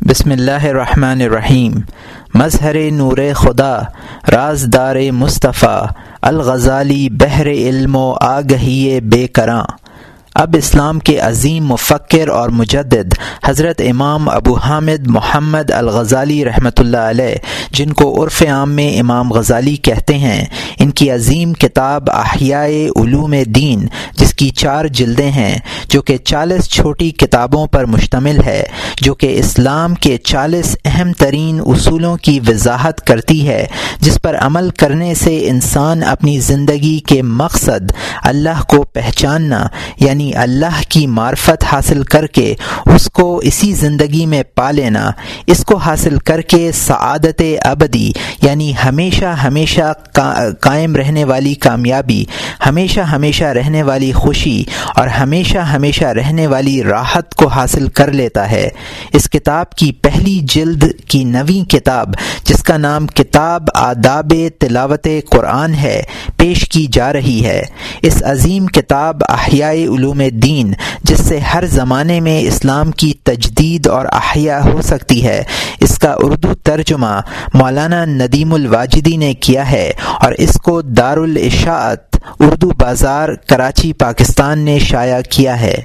بسم اللہ الرحمن الرحیم۔ مظہر نور خدا، رازدار مصطفیٰ، الغزالی بحر علم و آگہی بے کراں۔ اب اسلام کے عظیم مفکر اور مجدد حضرت امام ابو حامد محمد الغزالی رحمۃ اللہ علیہ، جن کو عرف عام میں امام غزالی کہتے ہیں، ان کی عظیم کتاب احیاء علوم دین، جس کی 4 جلدیں ہیں، جو کہ 40 چھوٹی کتابوں پر مشتمل ہے، جو کہ اسلام کے 40 اہم ترین اصولوں کی وضاحت کرتی ہے، جس پر عمل کرنے سے انسان اپنی زندگی کے مقصد اللہ کو پہچاننا یعنی اللہ کی معرفت حاصل کر کے اس کو اسی زندگی میں پا لینا، اس کو حاصل کر کے سعادت ابدی یعنی ہمیشہ ہمیشہ قائم رہنے والی کامیابی، ہمیشہ ہمیشہ رہنے والی خوشی اور ہمیشہ ہمیشہ رہنے والی راحت کو حاصل کر لیتا ہے۔ اس کتاب کی پہلی جلد کی 9ویں کتاب، جس کا نام کتاب آداب تلاوت قرآن ہے، پیش کی جا رہی ہے۔ اس عظیم کتاب احیاء علوم دین، جس سے ہر زمانے میں اسلام کی تجدید اور احیاء ہو سکتی ہے، اس کا اردو ترجمہ مولانا ندیم الواجدی نے کیا ہے اور اس کو دارالاشاعت اردو بازار کراچی پاکستان نے شائع کیا ہے۔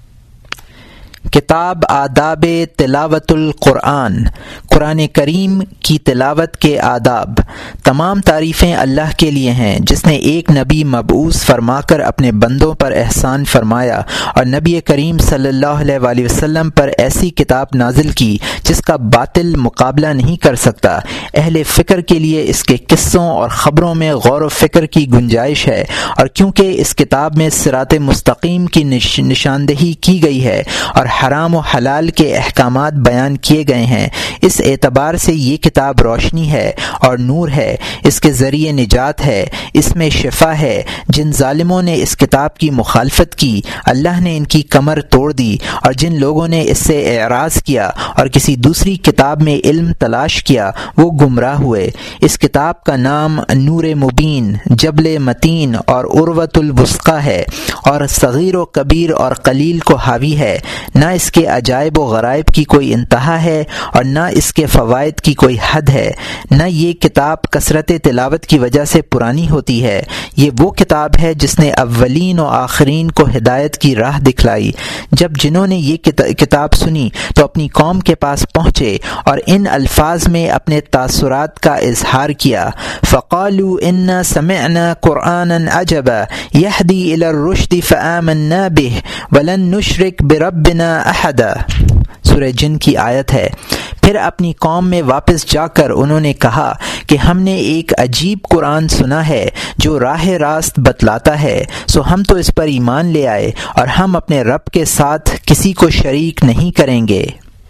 کتاب آداب تلاوت القرآن، قرآن کریم کی تلاوت کے آداب۔ تمام تعریفیں اللہ کے لیے ہیں، جس نے ایک نبی مبعوث فرما کر اپنے بندوں پر احسان فرمایا اور نبی کریم صلی اللہ علیہ وآلہ وسلم پر ایسی کتاب نازل کی جس کا باطل مقابلہ نہیں کر سکتا۔ اہل فکر کے لیے اس کے قصوں اور خبروں میں غور و فکر کی گنجائش ہے، اور کیونکہ اس کتاب میں صراط مستقیم کی نشاندہی کی گئی ہے اور حرام و حلال کے احکامات بیان کیے گئے ہیں، اس اعتبار سے یہ کتاب روشنی ہے اور نور ہے، اس کے ذریعے نجات ہے، اس میں شفا ہے۔ جن ظالموں نے اس کتاب کی مخالفت کی، اللہ نے ان کی کمر توڑ دی، اور جن لوگوں نے اس سے اعراض کیا اور کسی دوسری کتاب میں علم تلاش کیا، وہ گمراہ ہوئے۔ اس کتاب کا نام نور مبین، جبل متین اور عروۃ الوثقی ہے، اور صغیر و کبیر اور قلیل کو حاوی ہے۔ نہ اس کے عجائب و غرائب کی کوئی انتہا ہے اور نہ اس کے فوائد کی کوئی حد ہے۔ نہ یہ کتاب کثرت تلاوت کی وجہ سے پرانی ہوتی ہے۔ یہ وہ کتاب ہے جس نے اولین و آخرین کو ہدایت کی راہ دکھلائی۔ جب جنہوں نے یہ کتاب سنی تو اپنی قوم کے پاس پہنچے اور ان الفاظ میں اپنے تاثرات کا اظہار کیا۔ فقالوا انا سمعنا قرآنا عجبا یہدی الی الرشد فآمنا به ولن نشرک بربنا احدا۔ سورہ جن کی آیت ہے۔ پھر اپنی قوم میں واپس جا کر انہوں نے کہا کہ ہم نے ایک عجیب قرآن سنا ہے جو راہ راست بتلاتا ہے، سو ہم تو اس پر ایمان لے آئے اور ہم اپنے رب کے ساتھ کسی کو شریک نہیں کریں گے۔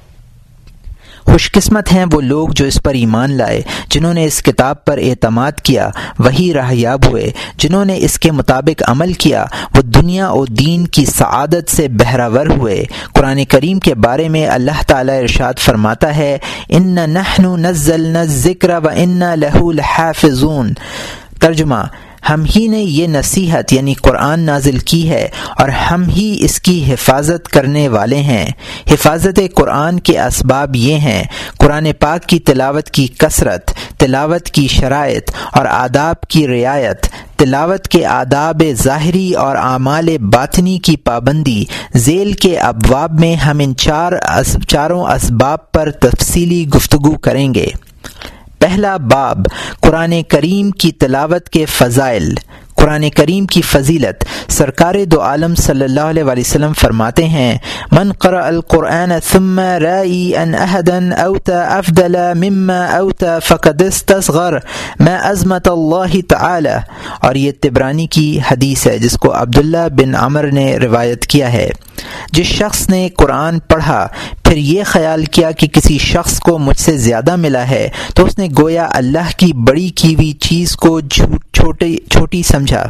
خوش قسمت ہیں وہ لوگ جو اس پر ایمان لائے، جنہوں نے اس کتاب پر اعتماد کیا، وہی راہیاب ہوئے۔ جنہوں نے اس کے مطابق عمل کیا، وہ دنیا و دین کی سعادت سے بہرہور ہوئے۔ قرآن کریم کے بارے میں اللہ تعالی ارشاد فرماتا ہے، اِنَّا نَحْنُ نَزَّلْنَا الذِّكْرَ وَإِنَّا لَهُ لَحَافِظُونَ۔ ترجمہ، ہم ہی نے یہ نصیحت یعنی قرآن نازل کی ہے اور ہم ہی اس کی حفاظت کرنے والے ہیں۔ حفاظت قرآن کے اسباب یہ ہیں: قرآن پاک کی تلاوت کی کثرت، تلاوت کی شرائط اور آداب کی رعایت، تلاوت کے آداب ظاہری اور اعمال باطنی کی پابندی۔ ذیل کے ابواب میں ہم ان چاروں اسباب پر تفصیلی گفتگو کریں گے۔ پہلا باب، قرآن کریم کی تلاوت کے فضائل۔ قرآن کریم کی فضیلت۔ سرکار دو عالم صلی اللہ علیہ وآلہ وسلم فرماتے ہیں، من قرأ القرآن ثم رائی ان احدا اوتا افضل مما اوتا فقد استصغر ما عظمت اللہ تعالی۔ اور یہ طبرانی کی حدیث ہے جس کو عبداللہ بن عمر نے روایت کیا ہے۔ جس شخص نے قرآن پڑھا پھر یہ خیال کیا کہ کسی شخص کو مجھ سے زیادہ ملا ہے، تو اس نے گویا اللہ کی بڑی کی ہوئی چیز کو چھوٹی سمجھا۔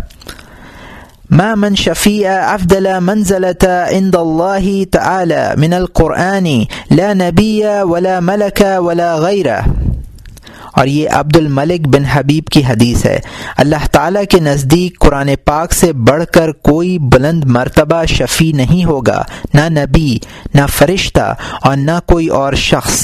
ما من شفیع افضل منزلۃ عند اللہ تعالی من القرآن لا نبی ولا ملک ولا غیرہ۔ اور یہ عبد الملک بن حبیب کی حدیث ہے۔ اللہ تعالیٰ کے نزدیک قرآن پاک سے بڑھ کر کوئی بلند مرتبہ شفیع نہیں ہوگا، نہ نبی، نہ فرشتہ اور نہ کوئی اور شخص۔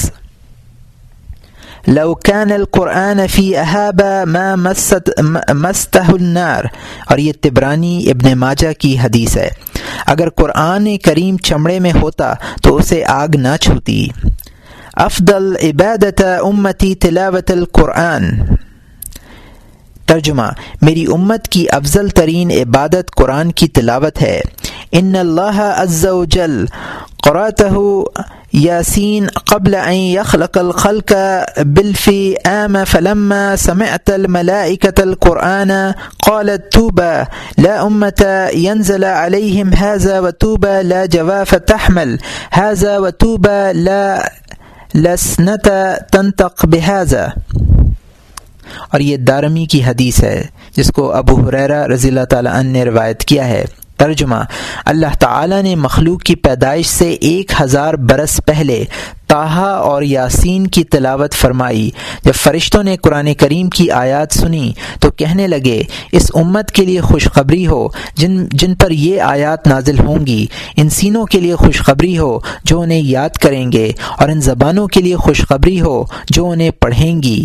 لو كان القرآن فی احابہ ما مستہ النار، اور یہ طبرانی ابن ماجہ کی حدیث ہے۔ اگر قرآن کریم چمڑے میں ہوتا تو اسے آگ نہ چھوتی۔ افضل عبادت امتی تلاوت القرآن، ترجمہ، میری امت کی افضل ترین عبادت قرآن کی تلاوت ہے۔ ان اللہ عز وجل قرأتہ یاسین قبل ان یخلق الخلق بالفی آم فلما سمعت الملائکة القرآن قالت طوبى لا امت ينزل عليهم هذا وطوبى لا جواف تحمل هذا وطوبى لا لسنت تنطق بهذا، اور یہ دارمی کی حدیث ہے جس کو ابو ہریرہ رضی اللہ تعالیٰ عنہ نے روایت کیا ہے۔ ترجمہ، اللہ تعالیٰ نے مخلوق کی پیدائش سے 1000 برس پہلے طٰہٰ اور یاسین کی تلاوت فرمائی۔ جب فرشتوں نے قرآن کریم کی آیات سنی تو کہنے لگے، اس امت کے لیے خوشخبری ہو جن پر یہ آیات نازل ہوں گی، ان سینوں کے لیے خوشخبری ہو جو انہیں یاد کریں گے، اور ان زبانوں کے لیے خوشخبری ہو جو انہیں پڑھیں گی۔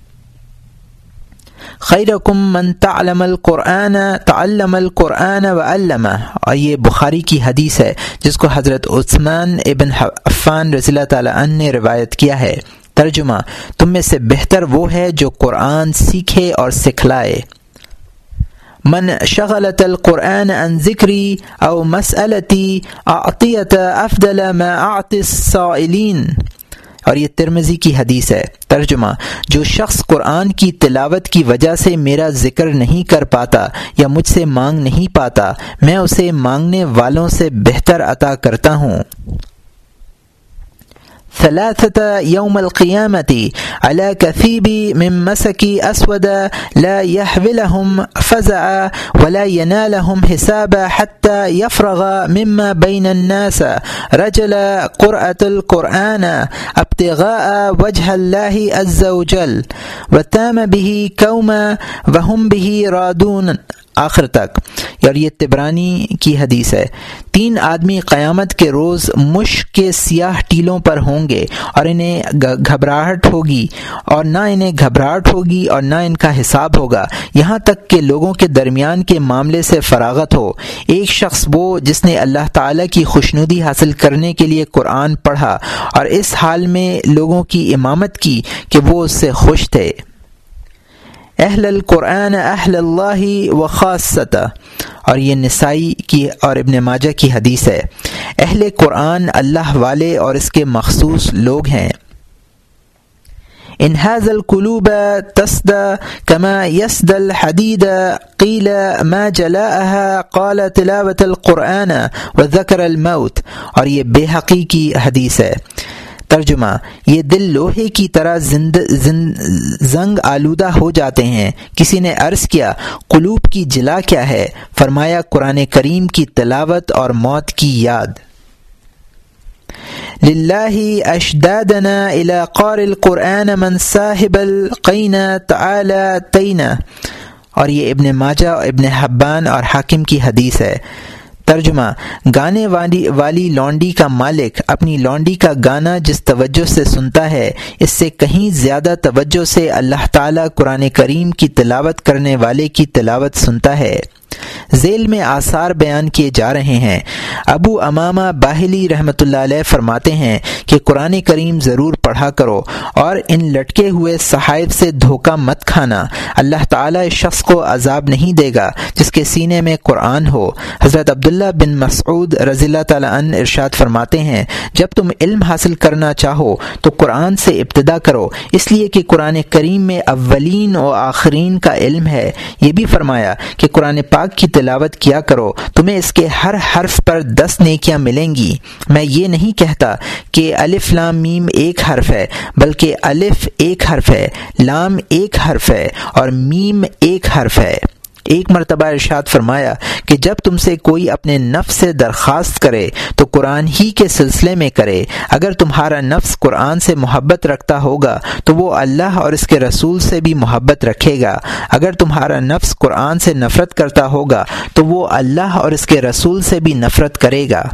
خیرکم من تعلم القرآن وعلمہ، اور یہ بخاری کی حدیث ہے جس کو حضرت عثمان ابن عفان رضی اللہ تعالیٰ عنہ نے روایت کیا ہے۔ ترجمہ، تم میں سے بہتر وہ ہے جو قرآن سیکھے اور سکھلائے۔ من شغلت القرآن عن ذکری او مسئلتی اعطیت افضل ما اعطی السائلین، اور یہ ترمذی کی حدیث ہے۔ ترجمہ، جو شخص قرآن کی تلاوت کی وجہ سے میرا ذکر نہیں کر پاتا یا مجھ سے مانگ نہیں پاتا، میں اسے مانگنے والوں سے بہتر عطا کرتا ہوں۔ ثلاثة يوم القيامة على كثيب من مسك أسود لا يحولهم فزع ولا ينالهم حساب حتى يفرغ مما بين الناس رجل قرأت القرآن ابتغاء وجه الله عز وجل وتام به كوما وهم به رادون، آخر تک۔ اور یہ طبرانی کی حدیث ہے۔ 3 آدمی قیامت کے روز مشک کے سیاہ ٹیلوں پر ہوں گے، اور انہیں گھبراہٹ ہوگی اور نہ انہیں گھبراہٹ ہوگی اور نہ ان کا حساب ہوگا، یہاں تک کہ لوگوں کے درمیان کے معاملے سے فراغت ہو۔ ایک شخص وہ جس نے اللہ تعالیٰ کی خوشنودی حاصل کرنے کے لیے قرآن پڑھا اور اس حال میں لوگوں کی امامت کی کہ وہ اس سے خوش تھے۔ اہل القرآن اہل اللہ و خاصتہ، اور یہ نسائی کی اور ابن ماجہ کی حدیث ہے۔ اہل قرآن اللہ والے اور اس کے مخصوص لوگ ہیں۔ ان هذا القلوب تسدى كما يسدى الحديد قيل ما جلاءها قال تلاوة القرآن وذكر الموت، اور یہ بے حقی کی حدیث ہے۔ ترجمہ، یہ دل لوہے کی طرح زنگ آلودہ ہو جاتے ہیں۔ کسی نے عرض کیا، قلوب کی جلا کیا ہے؟ فرمایا، قرآن کریم کی تلاوت اور موت کی یاد۔ للہ اشدادنا الى قار القرآن من صاحب القین تعالی تینا، اور یہ ابن ماجہ اور ابن حبان اور حاکم کی حدیث ہے۔ ترجمہ، گانے والی لونڈی کا مالک اپنی لونڈی کا گانا جس توجہ سے سنتا ہے، اس سے کہیں زیادہ توجہ سے اللہ تعالیٰ قرآن کریم کی تلاوت کرنے والے کی تلاوت سنتا ہے۔ ذیل میں آثار بیان کیے جا رہے ہیں۔ ابو امامہ باہلی رحمۃ اللہ علیہ فرماتے ہیں کہ قرآن کریم ضرور پڑھا کرو اور ان لٹکے ہوئے صحائف سے دھوکہ مت کھانا۔ اللہ تعالیٰ اس شخص کو عذاب نہیں دے گا جس کے سینے میں قرآن ہو۔ حضرت عبداللہ بن مسعود رضی اللہ تعالیٰ عنہ ارشاد فرماتے ہیں، جب تم علم حاصل کرنا چاہو تو قرآن سے ابتدا کرو، اس لیے کہ قرآن کریم میں اولین و آخرین کا علم ہے۔ یہ بھی فرمایا کہ قرآن پاک کی تلاوت کیا کرو، تمہیں اس کے ہر حرف پر 10 نیکیاں ملیں گی۔ میں یہ نہیں کہتا کہ الف لام میم ایک حرف ہے، بلکہ الف ایک حرف ہے، لام ایک حرف ہے اور میم ایک حرف ہے۔ ایک مرتبہ ارشاد فرمایا کہ جب تم سے کوئی اپنے نفس سے درخواست کرے تو قرآن ہی کے سلسلے میں کرے۔ اگر تمہارا نفس قرآن سے محبت رکھتا ہوگا تو وہ اللہ اور اس کے رسول سے بھی محبت رکھے گا۔ اگر تمہارا نفس قرآن سے نفرت کرتا ہوگا تو وہ اللہ اور اس کے رسول سے بھی نفرت کرے گا۔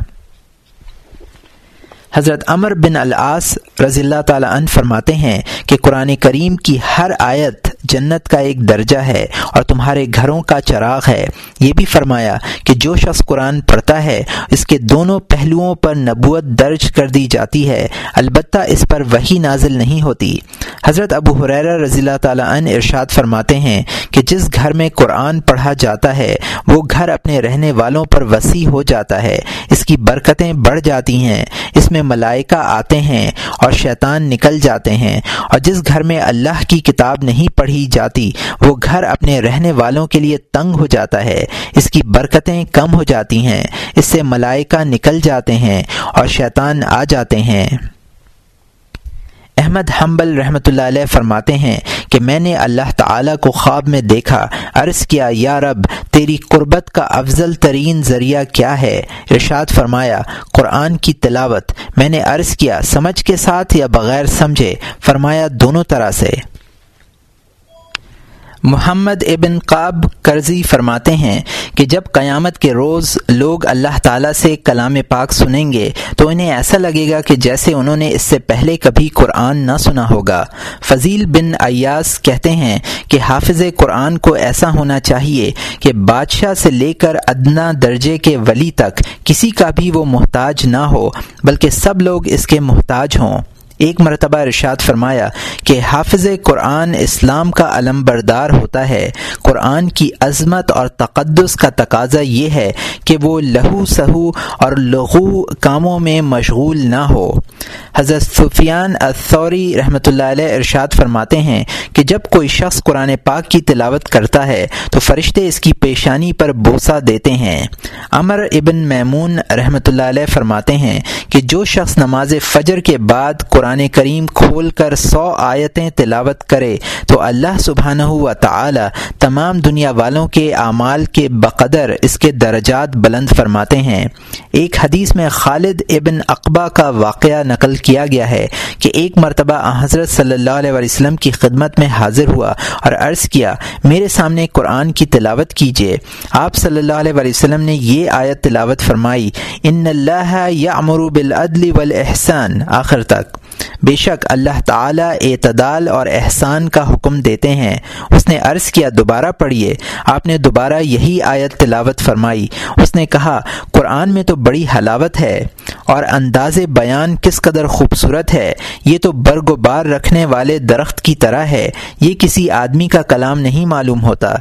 حضرت عمر بن العاص رضی اللہ تعالی عنہ فرماتے ہیں کہ قرآن کریم کی ہر آیت جنت کا ایک درجہ ہے اور تمہارے گھروں کا چراغ ہے۔ یہ بھی فرمایا کہ جو شخص قرآن پڑھتا ہے اس کے دونوں پہلوؤں پر نبوت درج کر دی جاتی ہے، البتہ اس پر وحی نازل نہیں ہوتی۔ حضرت ابو ہریرہ رضی اللہ تعالی عنہ ارشاد فرماتے ہیں کہ جس گھر میں قرآن پڑھا جاتا ہے وہ گھر اپنے رہنے والوں پر وسیع ہو جاتا ہے، اس کی برکتیں بڑھ جاتی ہیں، اس میں ملائکہ آتے ہیں اور شیطان نکل جاتے ہیں، اور جس گھر میں اللہ کی کتاب نہیں پڑھی جاتی وہ گھر اپنے رہنے والوں کے لیے تنگ ہو جاتا ہے، اس کی برکتیں کم ہو جاتی ہیں، اس سے ملائکہ نکل جاتے ہیں اور شیطان آ جاتے ہیں۔ احمد حنبل رحمۃ اللہ علیہ فرماتے ہیں کہ میں نے اللہ تعالیٰ کو خواب میں دیکھا، عرض کیا یا رب تیری قربت کا افضل ترین ذریعہ کیا ہے؟ ارشاد فرمایا قرآن کی تلاوت۔ میں نے عرض کیا سمجھ کے ساتھ یا بغیر سمجھے؟ فرمایا دونوں طرح سے۔ محمد ابن قاب کرزی فرماتے ہیں کہ جب قیامت کے روز لوگ اللہ تعالیٰ سے کلام پاک سنیں گے تو انہیں ایسا لگے گا کہ جیسے انہوں نے اس سے پہلے کبھی قرآن نہ سنا ہوگا۔ فضیل بن عیاض کہتے ہیں کہ حافظ قرآن کو ایسا ہونا چاہیے کہ بادشاہ سے لے کر ادنا درجے کے ولی تک کسی کا بھی وہ محتاج نہ ہو، بلکہ سب لوگ اس کے محتاج ہوں۔ ایک مرتبہ ارشاد فرمایا کہ حافظ قرآن اسلام کا علم بردار ہوتا ہے۔ قرآن کی عظمت اور تقدس کا تقاضا یہ ہے کہ وہ لہو سہو اور لغو کاموں میں مشغول نہ ہو۔ حضرت سفیان الثوری رحمۃ اللہ علیہ ارشاد فرماتے ہیں کہ جب کوئی شخص قرآن پاک کی تلاوت کرتا ہے تو فرشتے اس کی پیشانی پر بوسہ دیتے ہیں۔ عمر ابن میمون رحمۃ اللہ علیہ فرماتے ہیں کہ جو شخص نماز فجر کے بعد قرآن کریم کھول کر 100 آیتیں تلاوت کرے تو اللہ سبحانہ و تعالی تمام دنیا والوں کے اعمال کے بقدر اس کے درجات بلند فرماتے ہیں۔ ایک حدیث میں خالد ابن عقبہ کا واقعہ نقل کیا گیا ہے کہ ایک مرتبہ حضرت صلی اللہ علیہ وسلم کی خدمت میں حاضر ہوا اور عرض کیا میرے سامنے قرآن کی تلاوت کیجیے۔ آپ صلی اللہ علیہ وسلم نے یہ آیت تلاوت فرمائی ان اللہ یأمر بالعدل والاحسان آخر تک۔ بے شک اللہ تعالیٰ اعتدال اور احسان کا حکم دیتے ہیں۔ اس نے عرض کیا دوبارہ پڑھیے۔ آپ نے دوبارہ یہی آیت تلاوت فرمائی۔ اس نے کہا قرآن میں تو بڑی حلاوت ہے اور انداز بیان کس قدر خوبصورت ہے، یہ تو برگ و بار رکھنے والے درخت کی طرح ہے، یہ کسی آدمی کا کلام نہیں معلوم ہوتا۔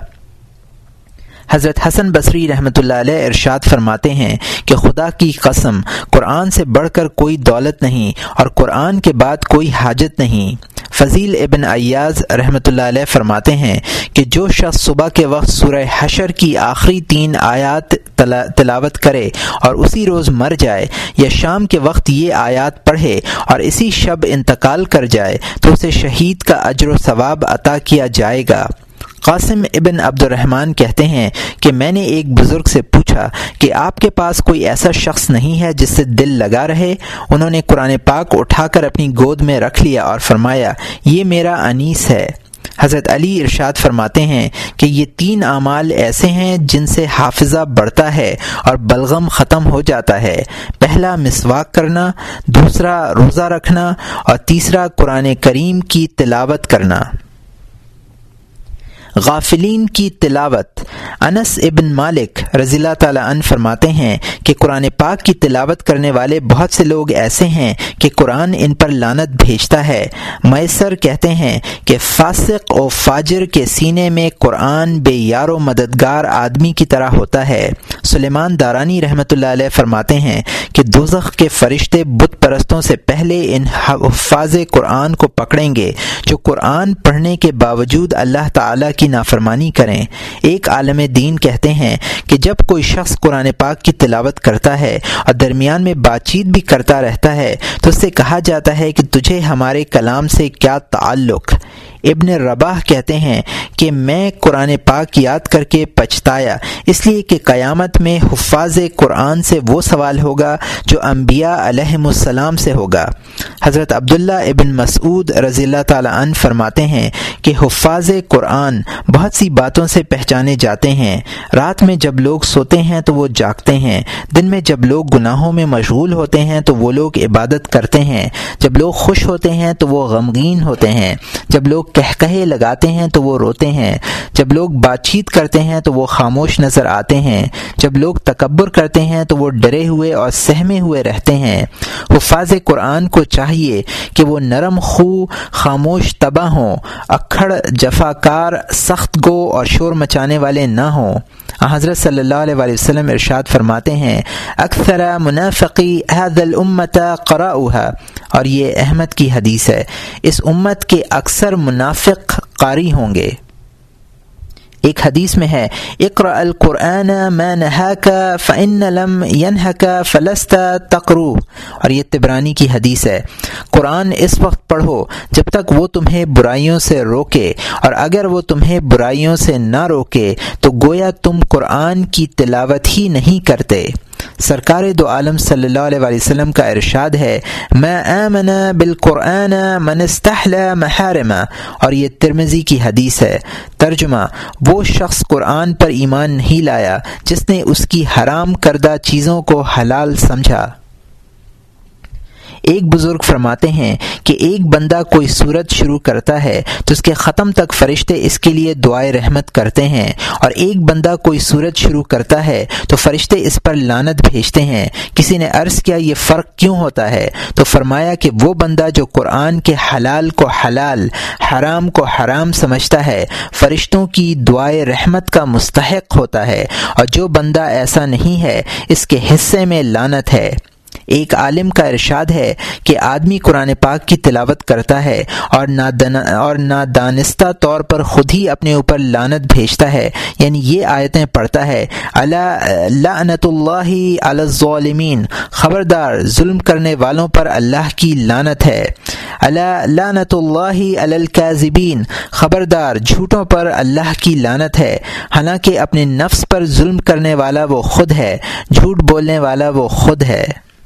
حضرت حسن بصری رحمۃ اللہ علیہ ارشاد فرماتے ہیں کہ خدا کی قسم قرآن سے بڑھ کر کوئی دولت نہیں اور قرآن کے بعد کوئی حاجت نہیں۔ فضیل ابن عیاض رحمۃ اللہ علیہ فرماتے ہیں کہ جو شخص صبح کے وقت سورہ حشر کی آخری 3 آیات تلاوت کرے اور اسی روز مر جائے یا شام کے وقت یہ آیات پڑھے اور اسی شب انتقال کر جائے تو اسے شہید کا اجر و ثواب عطا کیا جائے گا۔ قاسم ابن عبد الرحمن کہتے ہیں کہ میں نے ایک بزرگ سے پوچھا کہ آپ کے پاس کوئی ایسا شخص نہیں ہے جس سے دل لگا رہے؟ انہوں نے قرآن پاک اٹھا کر اپنی گود میں رکھ لیا اور فرمایا یہ میرا انیس ہے۔ حضرت علی ارشاد فرماتے ہیں کہ یہ 3 اعمال ایسے ہیں جن سے حافظہ بڑھتا ہے اور بلغم ختم ہو جاتا ہے۔ پہلا مسواک کرنا، دوسرا روزہ رکھنا اور تیسرا قرآن کریم کی تلاوت کرنا۔ غافلین کی تلاوت۔ انس ابن مالک رضی اللہ تعالی عنہ فرماتے ہیں کہ قرآن پاک کی تلاوت کرنے والے بہت سے لوگ ایسے ہیں کہ قرآن ان پر لعنت بھیجتا ہے۔ میسر کہتے ہیں کہ فاسق و فاجر کے سینے میں قرآن بے یار و مددگار آدمی کی طرح ہوتا ہے۔ سلیمان دارانی رحمۃ اللہ علیہ فرماتے ہیں کہ دوزخ کے فرشتے بت پرستوں سے پہلے ان حفاظ قرآن کو پکڑیں گے جو قرآن پڑھنے کے باوجود اللہ تعالیٰ کی نافرمانی کریں۔ ایک عالم دین کہتے ہیں کہ جب کوئی شخص قرآن پاک کی تلاوت کرتا ہے اور درمیان میں بات چیت بھی کرتا رہتا ہے تو اس سے کہا جاتا ہے کہ تجھے ہمارے کلام سے کیا تعلق؟ ابن رباح کہتے ہیں کہ میں قرآن پاک یاد کر کے پچھتایا، اس لیے کہ قیامت میں حفاظ قرآن سے وہ سوال ہوگا جو انبیاء علیہم السلام سے ہوگا۔ حضرت عبداللہ ابن مسعود رضی اللہ تعالی عنہ فرماتے ہیں کہ حفاظ قرآن بہت سی باتوں سے پہچانے جاتے ہیں۔ رات میں جب لوگ سوتے ہیں تو وہ جاگتے ہیں، دن میں جب لوگ گناہوں میں مشغول ہوتے ہیں تو وہ لوگ عبادت کرتے ہیں، جب لوگ خوش ہوتے ہیں تو وہ غمگین ہوتے ہیں، جب لوگ کہکہے لگاتے ہیں تو وہ روتے ہیں، جب لوگ بات چیت کرتے ہیں تو وہ خاموش نظر آتے ہیں، جب لوگ تکبر کرتے ہیں تو وہ ڈرے ہوئے اور سہمے ہوئے رہتے ہیں۔ حفاظ قرآن کو چاہیے کہ وہ نرم خو، خاموش طبع ہوں، اکھڑ جفاکار، سخت گو اور شور مچانے والے نہ ہوں۔ حضرت صلی اللہ علیہ وسلم ارشاد فرماتے ہیں اکثر منافقی هذا الامت قراؤها، اور یہ احمد کی حدیث ہے، اس امت کے اکثر منافق قاری ہوں گے۔ ایک حدیث میں ہے اقرأ القرآن ما نهاك فإن لم ينهك فلست تقرؤ، اور یہ طبرانی کی حدیث ہے، قرآن اس وقت پڑھو جب تک وہ تمہیں برائیوں سے روکے، اور اگر وہ تمہیں برائیوں سے نہ روکے تو گویا تم قرآن کی تلاوت ہی نہیں کرتے۔ سرکار دو عالم صلی اللہ علیہ وسلم کا ارشاد ہے ما آمن بالقرآن من استحلى محارمہ، اور یہ ترمذی کی حدیث ہے۔ ترجمہ، وہ شخص قرآن پر ایمان نہیں لایا جس نے اس کی حرام کردہ چیزوں کو حلال سمجھا۔ ایک بزرگ فرماتے ہیں کہ ایک بندہ کوئی سورت شروع کرتا ہے تو اس کے ختم تک فرشتے اس کے لیے دعائے رحمت کرتے ہیں، اور ایک بندہ کوئی سورت شروع کرتا ہے تو فرشتے اس پر لعنت بھیجتے ہیں۔ کسی نے عرض کیا یہ فرق کیوں ہوتا ہے؟ تو فرمایا کہ وہ بندہ جو قرآن کے حلال کو حلال، حرام کو حرام سمجھتا ہے فرشتوں کی دعائے رحمت کا مستحق ہوتا ہے، اور جو بندہ ایسا نہیں ہے اس کے حصے میں لعنت ہے۔ ایک عالم کا ارشاد ہے کہ آدمی قرآن پاک کی تلاوت کرتا ہے اور نادانستہ طور پر خود ہی اپنے اوپر لعنت بھیجتا ہے، یعنی یہ آیتیں پڑھتا ہے الا لعنت اللہ علی الظالمین، خبردار ظلم کرنے والوں پر اللہ کی لعنت ہے، الا لعنت اللہ علی الکاذبین، خبردار جھوٹوں پر اللہ کی لعنت ہے، حالانکہ اپنے نفس پر ظلم کرنے والا وہ خود ہے، جھوٹ بولنے والا وہ خود ہے۔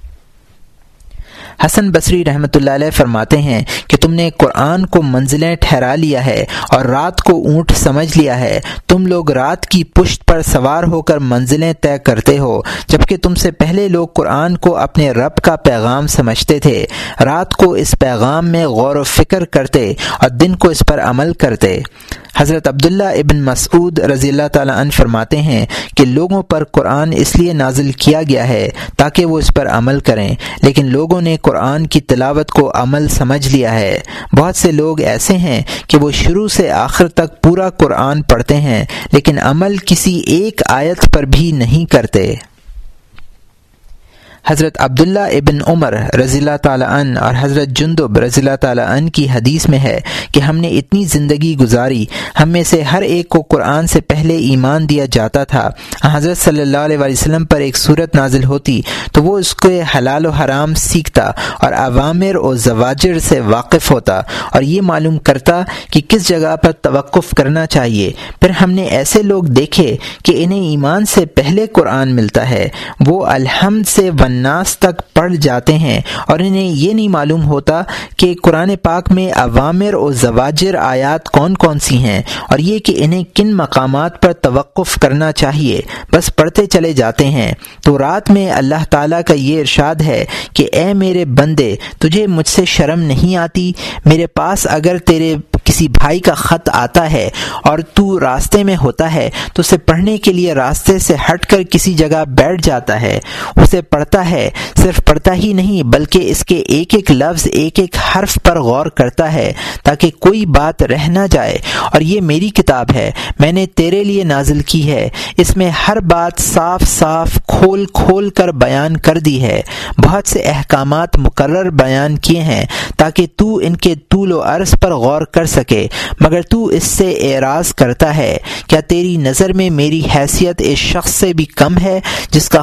حسن بصری رحمۃ اللہ علیہ فرماتے ہیں کہ تم نے قرآن کو منزلیں ٹھہرا لیا ہے اور رات کو اونٹ سمجھ لیا ہے، تم لوگ رات کی پشت پر سوار ہو کر منزلیں طے کرتے ہو، جبکہ تم سے پہلے لوگ قرآن کو اپنے رب کا پیغام سمجھتے تھے، رات کو اس پیغام میں غور و فکر کرتے اور دن کو اس پر عمل کرتے۔ حضرت عبداللہ ابن مسعود رضی اللہ تعالی عنہ فرماتے ہیں کہ لوگوں پر قرآن اس لیے نازل کیا گیا ہے تاکہ وہ اس پر عمل کریں، لیکن لوگوں نے قرآن کی تلاوت کو عمل سمجھ لیا ہے۔ بہت سے لوگ ایسے ہیں کہ وہ شروع سے آخر تک پورا قرآن پڑھتے ہیں لیکن عمل کسی ایک آیت پر بھی نہیں کرتے۔ حضرت عبداللہ ابن عمر رضی اللہ تعالی عنہ اور حضرت جندب رضی اللہ تعالی عنہ کی حدیث میں ہے کہ ہم نے اتنی زندگی گزاری، ہم میں سے ہر ایک کو قرآن سے پہلے ایمان دیا جاتا تھا، حضرت صلی اللہ علیہ وسلم پر ایک صورت نازل ہوتی تو وہ اس کے حلال و حرام سیکھتا اور اوامر و زواجر سے واقف ہوتا اور یہ معلوم کرتا کہ کس جگہ پر توقف کرنا چاہیے۔ پھر ہم نے ایسے لوگ دیکھے کہ انہیں ایمان سے پہلے قرآن ملتا ہے، وہ الحمد سے الناس تک پڑھ جاتے ہیں اور انہیں یہ نہیں معلوم ہوتا کہ قرآن پاک میں اوامر و زواجر آیات کون کون سی ہیں اور یہ کہ انہیں کن مقامات پر توقف کرنا چاہیے، بس پڑھتے چلے جاتے ہیں۔ تو رات میں اللہ تعالیٰ کا یہ ارشاد ہے کہ اے میرے بندے، تجھے مجھ سے شرم نہیں آتی؟ میرے پاس اگر تیرے کسی بھائی کا خط آتا ہے اور تو راستے میں ہوتا ہے تو اسے پڑھنے کے لیے راستے سے ہٹ کر کسی جگہ بیٹھ جاتا ہے، اسے پڑھتا ہے، صرف پڑھتا ہی نہیں بلکہ اس کے ایک ایک لفظ، ایک ایک حرف پر غور کرتا ہے تاکہ کوئی بات رہ نہ جائے، اور یہ میری کتاب ہے، میں نے تیرے لیے نازل کی ہے، اس میں ہر بات صاف صاف کھول کھول کر بیان کر دی ہے، بہت سے احکامات مقرر بیان کیے ہیں تاکہ تو ان کے طول و عرض پر غور کر سکے، مگر تو اس سے اعراض کرتا ہے۔ کیا تیری نظر میں میری حیثیت اس شخص سے بھی کم ہے جس کا خط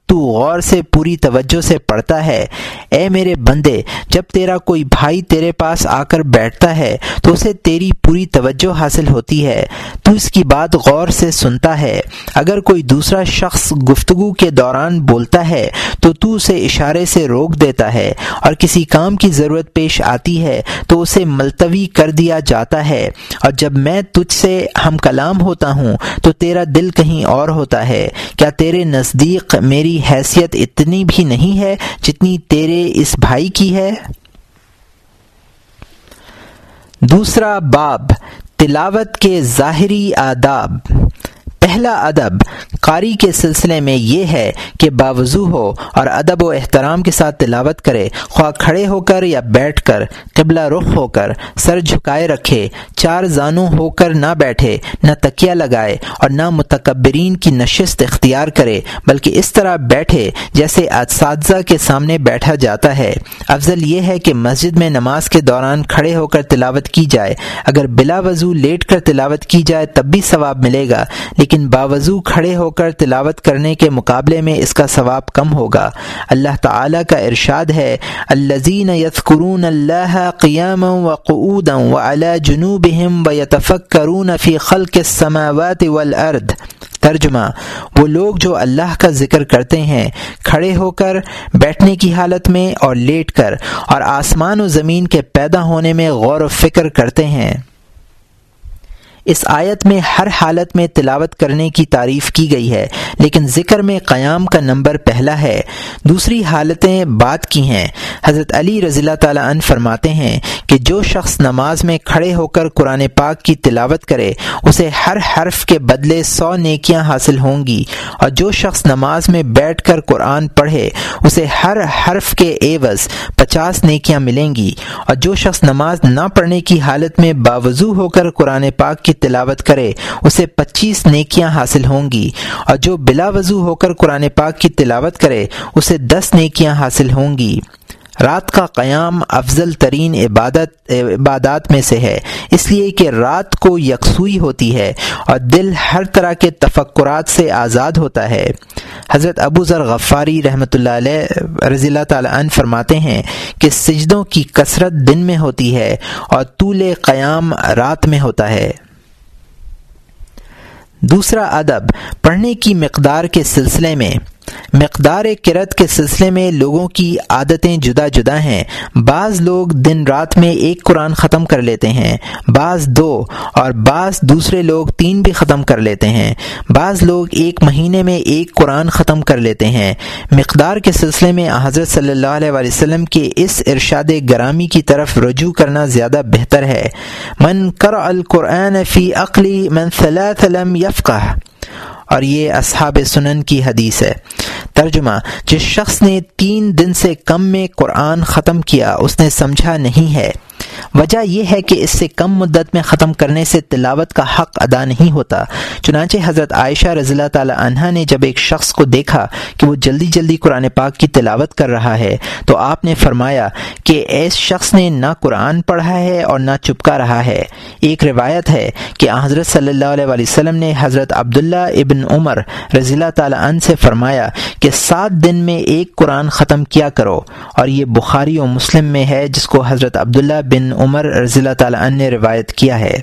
تو غور سے پوری توجہ سے پڑھتا ہے۔ اے میرے بندے، جب تیرا کوئی بھائی تیرے پاس آ کر بیٹھتا ہے تو اسے تیری پوری توجہ حاصل ہوتی ہے، تو اس کی بات غور سے سنتا ہے۔ اگر کوئی دوسرا شخص گفتگو کے دوران بولتا ہے تو اسے اشارے سے روک دیتا ہے، اور کسی کام کی ضرورت پیش آتی ہے تو اسے ملتوی کر دیا جاتا ہے، اور جب میں تجھ سے ہم کلام ہوتا ہوں تو تیرا دل کہیں اور ہوتا ہے۔ کیا تیرے نزدیک میری حیثیت اتنی بھی نہیں ہے جتنی تیرے اس بھائی کی ہے؟ دوسرا باب، تلاوت کے ظاہری آداب۔ پہلا ادب قاری کے سلسلے میں یہ ہے کہ باوضو ہو اور ادب و احترام کے ساتھ تلاوت کرے، خواہ کھڑے ہو کر یا بیٹھ کر، قبلہ رخ ہو کر، سر جھکائے رکھے، چار زانوں ہو کر نہ بیٹھے، نہ تکیہ لگائے اور نہ متکبرین کی نشست اختیار کرے، بلکہ اس طرح بیٹھے جیسے اساتذہ کے سامنے بیٹھا جاتا ہے۔ افضل یہ ہے کہ مسجد میں نماز کے دوران کھڑے ہو کر تلاوت کی جائے، اگر بلا وضو لیٹ کر تلاوت کی جائے تب بھی ثواب ملے گا، لیکن باوضو کھڑے ہو کر تلاوت کرنے کے مقابلے میں اس کا ثواب کم ہوگا۔ اللہ تعالیٰ کا ارشاد ہے، الذین یذکرون اللہ قیاما وقعودا وعلی جنوبہم ویتفکرون فی خلق السماوات والارض۔ ترجمہ، وہ لوگ جو اللہ کا ذکر کرتے ہیں کھڑے ہو کر، بیٹھنے کی حالت میں اور لیٹ کر، اور آسمان و زمین کے پیدا ہونے میں غور و فکر کرتے ہیں۔ اس آیت میں ہر حالت میں تلاوت کرنے کی تعریف کی گئی ہے، لیکن ذکر میں قیام کا نمبر پہلا ہے، دوسری حالتیں بعد کی ہیں۔ حضرت علی رضی اللہ تعالیٰ عنہ فرماتے ہیں کہ جو شخص نماز میں کھڑے ہو کر قرآن پاک کی تلاوت کرے اسے ہر حرف کے بدلے 100 نیکیاں حاصل ہوں گی، اور جو شخص نماز میں بیٹھ کر قرآن پڑھے اسے ہر حرف کے عوض 50 نیکیاں ملیں گی، اور جو شخص نماز نہ پڑھنے کی حالت میں باوضو ہو کر قرآن پاک کی تلاوت کرے اسے 25 نیکیاں حاصل ہوں گی، اور جو بلا وضو ہو کر قرآن پاک کی تلاوت کرے اسے 10 نیکیاں حاصل ہوں گی۔ رات کا قیام افضل ترین عبادات میں سے ہے، اس لیے کہ رات کو یکسوئی ہوتی ہے اور دل ہر طرح کے تفکرات سے آزاد ہوتا ہے۔ حضرت ابو ذر غفاری رحمۃ اللہ علیہ رضی اللہ تعالیٰ عنہ فرماتے ہیں کہ سجدوں کی کثرت دن میں ہوتی ہے اور طول قیام رات میں ہوتا ہے۔ دوسرا ادب پڑھنے کی مقدار کے سلسلے میں۔ مقدار قرأت کے سلسلے میں لوگوں کی عادتیں جدا جدا ہیں۔ بعض لوگ دن رات میں ایک قرآن ختم کر لیتے ہیں، بعض 2، اور بعض دوسرے لوگ 3 بھی ختم کر لیتے ہیں۔ بعض لوگ ایک مہینے میں ایک قرآن ختم کر لیتے ہیں۔ مقدار کے سلسلے میں حضرت صلی اللہ علیہ وسلم کے اس ارشاد گرامی کی طرف رجوع کرنا زیادہ بہتر ہے، من قرأ القرآن فی عقلی من 3 لم یفقہ، اور یہ اصحاب سنن کی حدیث ہے۔ ترجمہ، جس شخص نے 3 دن سے کم میں قرآن ختم کیا اس نے سمجھا نہیں ہے۔ وجہ یہ ہے کہ اس سے کم مدت میں ختم کرنے سے تلاوت کا حق ادا نہیں ہوتا۔ چنانچہ حضرت عائشہ رضی اللہ تعالی عنہا نے جب ایک شخص کو دیکھا کہ وہ جلدی جلدی قرآن پاک کی تلاوت کر رہا ہے تو آپ نے فرمایا کہ اس شخص نے نہ قرآن پڑھا ہے اور نہ چپکا رہا ہے۔ ایک روایت ہے کہ حضرت صلی اللہ علیہ وسلم نے حضرت عبداللہ ابن عمر رضی اللہ تعالی عنہ سے فرمایا کہ 7 دن میں ایک قرآن ختم کیا کرو، اور یہ بخاری و مسلم میں ہے، جس کو حضرت عبداللہ بن عمر رضی اللہ تعالی عنہ نے روایت کیا ہے۔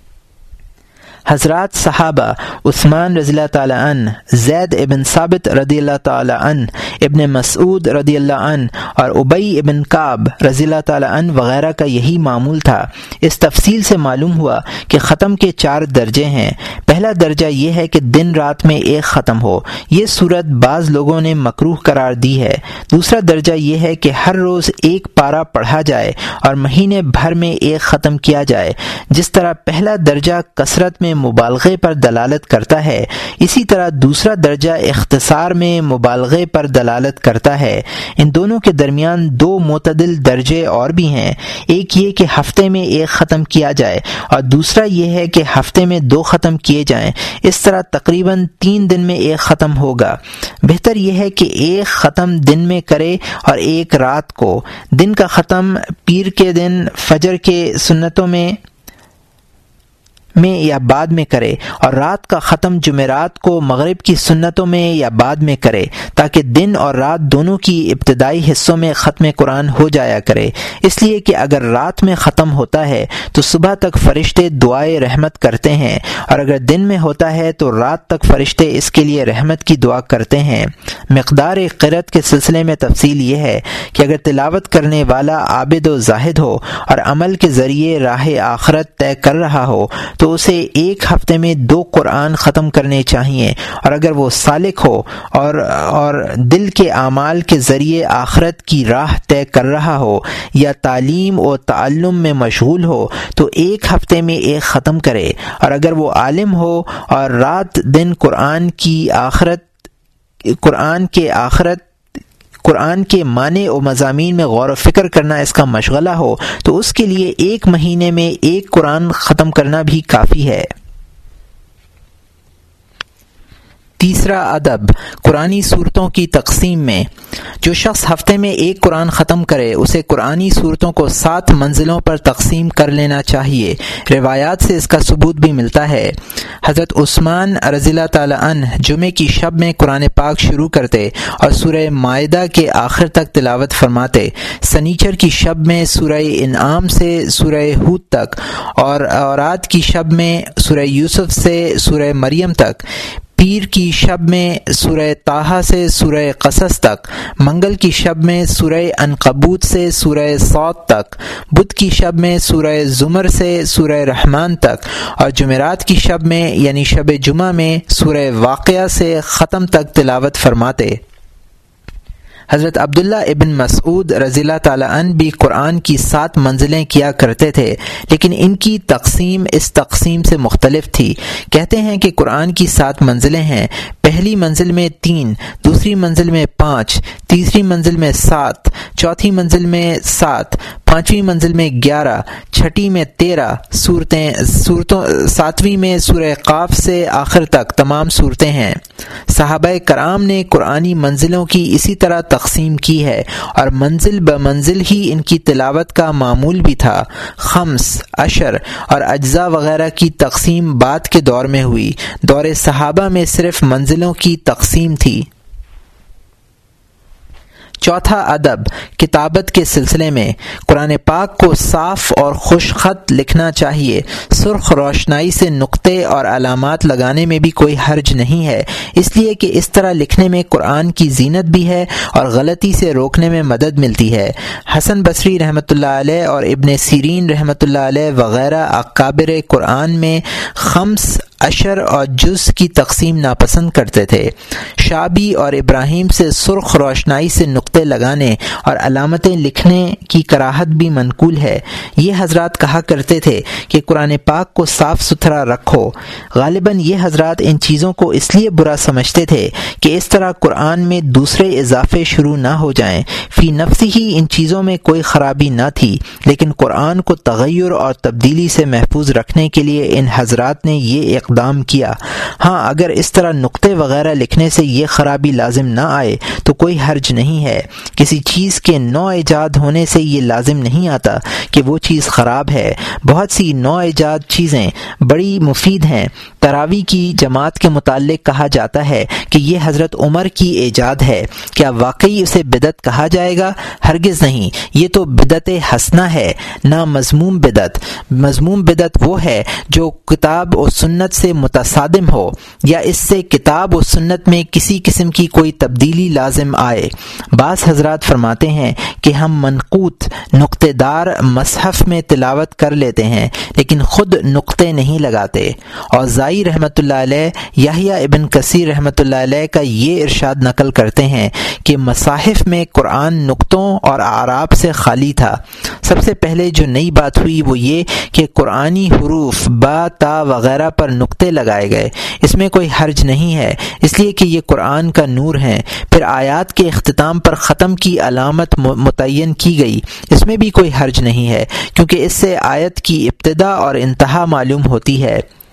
حضرات صحابہ عثمان رضی اللہ تعالی عنہ، زید ابن ثابت رضی اللہ تعالی عنہ، ابن مسعود رضی اللہ عنہ اور ابی ابن کعب رضی اللہ تعالی عنہ وغیرہ کا یہی معمول تھا۔ اس تفصیل سے معلوم ہوا کہ ختم کے 4 درجے ہیں۔ پہلا درجہ یہ ہے کہ دن رات میں ایک ختم ہو، یہ صورت بعض لوگوں نے مکروہ قرار دی ہے۔ دوسرا درجہ یہ ہے کہ ہر روز ایک پارہ پڑھا جائے اور مہینے بھر میں ایک ختم کیا جائے۔ جس طرح پہلا درجہ کثرت میں مبالغے پر دلالت کرتا ہے، اسی طرح دوسرا درجہ اختصار میں مبالغے پر دلالت کرتا ہے۔ ان دونوں کے درمیان 2 معتدل درجے اور بھی ہیں، ایک یہ کہ ہفتے میں ایک ختم کیا جائے اور دوسرا یہ ہے کہ ہفتے میں 2 ختم کیے جائیں۔ اس طرح تقریباً 3 دن میں ایک ختم ہوگا۔ بہتر یہ ہے کہ ایک ختم دن میں کرے اور ایک رات کو۔ دن کا ختم پیر کے دن فجر کے سنتوں میں میں یا بعد میں کرے، اور رات کا ختم جمعرات کو مغرب کی سنتوں میں یا بعد میں کرے، تاکہ دن اور رات دونوں کی ابتدائی حصوں میں ختم قرآن ہو جایا کرے، اس لیے کہ اگر رات میں ختم ہوتا ہے تو صبح تک فرشتے دعائے رحمت کرتے ہیں، اور اگر دن میں ہوتا ہے تو رات تک فرشتے اس کے لیے رحمت کی دعا کرتے ہیں۔ مقدار قرأت کے سلسلے میں تفصیل یہ ہے کہ اگر تلاوت کرنے والا عابد و زاہد ہو اور عمل کے ذریعے راہ آخرت طے کر رہا ہو تو اسے ایک ہفتے میں 2 قرآن ختم کرنے چاہیے، اور اگر وہ سالک ہو اور دل کے اعمال کے ذریعے آخرت کی راہ طے کر رہا ہو یا تعلیم و تعلم میں مشغول ہو تو 1 ہفتے میں 1 ختم کرے، اور اگر وہ عالم ہو اور رات دن قرآن کے معنی و مضامین میں غور و فکر کرنا اس کا مشغلہ ہو تو اس کے لیے 1 مہینے میں 1 قرآن ختم کرنا بھی کافی ہے۔ تیسرا ادب قرآنی صورتوں کی تقسیم میں۔ جو شخص ہفتے میں 1 قرآن ختم کرے اسے قرآنی صورتوں کو 7 منزلوں پر تقسیم کر لینا چاہیے۔ روایات سے اس کا ثبوت بھی ملتا ہے۔ حضرت عثمان رضی اللہ تعالی عنہ جمعے کی شب میں قرآن پاک شروع کرتے اور سورہ مائدہ کے آخر تک تلاوت فرماتے، سنیچر کی شب میں سورہ انعام سے سورہ ہود تک، اور رات کی شب میں سورہ یوسف سے سورہ مریم تک، پیر کی شب میں سورہ طٰہٰ سے سورہ قصص تک، منگل کی شب میں سورہ عنکبوت سے سورہ صاد تک، بدھ کی شب میں سورہ زمر سے سورہ رحمان تک، اور جمعرات کی شب میں یعنی شب جمعہ میں سورہ واقعہ سے ختم تک تلاوت فرماتے۔ حضرت عبداللہ ابن مسعود رضی اللہ تعالیٰ عنہ بھی قرآن کی 7 منزلیں کیا کرتے تھے، لیکن ان کی تقسیم اس تقسیم سے مختلف تھی۔ کہتے ہیں کہ قرآن کی 7 منزلیں ہیں، پہلی منزل میں 3، دوسری منزل میں 5، تیسری منزل میں 7، چوتھی منزل میں 7، پانچویں منزل میں 11، چھٹی میں 13 صورتیں، 7ویں میں سورہ قاف سے آخر تک تمام صورتیں ہیں۔ صحابہ کرام نے قرآنی منزلوں کی اسی طرح تقسیم کی ہے، اور منزل بمنزل ہی ان کی تلاوت کا معمول بھی تھا۔ خمس، عشر اور اجزاء وغیرہ کی تقسیم بعد کے دور میں ہوئی، دور صحابہ میں صرف منزلوں کی تقسیم تھی۔ چوتھا ادب کتابت کے سلسلے میں۔ قرآن پاک کو صاف اور خوش خط لکھنا چاہیے۔ سرخ روشنائی سے نقطے اور علامات لگانے میں بھی کوئی حرج نہیں ہے، اس لیے کہ اس طرح لکھنے میں قرآن کی زینت بھی ہے اور غلطی سے روکنے میں مدد ملتی ہے۔ حسن بصری رحمۃ اللہ علیہ اور ابن سیرین رحمۃ اللہ علیہ وغیرہ اکابر قرآن میں 5، عشر اور جز کی تقسیم ناپسند کرتے تھے۔ شعبی اور ابراہیم سے سرخ روشنائی سے نقطے لگانے اور علامتیں لکھنے کی کراہت بھی منقول ہے۔ یہ حضرات کہا کرتے تھے کہ قرآن پاک کو صاف ستھرا رکھو۔ غالباً یہ حضرات ان چیزوں کو اس لیے برا سمجھتے تھے کہ اس طرح قرآن میں دوسرے اضافے شروع نہ ہو جائیں۔ فی نفسی ہی ان چیزوں میں کوئی خرابی نہ تھی، لیکن قرآن کو تغیر اور تبدیلی سے محفوظ رکھنے کے لیے ان حضرات نے یہ اقدام کیا۔ ہاں، اگر اس طرح نقطے وغیرہ لکھنے سے یہ خرابی لازم نہ آئے تو کوئی حرج نہیں ہے۔ کسی چیز کے نو ایجاد ہونے سے یہ لازم نہیں آتا کہ وہ چیز خراب ہے۔ بہت سی نو ایجاد چیزیں بڑی مفید ہیں۔ تراویح کی جماعت کے متعلق کہا جاتا ہے کہ یہ حضرت عمر کی ایجاد ہے۔ کیا واقعی اسے بدعت کہا جائے گا؟ ہرگز نہیں، یہ تو بدعت حسنہ ہے، نہ مذموم بدعت۔ مذموم بدعت وہ ہے جو کتاب و سنت سے متصادم ہو، یا اس سے کتاب و سنت میں کسی قسم کی کوئی تبدیلی لازم آئے۔ بعض حضرات فرماتے ہیں کہ ہم منقوط نقطے دار مصحف میں تلاوت کر لیتے ہیں لیکن خود نقطے نہیں لگاتے۔ اوزاعی رحمۃ اللہ علیہ، یحییٰ ابن کثیر رحمۃ اللہ علیہ کا یہ ارشاد نقل کرتے ہیں کہ مصاحف میں قرآن نقطوں اور اعراب سے خالی تھا۔ سب سے پہلے جو نئی بات ہوئی وہ یہ کہ قرآنی حروف با، تا وغیرہ پر نقطے لگائے گئے۔ اس میں کوئی حرج نہیں ہے، اس لیے کہ یہ قرآن کا نور ہے۔ پھر آیات کے اختتام پر ختم کی علامت متعین کی گئی، اس میں بھی کوئی حرج نہیں ہے، کیونکہ اس سے آیت کی ابتدا اور انتہا معلوم ہوتی ہے۔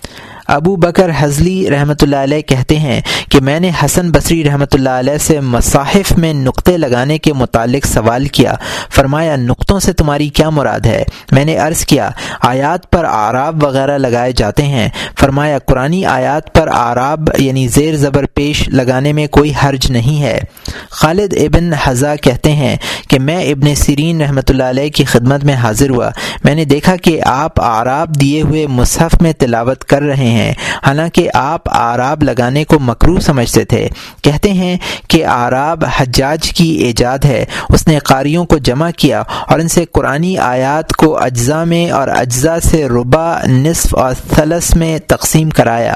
ابو بکر حزلی رحمۃ اللہ علیہ کہتے ہیں کہ میں نے حسن بصری رحمۃ اللہ علیہ سے مصاحف میں نقطے لگانے کے متعلق سوال کیا۔ فرمایا نقطوں سے تمہاری کیا مراد ہے؟ میں نے عرض کیا آیات پر اعراب وغیرہ لگائے جاتے ہیں۔ فرمایا قرآنی آیات پر اعراب یعنی زیر زبر پیش لگانے میں کوئی حرج نہیں ہے۔ خالد ابن حذا کہتے ہیں کہ میں ابن سیرین رحمۃ اللہ علیہ کی خدمت میں حاضر ہوا۔ میں نے دیکھا کہ آپ اعراب دیے ہوئے مصحف میں تلاوت کر رہے ہیں، حالانکہ آپ اعراب لگانے کو مکروہ سمجھتے تھے۔ کہتے ہیں کہ اعراب حجاج کی ایجاد ہے، اس نے قاریوں کو جمع کیا اور ان سے قرآنی آیات کو اجزاء میں اور اجزاء سے ربع، نصف اور ثلث میں تقسیم کرایا۔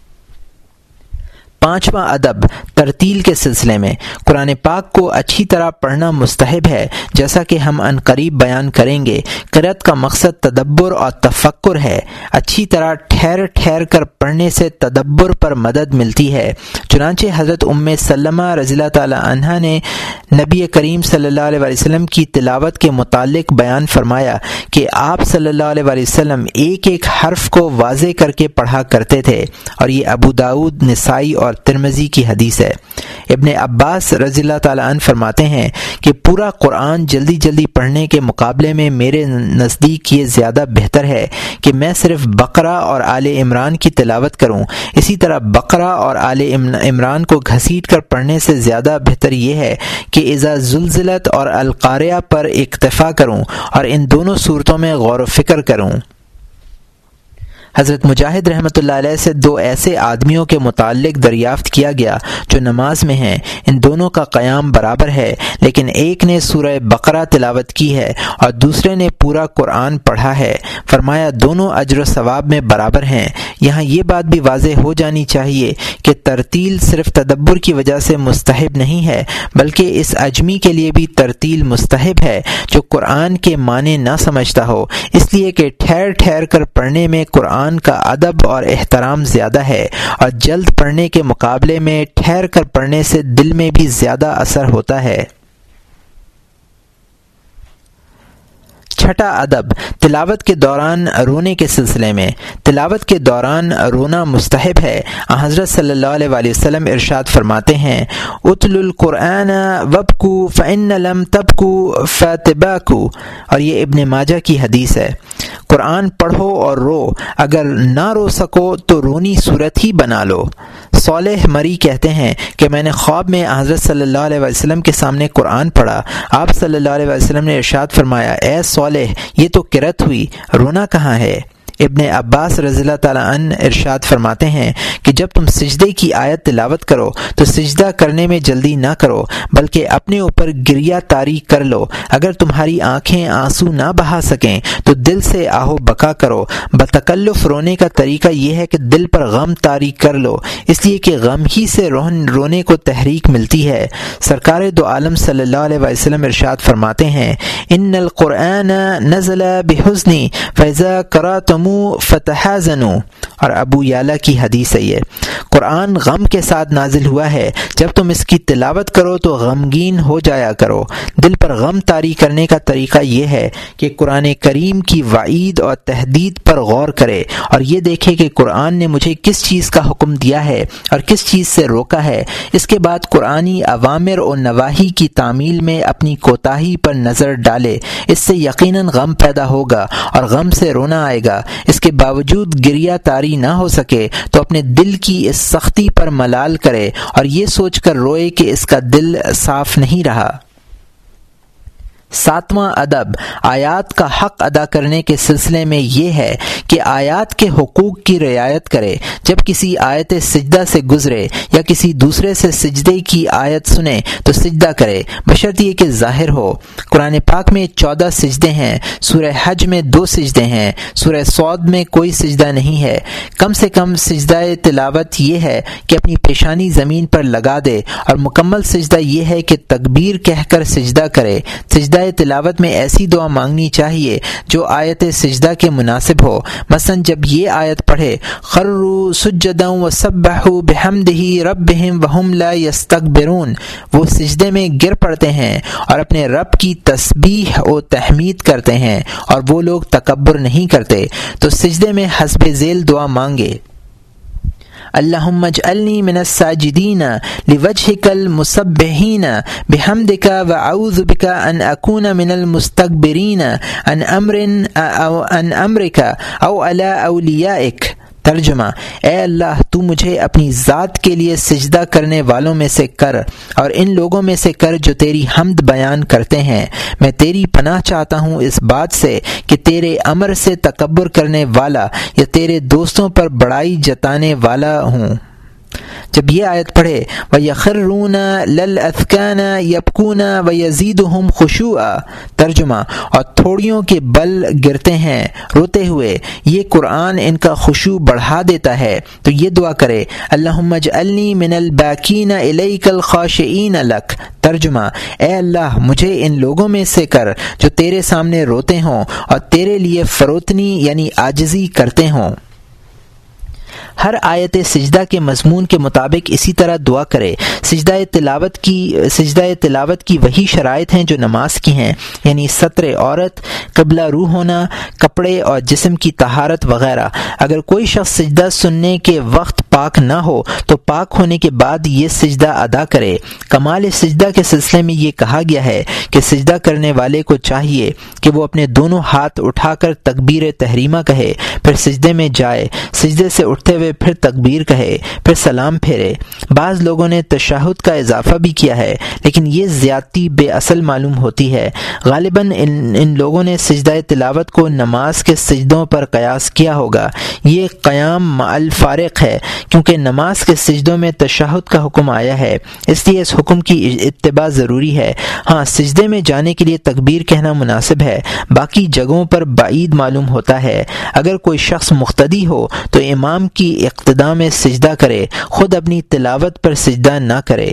پانچواں ادب ترتیل کے سلسلے میں قرآن پاک کو اچھی طرح پڑھنا مستحب ہے، جیسا کہ ہم عنقریب بیان کریں گے۔ قرأت کا مقصد تدبر اور تفکر ہے۔ اچھی طرح ٹھہر ٹھہر کر پڑھنے سے تدبر پر مدد ملتی ہے۔ چنانچہ حضرت ام سلمہ رضی اللہ تعالی عنہا نے نبی کریم صلی اللہ علیہ وسلم کی تلاوت کے متعلق بیان فرمایا کہ آپ صلی اللہ علیہ وسلم ایک ایک حرف کو واضح کر کے پڑھا کرتے تھے، اور یہ ابو داؤد، نسائی اور ترمذی کی حدیث ہے۔ ابن عباس رضی اللہ تعالی عنہ فرماتے ہیں کہ پورا قرآن جلدی جلدی پڑھنے کے مقابلے میں میرے نزدیک یہ زیادہ بہتر ہے کہ میں صرف بقرہ اور آل عمران کی تلاوت کروں۔ اسی طرح بقرہ اور آل عمران کو گھسیٹ کر پڑھنے سے زیادہ بہتر یہ ہے کہ اذا زلزلت اور القاریہ پر اکتفا کروں اور ان دونوں صورتوں میں غور و فکر کروں۔ حضرت مجاہد رحمۃ اللہ علیہ سے دو ایسے آدمیوں کے متعلق دریافت کیا گیا جو نماز میں ہیں، ان دونوں کا قیام برابر ہے، لیکن ایک نے سورہ بقرہ تلاوت کی ہے اور دوسرے نے پورا قرآن پڑھا ہے۔ فرمایا دونوں اجر و ثواب میں برابر ہیں۔ یہاں یہ بات بھی واضح ہو جانی چاہیے کہ ترتیل صرف تدبر کی وجہ سے مستحب نہیں ہے، بلکہ اس اجمی کے لیے بھی ترتیل مستحب ہے جو قرآن کے معنی نہ سمجھتا ہو، اس لیے کہ ٹھہر ٹھہر کر پڑھنے میں قرآن کا ادب اور احترام زیادہ ہے، اور جلد پڑھنے کے مقابلے میں ٹھہر کر پڑھنے سے دل میں بھی زیادہ اثر ہوتا ہے۔ چھٹا ادب تلاوت کے دوران رونے کے سلسلے میں تلاوت کے دوران رونا مستحب ہے۔ حضرت صلی اللہ علیہ وآلہ وسلم ارشاد فرماتے ہیں اتلوا القرآن وابکوا فإن لم تبکوا فتباکوا، اور یہ ابن ماجہ کی حدیث ہے۔ قرآن پڑھو اور رو، اگر نہ رو سکو تو رونی صورت ہی بنا لو۔ صالح مری کہتے ہیں کہ میں نے خواب میں حضرت صلی اللہ علیہ وسلم کے سامنے قرآن پڑھا۔ آپ صلی اللہ علیہ وسلم نے ارشاد فرمایا اے صالح، یہ تو قرأت ہوئی، رونا کہاں ہے؟ ابن عباس رضی اللہ تعالیٰ عنہ ارشاد فرماتے ہیں کہ جب تم سجدے کی آیت تلاوت کرو تو سجدہ کرنے میں جلدی نہ کرو، بلکہ اپنے اوپر گریہ طاری کر لو۔ اگر تمہاری آنکھیں آنسو نہ بہا سکیں تو دل سے آہو بکا کرو۔ بتکلف رونے کا طریقہ یہ ہے کہ دل پر غم طاری کر لو، اس لیے کہ غم ہی سے رونے کو تحریک ملتی ہے۔ سرکار دو عالم صلی اللہ علیہ وسلم ارشاد فرماتے ہیں ان القرآن نزل بحزنی فاذا قرأتم فتحزنوا، اور ابو یعلا کی حدیث ہے۔ یہ قرآن غم کے ساتھ نازل ہوا ہے، جب تم اس کی تلاوت کرو تو غمگین ہو جایا کرو۔ دل پر غم طاری کرنے کا طریقہ یہ ہے کہ قرآن کریم کی وعید اور تحدید پر غور کرے اور یہ دیکھے کہ قرآن نے مجھے کس چیز کا حکم دیا ہے اور کس چیز سے روکا ہے۔ اس کے بعد قرآنی اوامر و نواہی کی تعمیل میں اپنی کوتاہی پر نظر ڈالے، اس سے یقیناً غم پیدا ہوگا اور غم سے رونا آئے گا۔ اس کے باوجود گریہ طاری نہ ہو سکے تو اپنے دل کی اس سختی پر ملال کرے اور یہ سوچ کر روئے کہ اس کا دل صاف نہیں رہا۔ ساتواں ادب آیات کا حق ادا کرنے کے سلسلے میں یہ ہے کہ آیات کے حقوق کی رعایت کرے۔ جب کسی آیت سجدہ سے گزرے یا کسی دوسرے سے سجدے کی آیت سنے تو سجدہ کرے، بشرط یہ کہ ظاہر ہو۔ قرآن پاک میں 14 سجدے ہیں، سورہ حج میں 2 سجدے ہیں، سورہ صاد میں کوئی سجدہ نہیں ہے۔ کم سے کم سجدہ تلاوت یہ ہے کہ اپنی پیشانی زمین پر لگا دے، اور مکمل سجدہ یہ ہے کہ تکبیر کہہ کر سجدہ کرے۔ سجدہ تلاوت میں ایسی دعا مانگنی چاہیے جو آیت سجدہ کے مناسب ہو۔ مثلا جب یہ آیت پڑھے خروا سجدا وسبحوا بحمدہ ربہم وہم لا یستکبرون، وہ سجدے میں گر پڑتے ہیں اور اپنے رب کی تسبیح و تحمید کرتے ہیں اور وہ لوگ تکبر نہیں کرتے، تو سجدے میں حسب ذیل دعا مانگے۔ اللہم اجعلنی من الساجدین لوجہک المسبحین بحمدک واعوذ بک ان اکون من المستکبرین عن امرک او علی اولیائک۔ ترجمہ: اے اللہ تو مجھے اپنی ذات کے لیے سجدہ کرنے والوں میں سے کر اور ان لوگوں میں سے کر جو تیری حمد بیان کرتے ہیں۔ میں تیری پناہ چاہتا ہوں اس بات سے کہ تیرے امر سے تکبر کرنے والا یا تیرے دوستوں پر بڑائی جتانے والا ہوں۔ جب یہ آیت پڑھے وَيَخِرُّونَ لِلْأَذْقَانِ يَبْكُونَ وَيَزِيدُهُمْ خُشُوعًا، ترجمہ: اور تھوڑیوں کے بل گرتے ہیں روتے ہوئے، یہ قرآن ان کا خشوع بڑھا دیتا ہے۔ تو یہ دعا کرے اللہم اجعلنی من الباکین الیک الخاشعین لک، ترجمہ: اے اللہ مجھے ان لوگوں میں سے کر جو تیرے سامنے روتے ہوں اور تیرے لیے فروتنی یعنی عاجزی کرتے ہوں۔ ہر آیت سجدہ کے مضمون کے مطابق اسی طرح دعا کرے۔ سجدہ تلاوت کی وہی شرائط ہیں جو نماز کی ہیں، یعنی ستر عورت، قبلہ رو ہونا، کپڑے اور جسم کی طہارت وغیرہ۔ اگر کوئی شخص سجدہ سننے کے وقت پاک نہ ہو تو پاک ہونے کے بعد یہ سجدہ ادا کرے۔ کمال سجدہ کے سلسلے میں یہ کہا گیا ہے کہ سجدہ کرنے والے کو چاہیے کہ وہ اپنے دونوں ہاتھ اٹھا کر تکبیر تحریمہ کہے، پھر سجدے میں جائے، سجدے سے اٹھتے ہوئے پھر تکبیر کہے، پھر سلام پھیرے۔ بعض لوگوں نے تشہد کا اضافہ بھی کیا ہے، لیکن یہ زیادتی بے اصل معلوم ہوتی ہے۔ غالباً ان لوگوں نے سجدہ تلاوت کو نماز کے سجدوں پر قیاس کیا ہوگا۔ یہ قیام مع الفارق ہے، کیونکہ نماز کے سجدوں میں تشہد کا حکم آیا ہے، اس لیے اس حکم کی اتباع ضروری ہے۔ ہاں، سجدے میں جانے کے لیے تکبیر کہنا مناسب ہے، باقی جگہوں پر بعید معلوم ہوتا ہے۔ اگر کوئی شخص مقتدی ہو تو امام کی اقتداء میں سجدہ کرے، خود اپنی تلاوت پر سجدہ نہ کرے۔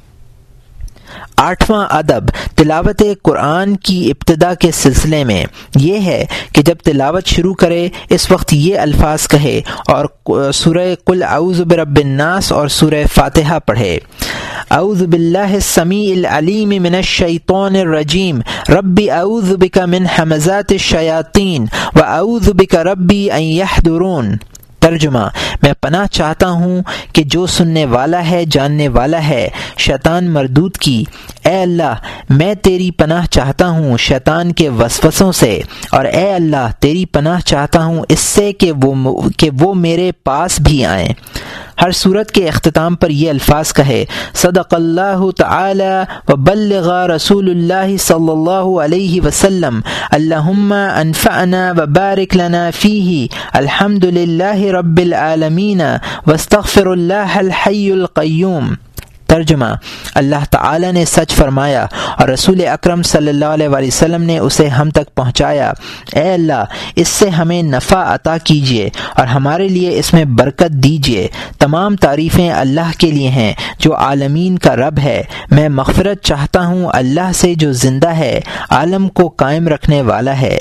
8واں ادب تلاوت قرآن کی ابتدا کے سلسلے میں یہ ہے کہ جب تلاوت شروع کرے اس وقت یہ الفاظ کہے اور سورہ قل اعوذ برب الناس اور سورہ فاتحہ پڑھے۔ اعوذ باللہ السمیع العلیم من الشیطان الرجیم ربی اعوذ بک من حمزات الشیاطین و اعوذ بک ربی ان یحضرون۔ ترجمہ: میں پناہ چاہتا ہوں کہ جو سننے والا ہے جاننے والا ہے شیطان مردود کی۔ اے اللہ میں تیری پناہ چاہتا ہوں شیطان کے وسوسوں سے، اور اے اللہ تیری پناہ چاہتا ہوں اس سے کہ وہ میرے پاس بھی آئیں۔ ہر صورت کے اختتام پر یہ الفاظ کہے صدق اللہ تعالی و بلغ رسول اللہ صلی اللہ علیہ وسلم اللہم انفعنا و بارک لنا فیہ الحمد للہ رب العالمین واستغفر اللہ الحی القیوم۔ ترجمہ: اللہ تعالی نے سچ فرمایا اور رسول اکرم صلی اللہ علیہ وآلہ وسلم نے اسے ہم تک پہنچایا۔ اے اللہ اس سے ہمیں نفع عطا کیجیے اور ہمارے لیے اس میں برکت دیجیے۔ تمام تعریفیں اللہ کے لیے ہیں جو عالمین کا رب ہے۔ میں مغفرت چاہتا ہوں اللہ سے جو زندہ ہے، عالم کو قائم رکھنے والا ہے۔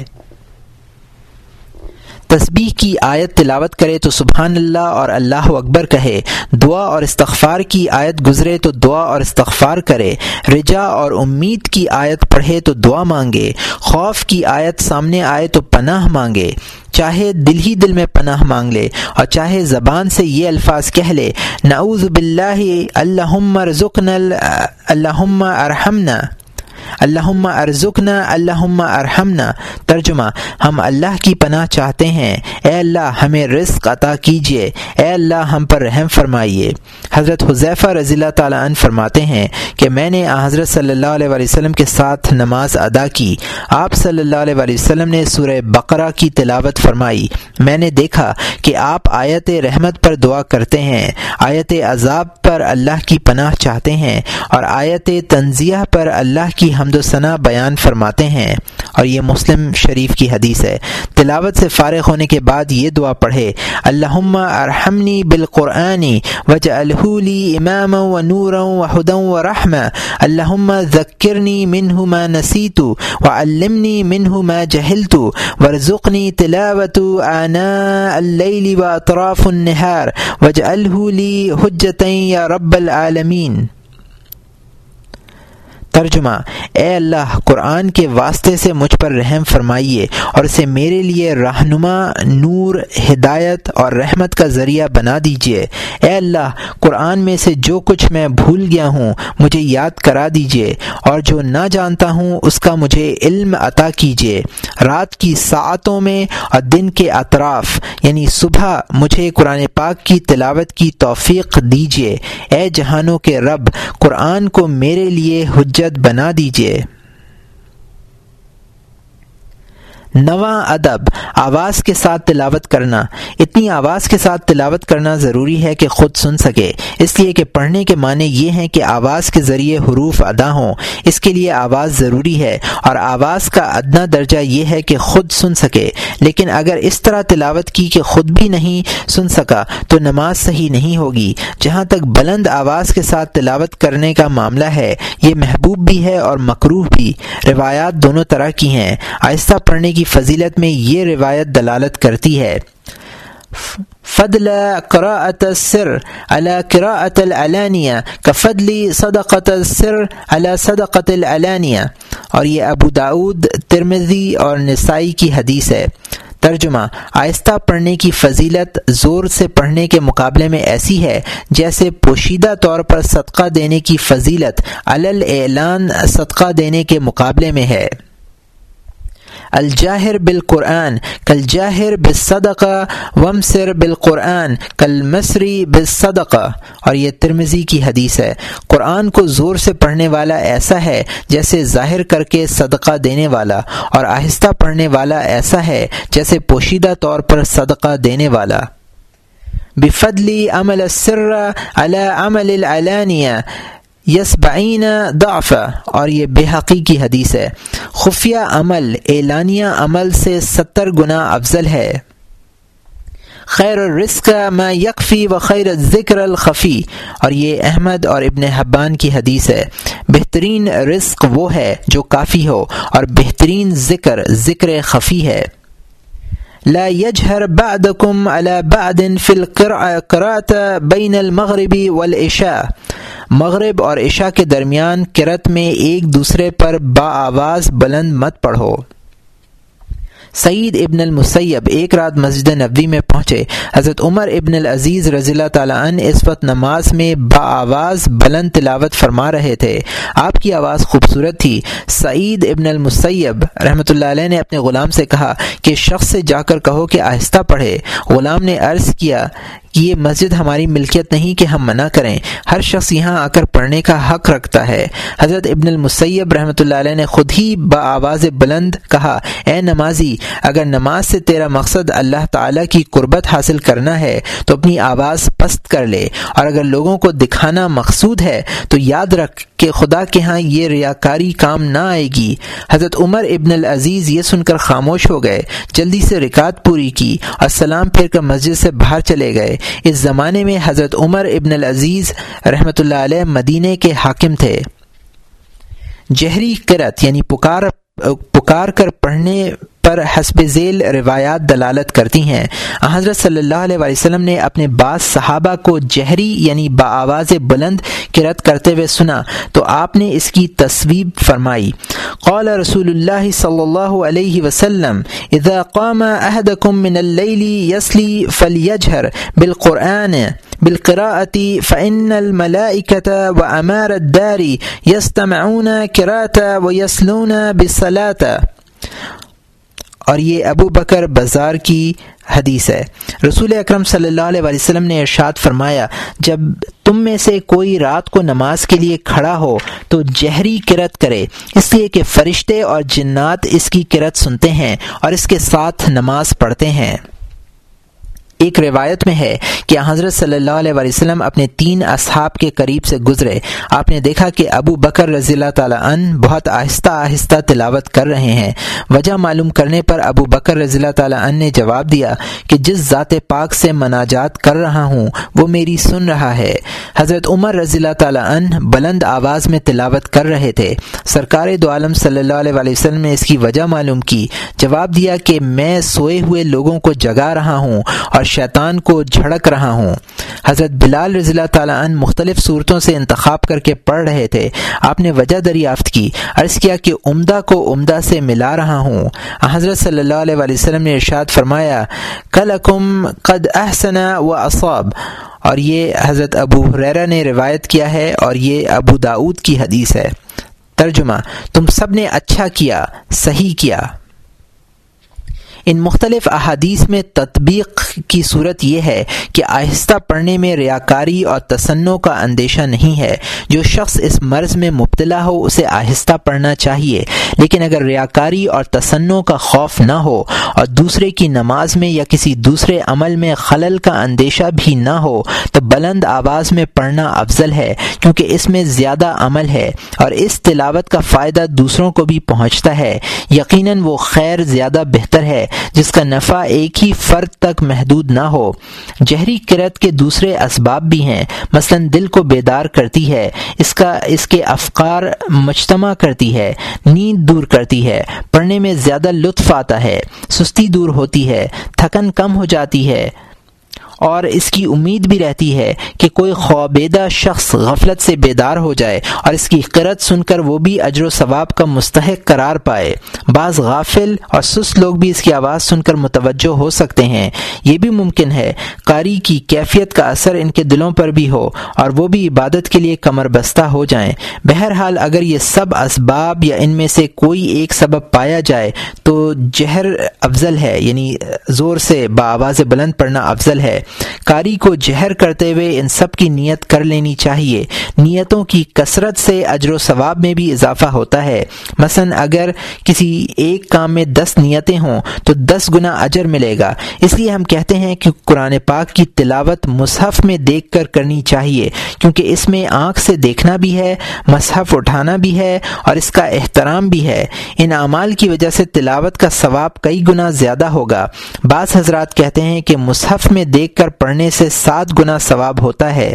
تسبیح کی آیت تلاوت کرے تو سبحان اللہ اور اللہ اکبر کہے، دعا اور استغفار کی آیت گزرے تو دعا اور استغفار کرے، رجا اور امید کی آیت پڑھے تو دعا مانگے، خوف کی آیت سامنے آئے تو پناہ مانگے، چاہے دل ہی دل میں پناہ مانگ لے اور چاہے زبان سے یہ الفاظ کہہ لے نعوذ باللہ اللہم ارزقنا اللہم ارحمنا اللہم ارزقنا اللہم ارحمنا۔ ترجمہ: ہم اللہ کی پناہ چاہتے ہیں، اے اللہ ہمیں رزق عطا کیجیے، اے اللہ ہم پر رحم فرمائیے۔ حضرت حذیفہ رضی اللہ تعالیٰ عنہ فرماتے ہیں کہ میں نے حضرت صلی اللہ علیہ وآلہ وسلم کے ساتھ نماز ادا کی۔ آپ صلی اللہ علیہ وآلہ وسلم نے سورہ بقرہ کی تلاوت فرمائی۔ میں نے دیکھا کہ آپ آیت رحمت پر دعا کرتے ہیں، آیت عذاب پر اللہ کی پناہ چاہتے ہیں اور آیت تنزیہ پر اللہ کی حمد و ثنا بیان فرماتے ہیں، اور یہ مسلم شریف کی حدیث ہے۔ تلاوت سے فارغ ہونے کے بعد یہ دعا پڑھے اللہم ارحمنی بالقرآن وجعلہ لی اماما و نورا و ہدی و رحمہ اللہم ذکرنی منہ ما نسیت وعلمنی منہ ما جہلت وارزقنی تلاوت آناء اللیل و اطراف النہار واجعلہ لی حجتا یا رب العالمین۔ ترجمہ: اے اللہ، قرآن کے واسطے سے مجھ پر رحم فرمائیے اور اسے میرے لیے رہنما، نور، ہدایت اور رحمت کا ذریعہ بنا دیجیے۔ اے اللہ، قرآن میں سے جو کچھ میں بھول گیا ہوں مجھے یاد کرا دیجیے، اور جو نہ جانتا ہوں اس کا مجھے علم عطا کیجیے۔ رات کی ساعتوں میں اور دن کے اطراف یعنی صبح مجھے قرآن پاک کی تلاوت کی توفیق دیجیے۔ اے جہانوں کے رب، قرآن کو میرے لیے حجت بنا دیجیے۔ نواں ادب، آواز کے ساتھ تلاوت کرنا۔ اتنی آواز کے ساتھ تلاوت کرنا ضروری ہے کہ خود سن سکے، اس لیے کہ پڑھنے کے معنی یہ ہیں کہ آواز کے ذریعے حروف ادا ہوں۔ اس کے لیے آواز ضروری ہے، اور آواز کا ادنا درجہ یہ ہے کہ خود سن سکے۔ لیکن اگر اس طرح تلاوت کی کہ خود بھی نہیں سن سکا تو نماز صحیح نہیں ہوگی۔ جہاں تک بلند آواز کے ساتھ تلاوت کرنے کا معاملہ ہے، یہ محبوب بھی ہے اور مکروہ بھی۔ روایات دونوں طرح کی ہیں۔ آہستہ پڑھنے کی فضیلت میں یہ روایت دلالت کرتی ہے: فضل قراءة السر على قراءة العلانية كفضل صدقة السر على صدقة العلانية، اور یہ ابو داؤد، ترمذی اور نسائی کی حدیث ہے۔ ترجمہ: آہستہ پڑھنے کی فضیلت زور سے پڑھنے کے مقابلے میں ایسی ہے جیسے پوشیدہ طور پر صدقہ دینے کی فضیلت علی الاعلان صدقہ دینے کے مقابلے میں ہے۔ الجاہر بالقرآن کالجاہر بالصدقہ وامسر بالقرآن کالمسری بالصدقہ، اور یہ ترمذی کی حدیث ہے۔ قرآن کو زور سے پڑھنے والا ایسا ہے جیسے ظاہر کر کے صدقہ دینے والا، اور آہستہ پڑھنے والا ایسا ہے جیسے پوشیدہ طور پر صدقہ دینے والا۔ بفضل عمل السر علی عمل العلانیہ یسبعین ضعفا، اور یہ بحقی کی حدیث ہے۔ خفیہ عمل اعلانیہ عمل سے 70 گنا افضل ہے۔ خیر الرزق ما یکفی و خیر الذکر الخفی، اور یہ احمد اور ابن حبان کی حدیث ہے۔ بہترین رزق وہ ہے جو کافی ہو، اور بہترین ذکر خفی ہے۔ لا يجهر بعضكم على بعض في القراءة بين المغرب والعشاء، مغرب اور عشاء کے درمیان قرأت میں ایک دوسرے پر بآواز بلند مت پڑھو۔ سعید ابن المسیب ایک رات مسجد نبوی میں پہنچے۔ حضرت عمر ابن العزیز رضی اللہ تعالیٰ عنہ اس وقت نماز میں بآواز بلند تلاوت فرما رہے تھے۔ آپ کی آواز خوبصورت تھی۔ سعید ابن المسیب رحمۃ اللہ علیہ نے اپنے غلام سے کہا کہ شخص سے جا کر کہو کہ آہستہ پڑھے۔ غلام نے عرض کیا کہ یہ مسجد ہماری ملکیت نہیں کہ ہم منع کریں، ہر شخص یہاں آ کر پڑھنے کا حق رکھتا ہے۔ حضرت ابن المسیب رحمۃ اللہ علیہ نے خود ہی بآواز بلند کہا: اے نمازی، اگر نماز سے تیرا مقصد اللہ تعالیٰ کی قربت حاصل کرنا ہے تو اپنی آواز پست کر لے، اور اگر لوگوں کو دکھانا مقصود ہے تو یاد رکھ کہ خدا کے ہاں یہ ریاکاری کام نہ آئے گی۔ حضرت عمر ابن العزیز یہ سن کر خاموش ہو گئے، جلدی سے رکعت پوری کی اور سلام پھیر کر مسجد سے باہر چلے گئے۔ اس زمانے میں حضرت عمر ابن العزیز رحمۃ اللہ علیہ مدینے کے حاکم تھے۔ جہری قرأت یعنی پکار کر پڑھنے پر حسب ذیل روایات دلالت کرتی ہیں۔ حضرت صلی اللہ علیہ وسلم نے اپنے بعض صحابہ کو جہری یعنی بآواز بلند قرأت کرتے ہوئے سنا تو آپ نے اس کی تصویب فرمائی۔ قال رسول اللہ صلی اللہ علیہ وسلم: اذا قام احدکم من اللیل یصلی فلیجہر بالقراءة فإن الملائكة وأمار الدار يستمعون قراءة ويصلون بالصلاة، اور یہ ابو بکر بزار کی حدیث ہے۔ رسول اکرم صلی اللہ علیہ وسلم نے ارشاد فرمایا: جب تم میں سے کوئی رات کو نماز کے لیے کھڑا ہو تو جہری قرأت کرے، اس لیے کہ فرشتے اور جنات اس کی قرأت سنتے ہیں اور اس کے ساتھ نماز پڑھتے ہیں۔ ایک روایت میں ہے کہ حضرت صلی اللہ علیہ وسلم اپنے 3 اصحاب کے قریب سے گزرے۔ آپ نے دیکھا کہ ابو بکر رضی اللہ تعالیٰ عنہ بہت آہستہ آہستہ تلاوت کر رہے ہیں۔ وجہ معلوم کرنے پر ابو بکر رضی اللہ تعالیٰ عنہ نے جواب دیا کہ جس ذات پاک سے مناجات کر رہا ہوں وہ میری سن رہا ہے۔ حضرت عمر رضی اللہ تعالیٰ عنہ بلند آواز میں تلاوت کر رہے تھے۔ سرکار دو عالم صلی اللہ علیہ وسلم نے اس کی وجہ معلوم کی، جواب دیا کہ میں سوئے ہوئے لوگوں کو جگا رہا ہوں اور شیطان کو جھڑک رہا ہوں۔ حضرت بلال رضی اللہ تعالیٰ عنہ مختلف صورتوں سے انتخاب کر کے پڑھ رہے تھے۔ آپ نے وجہ دریافت کی، عرض کیا کہ عمدہ کو عمدہ سے ملا رہا ہوں۔ حضرت صلی اللہ علیہ وسلم نے ارشاد فرمایا کلکم قد احسن و اصاب، اور یہ حضرت ابو ہریرہ نے روایت کیا ہے اور یہ ابو داؤد کی حدیث ہے۔ ترجمہ: تم سب نے اچھا کیا، صحیح کیا۔ ان مختلف احادیث میں تطبیق کی صورت یہ ہے کہ آہستہ پڑھنے میں ریاکاری اور تصنع کا اندیشہ نہیں ہے۔ جو شخص اس مرض میں مبتلا ہو اسے آہستہ پڑھنا چاہیے، لیکن اگر ریاکاری اور تصنع کا خوف نہ ہو اور دوسرے کی نماز میں یا کسی دوسرے عمل میں خلل کا اندیشہ بھی نہ ہو تو بلند آواز میں پڑھنا افضل ہے، کیونکہ اس میں زیادہ عمل ہے اور اس تلاوت کا فائدہ دوسروں کو بھی پہنچتا ہے۔ یقیناً وہ خیر زیادہ بہتر ہے جس کا نفع ایک ہی فرد تک محدود نہ ہو۔ جہری قرأت کے دوسرے اسباب بھی ہیں، مثلا دل کو بیدار کرتی ہے، اس کے افکار مجتمع کرتی ہے، نیند دور کرتی ہے، پڑھنے میں زیادہ لطف آتا ہے، سستی دور ہوتی ہے، تھکن کم ہو جاتی ہے، اور اس کی امید بھی رہتی ہے کہ کوئی خوابیدہ شخص غفلت سے بیدار ہو جائے اور اس کی قرأت سن کر وہ بھی اجر و ثواب کا مستحق قرار پائے۔ بعض غافل اور سست لوگ بھی اس کی آواز سن کر متوجہ ہو سکتے ہیں۔ یہ بھی ممکن ہے قاری کی کیفیت کا اثر ان کے دلوں پر بھی ہو اور وہ بھی عبادت کے لیے کمر بستہ ہو جائیں۔ بہرحال اگر یہ سب اسباب یا ان میں سے کوئی ایک سبب پایا جائے تو جہر افضل ہے، یعنی زور سے بآواز بلند پڑھنا افضل ہے۔ قاری کو جہر کرتے ہوئے ان سب کی نیت کر لینی چاہیے۔ نیتوں کی کثرت سے اجر و ثواب میں بھی اضافہ ہوتا ہے۔ مثلا اگر کسی ایک کام میں 10 نیتیں ہوں تو 10 گنا اجر ملے گا۔ اس لیے ہم کہتے ہیں کہ قرآن پاک کی تلاوت مصحف میں دیکھ کر کرنی چاہیے، کیونکہ اس میں آنکھ سے دیکھنا بھی ہے، مصحف اٹھانا بھی ہے اور اس کا احترام بھی ہے۔ ان اعمال کی وجہ سے تلاوت کا ثواب کئی گنا زیادہ ہوگا۔ بعض حضرات کہتے ہیں کہ مصحف میں دیکھ کر پڑھنے سے 7 گنا ثواب ہوتا ہے۔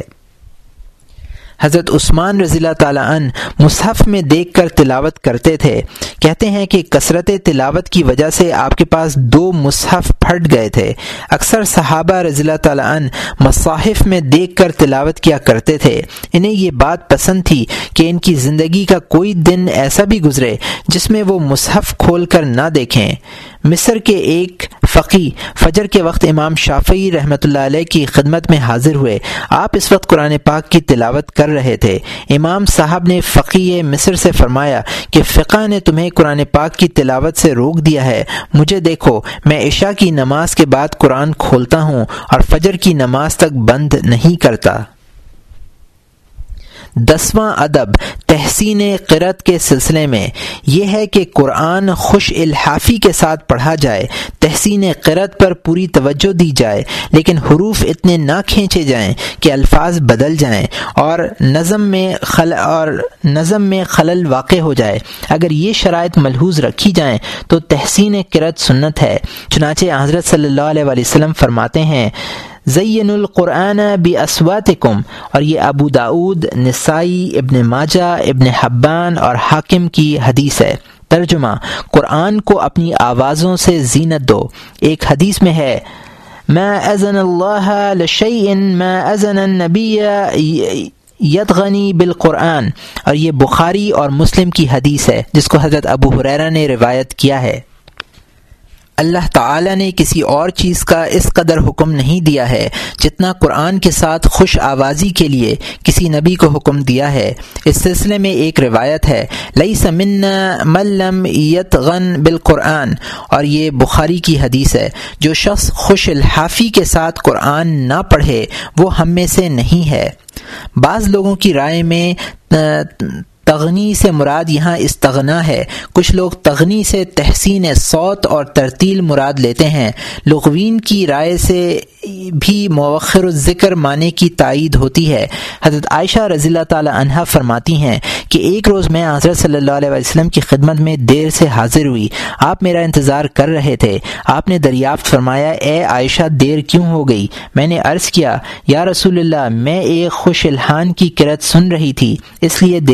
حضرت عثمان رضی اللہ تعالیٰ عنہ مصحف میں دیکھ کر تلاوت کرتے تھے۔ کہتے ہیں کہ کثرت تلاوت کی وجہ سے آپ کے پاس 2 مصحف پھٹ گئے تھے۔ اکثر صحابہ رضی اللہ تعالیٰ عنہ مصاحف میں دیکھ کر تلاوت کیا کرتے تھے۔ انہیں یہ بات پسند تھی کہ ان کی زندگی کا کوئی دن ایسا بھی گزرے جس میں وہ مصحف کھول کر نہ دیکھیں۔ مصر کے ایک فقی فجر کے وقت امام شافعی رحمۃ اللہ علیہ کی خدمت میں حاضر ہوئے۔ آپ اس وقت قرآن پاک کی تلاوت کر رہے تھے۔ امام صاحب نے فقی مصر سے فرمایا کہ فقہ نے تمہیں قرآن پاک کی تلاوت سے روک دیا ہے۔ مجھے دیکھو، میں عشاء کی نماز کے بعد قرآن کھولتا ہوں اور فجر کی نماز تک بند نہیں کرتا۔ 10واں ادب تحسین قرأت کے سلسلے میں یہ ہے کہ قرآن خوش الحافی کے ساتھ پڑھا جائے۔ تحسین قرأت پر پوری توجہ دی جائے، لیکن حروف اتنے نہ کھینچے جائیں کہ الفاظ بدل جائیں اور نظم میں خلل واقع ہو جائے۔ اگر یہ شرائط ملحوظ رکھی جائیں تو تحسین قرأت سنت ہے۔ چنانچہ حضرت صلی اللہ علیہ وسلم فرماتے ہیں زین القرآن باصواتکم، اور یہ ابو داؤد، نسائی، ابن ماجہ، ابن حبان اور حاکم کی حدیث ہے۔ ترجمہ: قرآن کو اپنی آوازوں سے زینت دو۔ ایک حدیث میں ہے ما اذن اللہ لشیء ما اذن النبی یدغنی بالقرآن، اور یہ بخاری اور مسلم کی حدیث ہے جس کو حضرت ابو ہریرہ نے روایت کیا ہے۔ اللہ تعالی نے کسی اور چیز کا اس قدر حکم نہیں دیا ہے جتنا قرآن کے ساتھ خوش آوازی کے لیے کسی نبی کو حکم دیا ہے۔ اس سلسلے میں ایک روایت ہے لیس منا من لم یتغن بالقرآن، اور یہ بخاری کی حدیث ہے۔ جو شخص خوش الحافی کے ساتھ قرآن نہ پڑھے وہ ہم میں سے نہیں ہے۔ بعض لوگوں کی رائے میں تغنی سے مراد یہاں استغنا ہے۔ کچھ لوگ تغنی سے تحسین صوت اور ترتیل مراد لیتے ہیں۔ لغوین کی رائے سے بھی مؤخر الذکر معنی کی تائید ہوتی ہے۔ حضرت عائشہ رضی اللہ تعالی عنہا فرماتی ہیں کہ ایک روز میں حضرت صلی اللہ علیہ وسلم کی خدمت میں دیر سے حاضر ہوئی۔ آپ میرا انتظار کر رہے تھے۔ آپ نے دریافت فرمایا اے عائشہ دیر کیوں ہو گئی؟ میں نے عرض کیا یا رسول اللہ میں ایک خوش الحان کی قرأت سن رہی تھی اس لیے دیر ہو گئی۔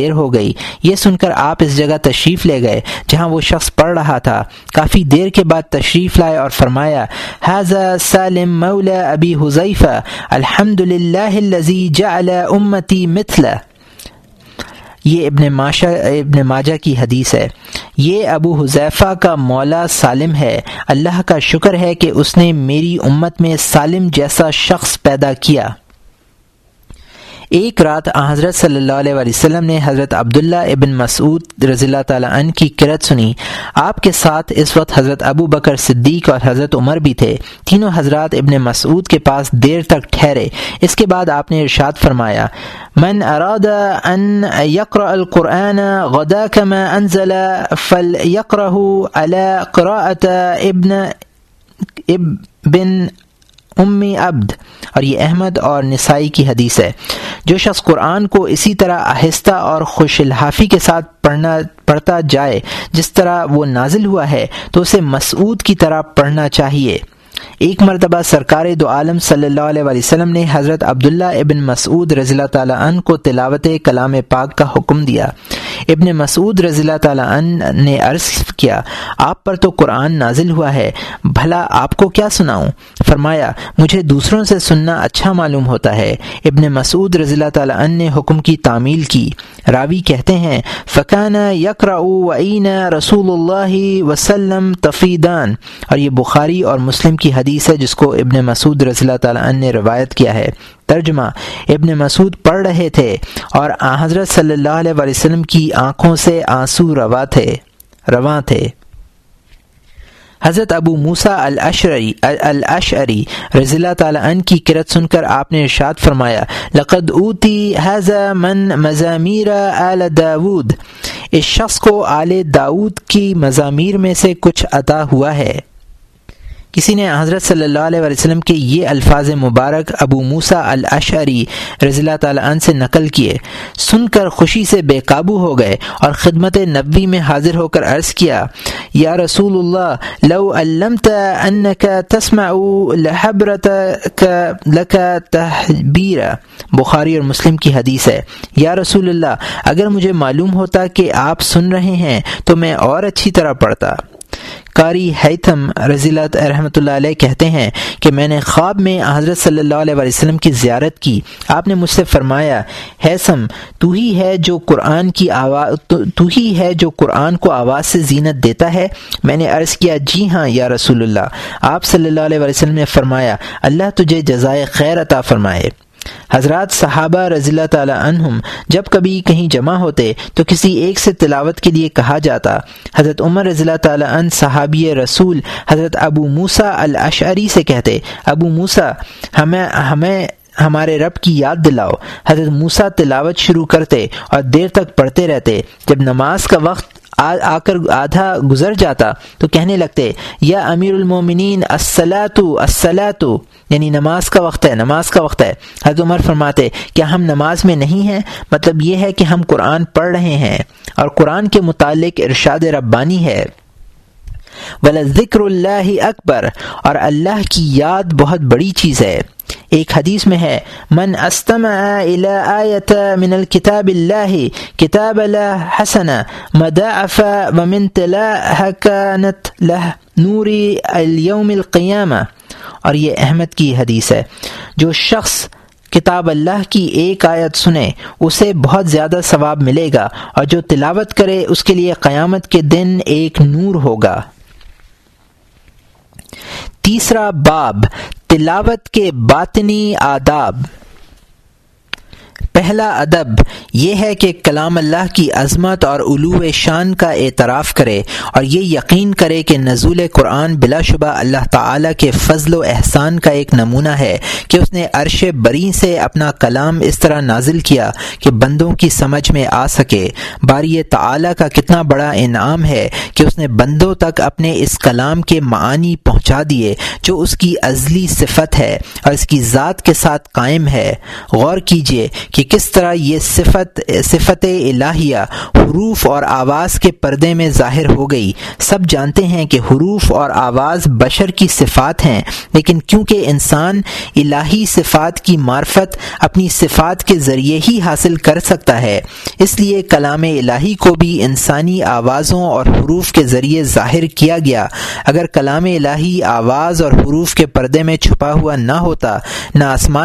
گئی۔ یہ سن کر آپ اس جگہ تشریف لے گئے جہاں وہ شخص پڑھ رہا تھا۔ کافی دیر کے بعد تشریف لائے اور فرمایا ھذا سالم مولا ابی حذیفہ الحمد للہ الذی جعل امتی مثلہ۔ یہ ابن ماجہ کی حدیث ہے۔ یہ ابو حذیفہ کا مولا سالم ہے، اللہ کا شکر ہے کہ اس نے میری امت میں سالم جیسا شخص پیدا کیا۔ ایک رات حضرت صلی اللہ علیہ وسلم نے حضرت عبداللہ ابن مسعود رضی اللہ تعالیٰ عنہ کی قرأت سنی۔ آپ کے ساتھ اس وقت حضرت ابو بکر صدیق اور حضرت عمر بھی تھے۔ تینوں حضرات ابن مسعود کے پاس دیر تک ٹھہرے۔ اس کے بعد آپ نے ارشاد فرمایا من اراد ان یقرأ القرآن غدا کما انزل فلیقرأہ علی قراءۃ ابن امی عبد، اور یہ احمد اور نسائی کی حدیث ہے۔ جو شخص قرآن کو اسی طرح آہستہ اور خوش الحافی کے ساتھ پڑھتا جائے جس طرح وہ نازل ہوا ہے تو اسے مسعود کی طرح پڑھنا چاہیے۔ ایک مرتبہ سرکار دو عالم صلی اللہ علیہ وسلم نے حضرت عبداللہ ابن مسعود رضی اللہ تعالیٰ عنہ کو تلاوت کلام پاک کا حکم دیا۔ ابن مسعود رضی اللہ تعالیٰ عنہ نے عرض کیا آپ پر تو قرآن نازل ہوا ہے، بھلا آپ کو کیا سناؤں؟ فرمایا مجھے دوسروں سے سننا اچھا معلوم ہوتا ہے۔ ابن مسعود رضی اللہ تعالیٰ عنہ نے حکم کی تعمیل کی۔ راوی کہتے ہیں فکان یقرأ وعین رسول اللہ وسلم تفیدان، اور یہ بخاری اور مسلم کی حدیث ہے جس کو ابن مسعود رضی اللہ تعالیٰ عنہ نے روایت کیا ہے۔ ترجمہ ابن مسعود پڑھ رہے تھے اور حضرت صلی اللہ علیہ وسلم کی آنکھوں سے آنسو رواں تھے۔ حضرت ابو موسیٰ الاشعری رضی اللہ تعالیٰ عنہ کی قرأت سن کر آپ نے ارشاد فرمایا لقد اوتی ھذا من مزامیر آل داود، اس شخص کو آل داود کی مزامیر میں سے کچھ عطا ہوا ہے۔ کسی نے حضرت صلی اللہ علیہ وسلم کے یہ الفاظ مبارک ابو موسیٰ الاشعری رضی اللہ تعالیٰ عنہ سے نقل کیے، سن کر خوشی سے بے قابو ہو گئے اور خدمت نبوی میں حاضر ہو کر عرض کیا یا رسول اللہ لو علمت انک تسمع لحبرتک لک تحبیرا، بخاری اور مسلم کی حدیث ہے۔ یا رسول اللہ اگر مجھے معلوم ہوتا کہ آپ سن رہے ہیں تو میں اور اچھی طرح پڑھتا۔ قاری حیثم رضی اللہ رحمۃ اللہ علیہ کہتے ہیں کہ میں نے خواب میں حضرت صلی اللہ علیہ وسلم کی زیارت کی۔ آپ نے مجھ سے فرمایا حیثم تو ہی ہے جو قرآن کو آواز سے زینت دیتا ہے؟ میں نے عرض کیا جی ہاں یا رسول اللہ۔ آپ صلی اللہ علیہ وسلم نے فرمایا اللہ تجھے جزائے خیر عطا فرمائے۔ حضرات صحابہ رضی اللہ تعالی عنہم جب کبھی کہیں جمع ہوتے تو کسی ایک سے تلاوت کے لیے کہا جاتا۔ حضرت عمر رضی اللہ تعالی عنہ صحابی رسول حضرت ابو موسیٰ الاشعری سے کہتے ابو موسیٰ ہمیں ہمارے رب کی یاد دلاؤ۔ حضرت موسیٰ تلاوت شروع کرتے اور دیر تک پڑھتے رہتے۔ جب نماز کا وقت آ کر آدھا گزر جاتا تو کہنے لگتے یا امیر المومنین الصلاۃ، یعنی نماز کا وقت ہے۔ حضرت عمر فرماتے کیا ہم نماز میں نہیں ہیں؟ مطلب یہ ہے کہ ہم قرآن پڑھ رہے ہیں اور قرآن کے متعلق ارشاد ربانی ہے وَلَذِكْرُ اللَّهِ اکبر، اور اللہ کی یاد بہت بڑی چیز ہے۔ ایک حدیث میں ہے من استمع الى آیت من الکتاب اللہ کتاب له حسنہ مضاعف ومن تلاها كانت له نور اليوم القیامہ، اور یہ احمد کی حدیث ہے جو شخص کتاب اللہ کی ایک آیت سنے اسے بہت زیادہ ثواب ملے گا، اور جو تلاوت کرے اس کے لیے قیامت کے دن ایک نور ہوگا۔ تیسرا باب تلاوت کے باطنی آداب۔ پہلا ادب یہ ہے کہ کلام اللہ کی عظمت اور علو شان کا اعتراف کرے اور یہ یقین کرے کہ نزول قرآن بلا شبہ اللہ تعالیٰ کے فضل و احسان کا ایک نمونہ ہے کہ اس نے عرش بری سے اپنا کلام اس طرح نازل کیا کہ بندوں کی سمجھ میں آ سکے۔ باری تعالیٰ کا کتنا بڑا انعام ہے کہ اس نے بندوں تک اپنے اس کلام کے معانی پہنچا دیے جو اس کی ازلی صفت ہے اور اس کی ذات کے ساتھ قائم ہے۔ غور کیجئے کہ کس طرح یہ صفت الہیہ حروف اور آواز کے پردے میں ظاہر ہو گئی۔ سب جانتے ہیں کہ حروف اور آواز بشر کی صفات ہیں، لیکن کیونکہ انسان الہی صفات کی معرفت اپنی صفات کے ذریعے ہی حاصل کر سکتا ہے، اس لیے کلام الہی کو بھی انسانی آوازوں اور حروف کے ذریعے ظاہر کیا گیا۔ اگر کلام الہی آواز اور حروف کے پردے میں چھپا ہوا نہ ہوتا، نہ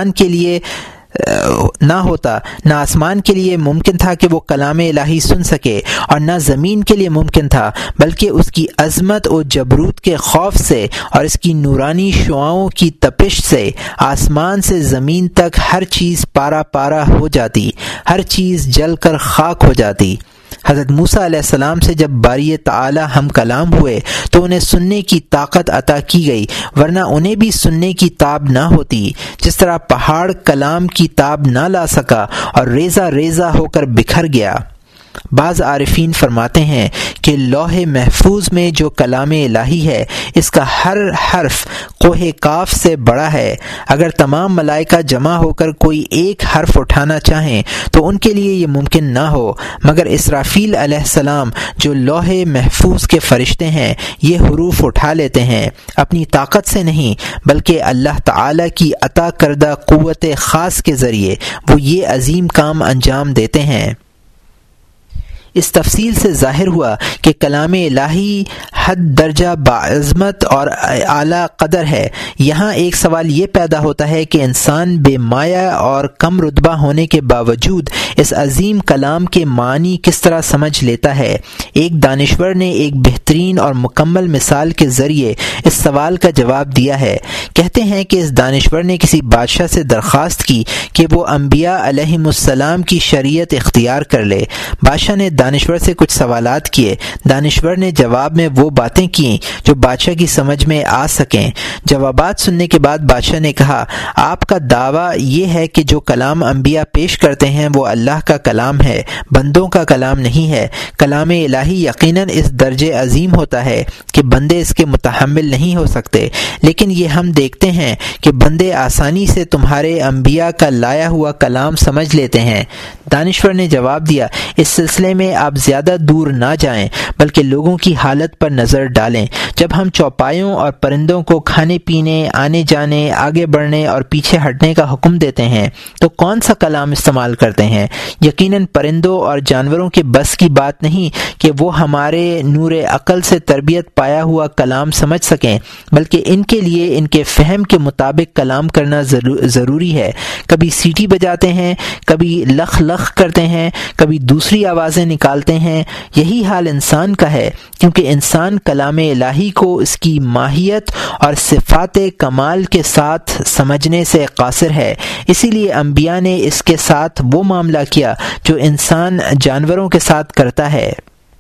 آسمان کے لیے ممکن تھا کہ وہ کلام الہی سن سکے، اور نہ زمین کے لیے ممکن تھا، بلکہ اس کی عظمت و جبروت کے خوف سے اور اس کی نورانی شعاؤں کی تپش سے آسمان سے زمین تک ہر چیز پارا پارا ہو جاتی، ہر چیز جل کر خاک ہو جاتی۔ حضرت موسیٰ علیہ السلام سے جب باری تعالی ہم کلام ہوئے تو انہیں سننے کی طاقت عطا کی گئی، ورنہ انہیں بھی سننے کی تاب نہ ہوتی۔ جس طرح پہاڑ کلام کی تاب نہ لا سکا اور ریزہ ریزہ ہو کر بکھر گیا۔ بعض عارفین فرماتے ہیں کہ لوح محفوظ میں جو کلام الہی ہے اس کا ہر حرف کوہ کاف سے بڑا ہے۔ اگر تمام ملائکہ جمع ہو کر کوئی ایک حرف اٹھانا چاہیں تو ان کے لیے یہ ممکن نہ ہو، مگر اسرافیل علیہ السلام جو لوح محفوظ کے فرشتے ہیں یہ حروف اٹھا لیتے ہیں، اپنی طاقت سے نہیں بلکہ اللہ تعالی کی عطا کردہ قوت خاص کے ذریعے وہ یہ عظیم کام انجام دیتے ہیں۔ اس تفصیل سے ظاہر ہوا کہ کلام الہی حد درجہ باعظمت اور اعلیٰ قدر ہے۔ یہاں ایک سوال یہ پیدا ہوتا ہے کہ انسان بے مایہ اور کم رتبہ ہونے کے باوجود اس عظیم کلام کے معنی کس طرح سمجھ لیتا ہے؟ ایک دانشور نے ایک بہترین اور مکمل مثال کے ذریعے اس سوال کا جواب دیا ہے۔ کہتے ہیں کہ اس دانشور نے کسی بادشاہ سے درخواست کی کہ وہ انبیاء علیہم السلام کی شریعت اختیار کر لے۔ بادشاہ نے دانشور سے کچھ سوالات کیے۔ دانشور نے جواب میں وہ باتیں کیں جو بادشاہ کی سمجھ میں آ سکیں۔ جوابات سننے کے بعد بادشاہ نے کہا، آپ کا دعویٰ یہ ہے کہ جو کلام انبیاء پیش کرتے ہیں وہ اللہ کا کلام ہے، بندوں کا کلام نہیں ہے۔ کلام الہی یقیناً اس درجے عظیم ہوتا ہے کہ بندے اس کے متحمل نہیں ہو سکتے، لیکن یہ ہم دیکھتے ہیں کہ بندے آسانی سے تمہارے انبیاء کا لایا ہوا کلام سمجھ لیتے ہیں۔ دانشور نے جواب دیا، اس سلسلے میں آپ زیادہ دور نہ جائیں بلکہ لوگوں کی حالت پر نظر ڈالیں۔ جب ہم چوپایوں اور پرندوں کو کھانے پینے، آنے جانے، آگے بڑھنے اور پیچھے ہٹنے کا حکم دیتے ہیں تو کون سا کلام استعمال کرتے ہیں؟ یقیناً پرندوں اور جانوروں کے بس کی بات نہیں کہ وہ ہمارے نور عقل سے تربیت پایا ہوا کلام سمجھ سکیں، بلکہ ان کے لیے ان کے فہم کے مطابق کلام کرنا ضروری ہے۔ کبھی سیٹی بجاتے ہیں، کبھی لخ لخ کرتے ہیں، کبھی دوسری آوازیں نکالتے ہیں۔ یہی حال انسان کا ہے، کیونکہ انسان کلام الہی کو اس کی ماہیت اور صفات کمال کے ساتھ سمجھنے سے قاصر ہے۔ اسی لیے انبیاء نے اس کے ساتھ وہ معاملہ کیا جو انسان جانوروں کے ساتھ کرتا ہے۔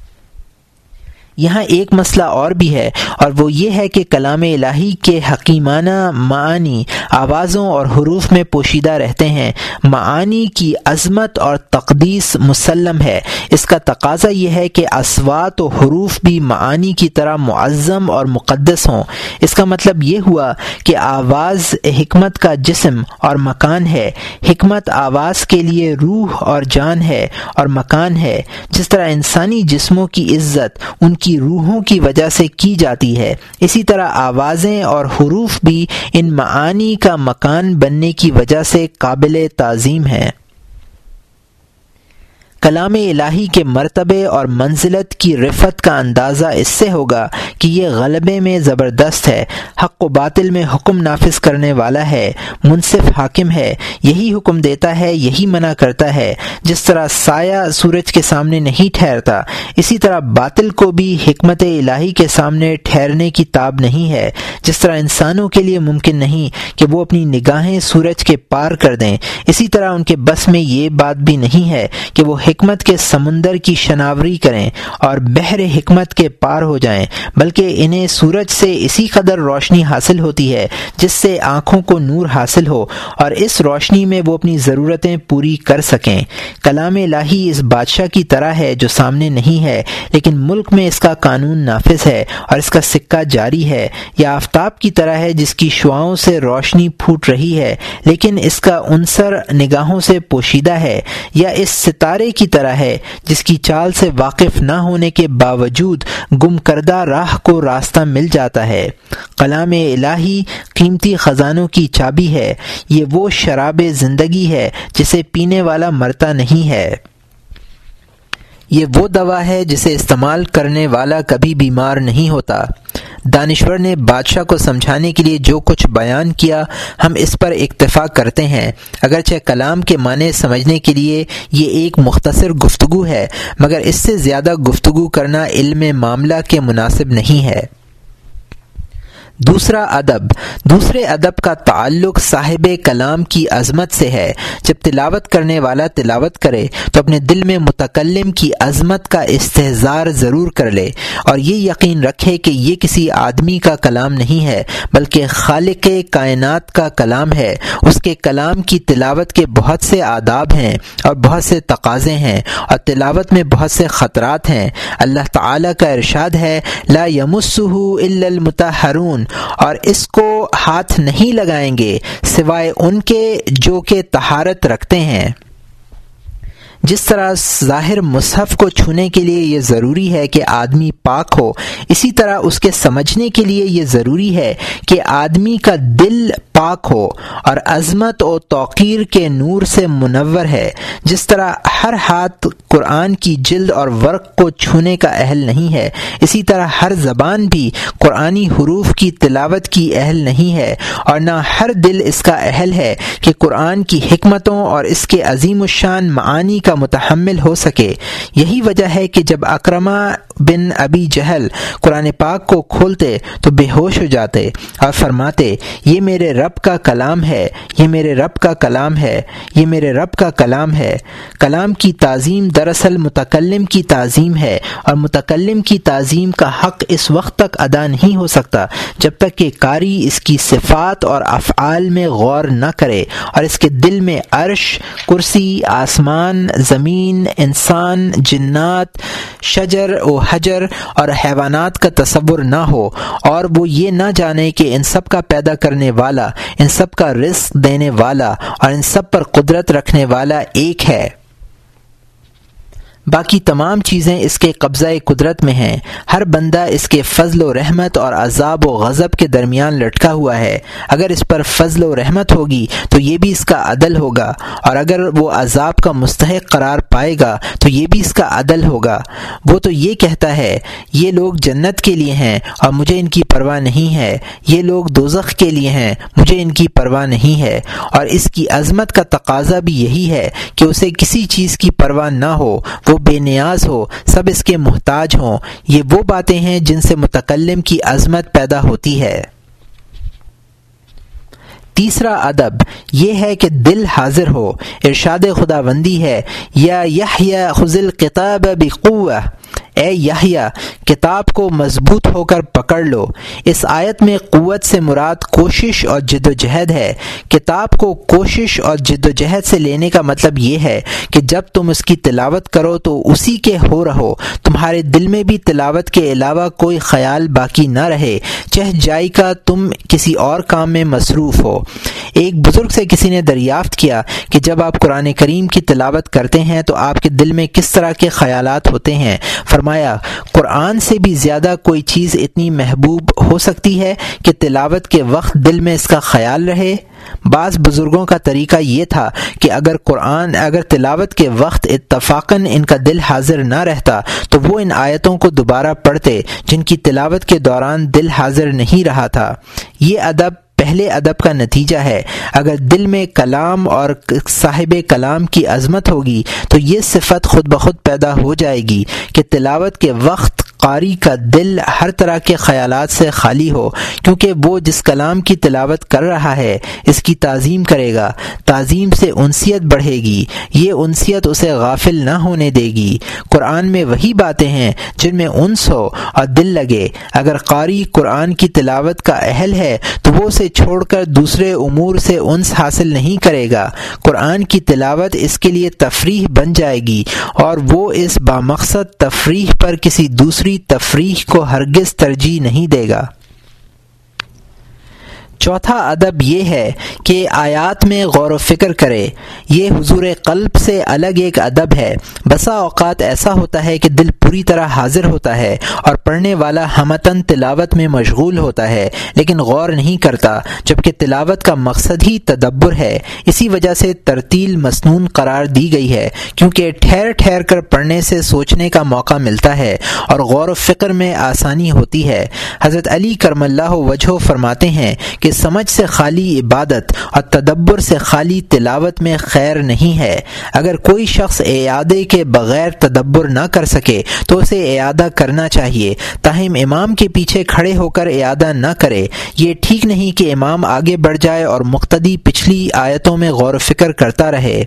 یہاں ایک مسئلہ اور بھی ہے، اور وہ یہ ہے کہ کلام الہی کے حکیمانہ معانی آوازوں اور حروف میں پوشیدہ رہتے ہیں۔ معانی کی عظمت اور تقدیس مسلم ہے۔ اس کا تقاضا یہ ہے کہ اصوات و حروف بھی معانی کی طرح معظم اور مقدس ہوں۔ اس کا مطلب یہ ہوا کہ آواز حکمت کا جسم اور مکان ہے۔ حکمت آواز کے لیے روح اور جان ہے اور مکان ہے۔ جس طرح انسانی جسموں کی عزت ان کی روحوں کی وجہ سے کی جاتی ہے، اسی طرح آوازیں اور حروف بھی ان معانی کا مکان بننے کی وجہ سے قابل تعظیم ہیں۔ کلام الہی کے مرتبے اور منزلت کی رفعت کا اندازہ اس سے ہوگا کہ یہ غلبے میں زبردست ہے، حق و باطل میں حکم نافذ کرنے والا ہے، منصف حاکم ہے، یہی حکم دیتا ہے، یہی منع کرتا ہے۔ جس طرح سایہ سورج کے سامنے نہیں ٹھہرتا، اسی طرح باطل کو بھی حکمت الہی کے سامنے ٹھہرنے کی تاب نہیں ہے۔ جس طرح انسانوں کے لیے ممکن نہیں کہ وہ اپنی نگاہیں سورج کے پار کر دیں، اسی طرح ان کے بس میں یہ بات بھی نہیں ہے کہ وہ حکمت کے سمندر کی شناوری کریں اور بحر حکمت کے پار ہو جائیں، بلکہ انہیں سورج سے اسی قدر روشنی حاصل ہوتی ہے جس سے آنکھوں کو نور حاصل ہو اور اس روشنی میں وہ اپنی ضرورتیں پوری کر سکیں۔ کلام الہی اس بادشاہ کی طرح ہے جو سامنے نہیں ہے لیکن ملک میں اس کا قانون نافذ ہے اور اس کا سکہ جاری ہے، یا آفتاب کی طرح ہے جس کی شعاؤں سے روشنی پھوٹ رہی ہے لیکن اس کا عنصر نگاہوں سے پوشیدہ ہے، یا اس ستارے کی طرح ہے جس کی چال سے واقف نہ ہونے کے باوجود گم کردہ راہ کو راستہ مل جاتا ہے۔ کلام الہی قیمتی خزانوں کی چابی ہے، یہ وہ شراب زندگی ہے جسے پینے والا مرتا نہیں ہے، یہ وہ دوا ہے جسے استعمال کرنے والا کبھی بیمار نہیں ہوتا۔ دانشور نے بادشاہ کو سمجھانے کے لیے جو کچھ بیان کیا ہم اس پر اکتفا کرتے ہیں، اگرچہ کلام کے معنی سمجھنے کے لیے یہ ایک مختصر گفتگو ہے، مگر اس سے زیادہ گفتگو کرنا علم معاملہ کے مناسب نہیں ہے۔ دوسرا ادب، دوسرے ادب کا تعلق صاحب کلام کی عظمت سے ہے۔ جب تلاوت کرنے والا تلاوت کرے تو اپنے دل میں متکلم کی عظمت کا استحضار ضرور کر لے اور یہ یقین رکھے کہ یہ کسی آدمی کا کلام نہیں ہے بلکہ خالق کائنات کا کلام ہے۔ اس کے کلام کی تلاوت کے بہت سے آداب ہیں اور بہت سے تقاضے ہیں اور تلاوت میں بہت سے خطرات ہیں۔ اللہ تعالیٰ کا ارشاد ہے لا یمسہ الا المطہرون، اور اس کو ہاتھ نہیں لگائیں گے سوائے ان کے جو کہ طہارت رکھتے ہیں۔ جس طرح ظاہر مصحف کو چھونے کے لیے یہ ضروری ہے کہ آدمی پاک ہو، اسی طرح اس کے سمجھنے کے لیے یہ ضروری ہے کہ آدمی کا دل پاک ہو اور عظمت و توقیر کے نور سے منور ہے۔ جس طرح ہر ہاتھ قرآن کی جلد اور ورق کو چھونے کا اہل نہیں ہے، اسی طرح ہر زبان بھی قرآنی حروف کی تلاوت کی اہل نہیں ہے، اور نہ ہر دل اس کا اہل ہے کہ قرآن کی حکمتوں اور اس کے عظیم الشان معانی کا متحمل ہو سکے۔ یہی وجہ ہے کہ جب اکرمہ بن ابی جہل قرآن پاک کو کھولتے تو بے ہوش ہو جاتے اور فرماتے یہ میرے رب کا کلام ہے، یہ میرے رب کا کلام ہے، یہ میرے رب کا کلام ہے۔ کلام کی تعظیم دراصل متکلم کی تعظیم ہے، اور متکلم کی تعظیم کا حق اس وقت تک ادا نہیں ہو سکتا جب تک کہ قاری اس کی صفات اور افعال میں غور نہ کرے اور اس کے دل میں عرش، کرسی، آسمان، زمین، انسان، جنات، شجر و حجر اور حیوانات کا تصور نہ ہو، اور وہ یہ نہ جانے کہ ان سب کا پیدا کرنے والا، ان سب کا رزق دینے والا اور ان سب پر قدرت رکھنے والا ایک ہے۔ باقی تمام چیزیں اس کے قبضہ قدرت میں ہیں۔ ہر بندہ اس کے فضل و رحمت اور عذاب و غضب کے درمیان لٹکا ہوا ہے۔ اگر اس پر فضل و رحمت ہوگی تو یہ بھی اس کا عدل ہوگا، اور اگر وہ عذاب کا مستحق قرار پائے گا تو یہ بھی اس کا عدل ہوگا۔ وہ تو یہ کہتا ہے یہ لوگ جنت کے لیے ہیں اور مجھے ان کی پرواہ نہیں ہے، یہ لوگ دوزخ کے لیے ہیں، مجھے ان کی پرواہ نہیں ہے۔ اور اس کی عظمت کا تقاضا بھی یہی ہے کہ اسے کسی چیز کی پرواہ نہ ہو، وہ بے نیاز ہو، سب اس کے محتاج ہوں۔ یہ وہ باتیں ہیں جن سے متکلم کی عظمت پیدا ہوتی ہے۔ تیسرا ادب یہ ہے کہ دل حاضر ہو۔ ارشاد خداوندی ہے یا یحییٰ خذ الکتاب بقوہ، اے یحییٰ کتاب کو مضبوط ہو کر پکڑ لو۔ اس آیت میں قوت سے مراد کوشش اور جد و جہد ہے۔ کتاب کو کوشش اور جد و جہد سے لینے کا مطلب یہ ہے کہ جب تم اس کی تلاوت کرو تو اسی کے ہو رہو، تمہارے دل میں بھی تلاوت کے علاوہ کوئی خیال باقی نہ رہے، چہ جائی کا تم کسی اور کام میں مصروف ہو۔ ایک بزرگ سے کسی نے دریافت کیا کہ جب آپ قرآن کریم کی تلاوت کرتے ہیں تو آپ کے دل میں کس طرح کے خیالات ہوتے ہیں؟ فرمایا قرآن سے بھی زیادہ کوئی چیز اتنی محبوب ہو سکتی ہے کہ تلاوت کے وقت دل میں اس کا خیال رہے؟ بعض بزرگوں کا طریقہ یہ تھا کہ اگر تلاوت کے وقت اتفاقاً ان کا دل حاضر نہ رہتا تو وہ ان آیتوں کو دوبارہ پڑھتے جن کی تلاوت کے دوران دل حاضر نہیں رہا تھا۔ یہ ادب پہلے ادب کا نتیجہ ہے۔ اگر دل میں کلام اور صاحب کلام کی عظمت ہوگی تو یہ صفت خود بخود پیدا ہو جائے گی کہ تلاوت کے وقت قاری کا دل ہر طرح کے خیالات سے خالی ہو، کیونکہ وہ جس کلام کی تلاوت کر رہا ہے اس کی تعظیم کرے گا، تعظیم سے انسیت بڑھے گی، یہ انسیت اسے غافل نہ ہونے دے گی۔ قرآن میں وہی باتیں ہیں جن میں انس ہو اور دل لگے۔ اگر قاری قرآن کی تلاوت کا اہل ہے تو وہ اسے چھوڑ کر دوسرے امور سے انس حاصل نہیں کرے گا۔ قرآن کی تلاوت اس کے لیے تفریح بن جائے گی اور وہ اس بامقصد تفریح پر کسی دوسری تفریح کو ہرگز ترجیح نہیں دے گا۔ چوتھا ادب یہ ہے کہ آیات میں غور و فکر کرے۔ یہ حضور قلب سے الگ ایک ادب ہے۔ بسا اوقات ایسا ہوتا ہے کہ دل پوری طرح حاضر ہوتا ہے اور پڑھنے والا ہمتاً تلاوت میں مشغول ہوتا ہے لیکن غور نہیں کرتا، جبکہ تلاوت کا مقصد ہی تدبر ہے۔ اسی وجہ سے ترتیل مسنون قرار دی گئی ہے، کیونکہ ٹھہر ٹھہر کر پڑھنے سے سوچنے کا موقع ملتا ہے اور غور و فکر میں آسانی ہوتی ہے۔ حضرت علی کرم اللہ وجہہ فرماتے ہیں کہ سمجھ سے خالی عبادت اور تدبر سے خالی تلاوت میں خیر نہیں ہے۔ اگر کوئی شخص اعادے کے بغیر تدبر نہ کر سکے تو اسے اعادہ کرنا چاہیے، تاہم امام کے پیچھے کھڑے ہو کر اعادہ نہ کرے۔ یہ ٹھیک نہیں کہ امام آگے بڑھ جائے اور مقتدی پچھلی آیتوں میں غور و فکر کرتا رہے۔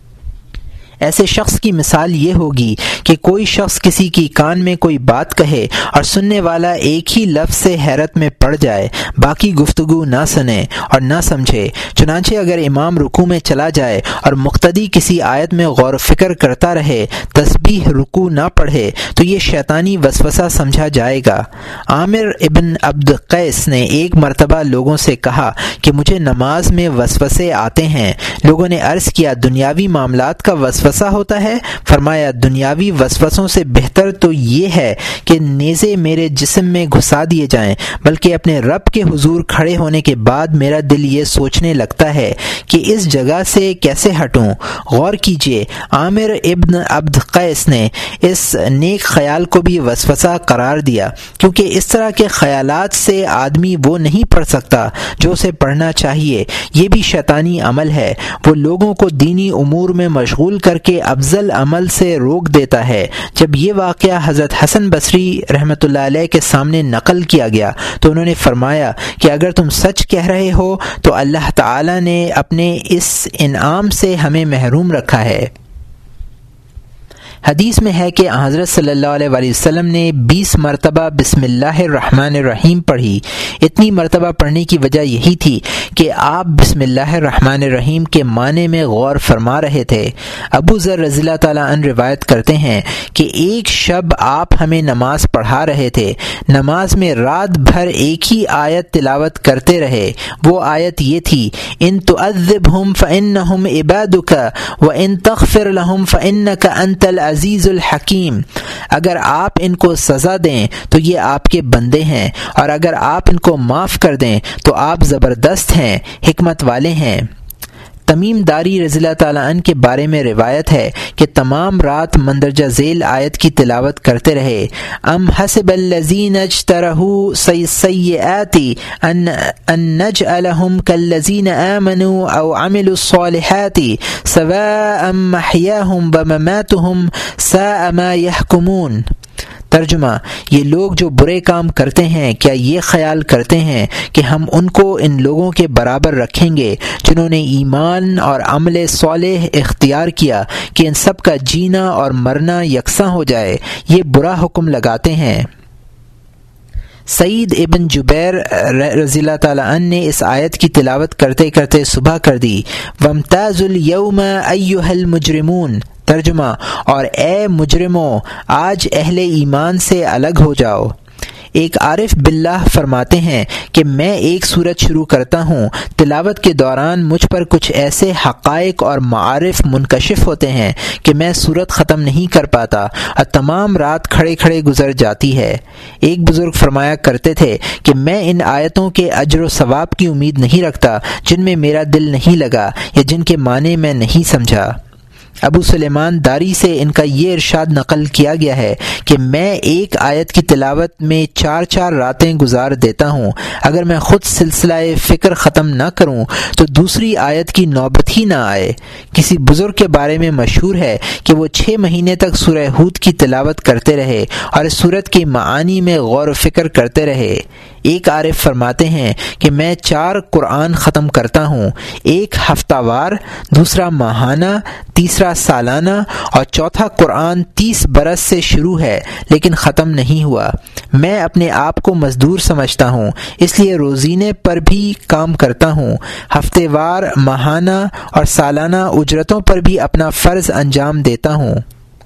ایسے شخص کی مثال یہ ہوگی کہ کوئی شخص کسی کی کان میں کوئی بات کہے اور سننے والا ایک ہی لفظ سے حیرت میں پڑ جائے، باقی گفتگو نہ سنے اور نہ سمجھے۔ چنانچہ اگر امام رکوع میں چلا جائے اور مقتدی کسی آیت میں غور و فکر کرتا رہے، تسبیح رکوع نہ پڑھے تو یہ شیطانی وسوسہ سمجھا جائے گا۔ عامر ابن عبد قیس نے ایک مرتبہ لوگوں سے کہا کہ مجھے نماز میں وسوسے آتے ہیں۔ لوگوں نے عرض کیا دنیاوی معاملات کا وسوسہ ہوتا ہے؟ فرمایا دنیاوی وسوسوں سے بہتر تو یہ ہے کہ نیزے میرے جسم میں گھسا دیے جائیں، بلکہ اپنے رب کے حضور کھڑے ہونے کے بعد میرا دل یہ سوچنے لگتا ہے کہ اس جگہ سے کیسے ہٹوں۔ غور کیجئے، عامر ابن عبد قیس نے اس نیک خیال کو بھی وسوسہ قرار دیا، کیونکہ اس طرح کے خیالات سے آدمی وہ نہیں پڑھ سکتا جو اسے پڑھنا چاہیے۔ یہ بھی شیطانی عمل ہے، وہ لوگوں کو دینی امور میں مشغول کر کے افضل عمل سے روک دیتا ہے۔ جب یہ واقعہ حضرت حسن بصری رحمۃ اللہ علیہ کے سامنے نقل کیا گیا تو انہوں نے فرمایا کہ اگر تم سچ کہہ رہے ہو تو اللہ تعالی نے اپنے اس انعام سے ہمیں محروم رکھا ہے۔ حدیث میں ہے کہ حضرت صلی اللہ علیہ وآلہ وسلم نے 20 مرتبہ بسم اللہ الرحمن الرحیم پڑھی۔ اتنی مرتبہ پڑھنے کی وجہ یہی تھی کہ آپ بسم اللہ الرحمن الرحیم کے معنی میں غور فرما رہے تھے۔ ابو ذر رضی اللہ تعالیٰ عنہ روایت کرتے ہیں کہ ایک شب آپ ہمیں نماز پڑھا رہے تھے، نماز میں رات بھر ایک ہی آیت تلاوت کرتے رہے۔ وہ آیت یہ تھی، ان تعذبہم فانہم عبادک وان تغفر لہم فانک انت العزیز الحکیم۔ اگر آپ ان کو سزا دیں تو یہ آپ کے بندے ہیں، اور اگر آپ ان کو معاف کر دیں تو آپ زبردست ہیں، حکمت والے ہیں۔ تمیم داری رضی اللہ تعالیٰ عنہ کے بارے میں روایت ہے کہ تمام رات مندرجہ ذیل آیت کی تلاوت کرتے رہے، ام حسب الذین اجترحوا السیئات ان نجعلہم کالذین آمنوا او عملوا الصالحات سواء محیاہم ومماتہم ساء ما یحکمون۔ ترجمہ، یہ لوگ جو برے کام کرتے ہیں کیا یہ خیال کرتے ہیں کہ ہم ان کو ان لوگوں کے برابر رکھیں گے جنہوں نے ایمان اور عمل صالح اختیار کیا کہ ان سب کا جینا اور مرنا یکساں ہو جائے؟ یہ برا حکم لگاتے ہیں۔ سعید ابن جبیر رضی اللہ تعالیٰ عنہ نے اس آیت کی تلاوت کرتے کرتے صبح کر دی۔ وامتازوا اليوم ایھا المجرمون۔ ترجمہ، اور اے مجرموں آج اہل ایمان سے الگ ہو جاؤ۔ ایک عارف باللہ فرماتے ہیں کہ میں ایک سورت شروع کرتا ہوں، تلاوت کے دوران مجھ پر کچھ ایسے حقائق اور معارف منکشف ہوتے ہیں کہ میں سورت ختم نہیں کر پاتا اور تمام رات کھڑے کھڑے گزر جاتی ہے۔ ایک بزرگ فرمایا کرتے تھے کہ میں ان آیتوں کے اجر و ثواب کی امید نہیں رکھتا جن میں میرا دل نہیں لگا یا جن کے معنی میں نہیں سمجھا۔ ابو سلیمان داری سے ان کا یہ ارشاد نقل کیا گیا ہے کہ میں ایک آیت کی تلاوت میں 4 راتیں گزار دیتا ہوں، اگر میں خود سلسلہ فکر ختم نہ کروں تو دوسری آیت کی نوبت ہی نہ آئے۔ کسی بزرگ کے بارے میں مشہور ہے کہ وہ 6 مہینے تک سورہ ہود کی تلاوت کرتے رہے اور اس سورت کے معانی میں غور و فکر کرتے رہے۔ ایک عارف فرماتے ہیں کہ میں 4 قرآن ختم کرتا ہوں، ایک ہفتہ وار، دوسرا ماہانہ، تیسرا سالانہ اور چوتھا قرآن 30 برس سے شروع ہے لیکن ختم نہیں ہوا۔ میں اپنے آپ کو مزدور سمجھتا ہوں، اس لیے روزینے پر بھی کام کرتا ہوں، ہفتے وار، ماہانہ اور سالانہ اجرتوں پر بھی اپنا فرض انجام دیتا ہوں۔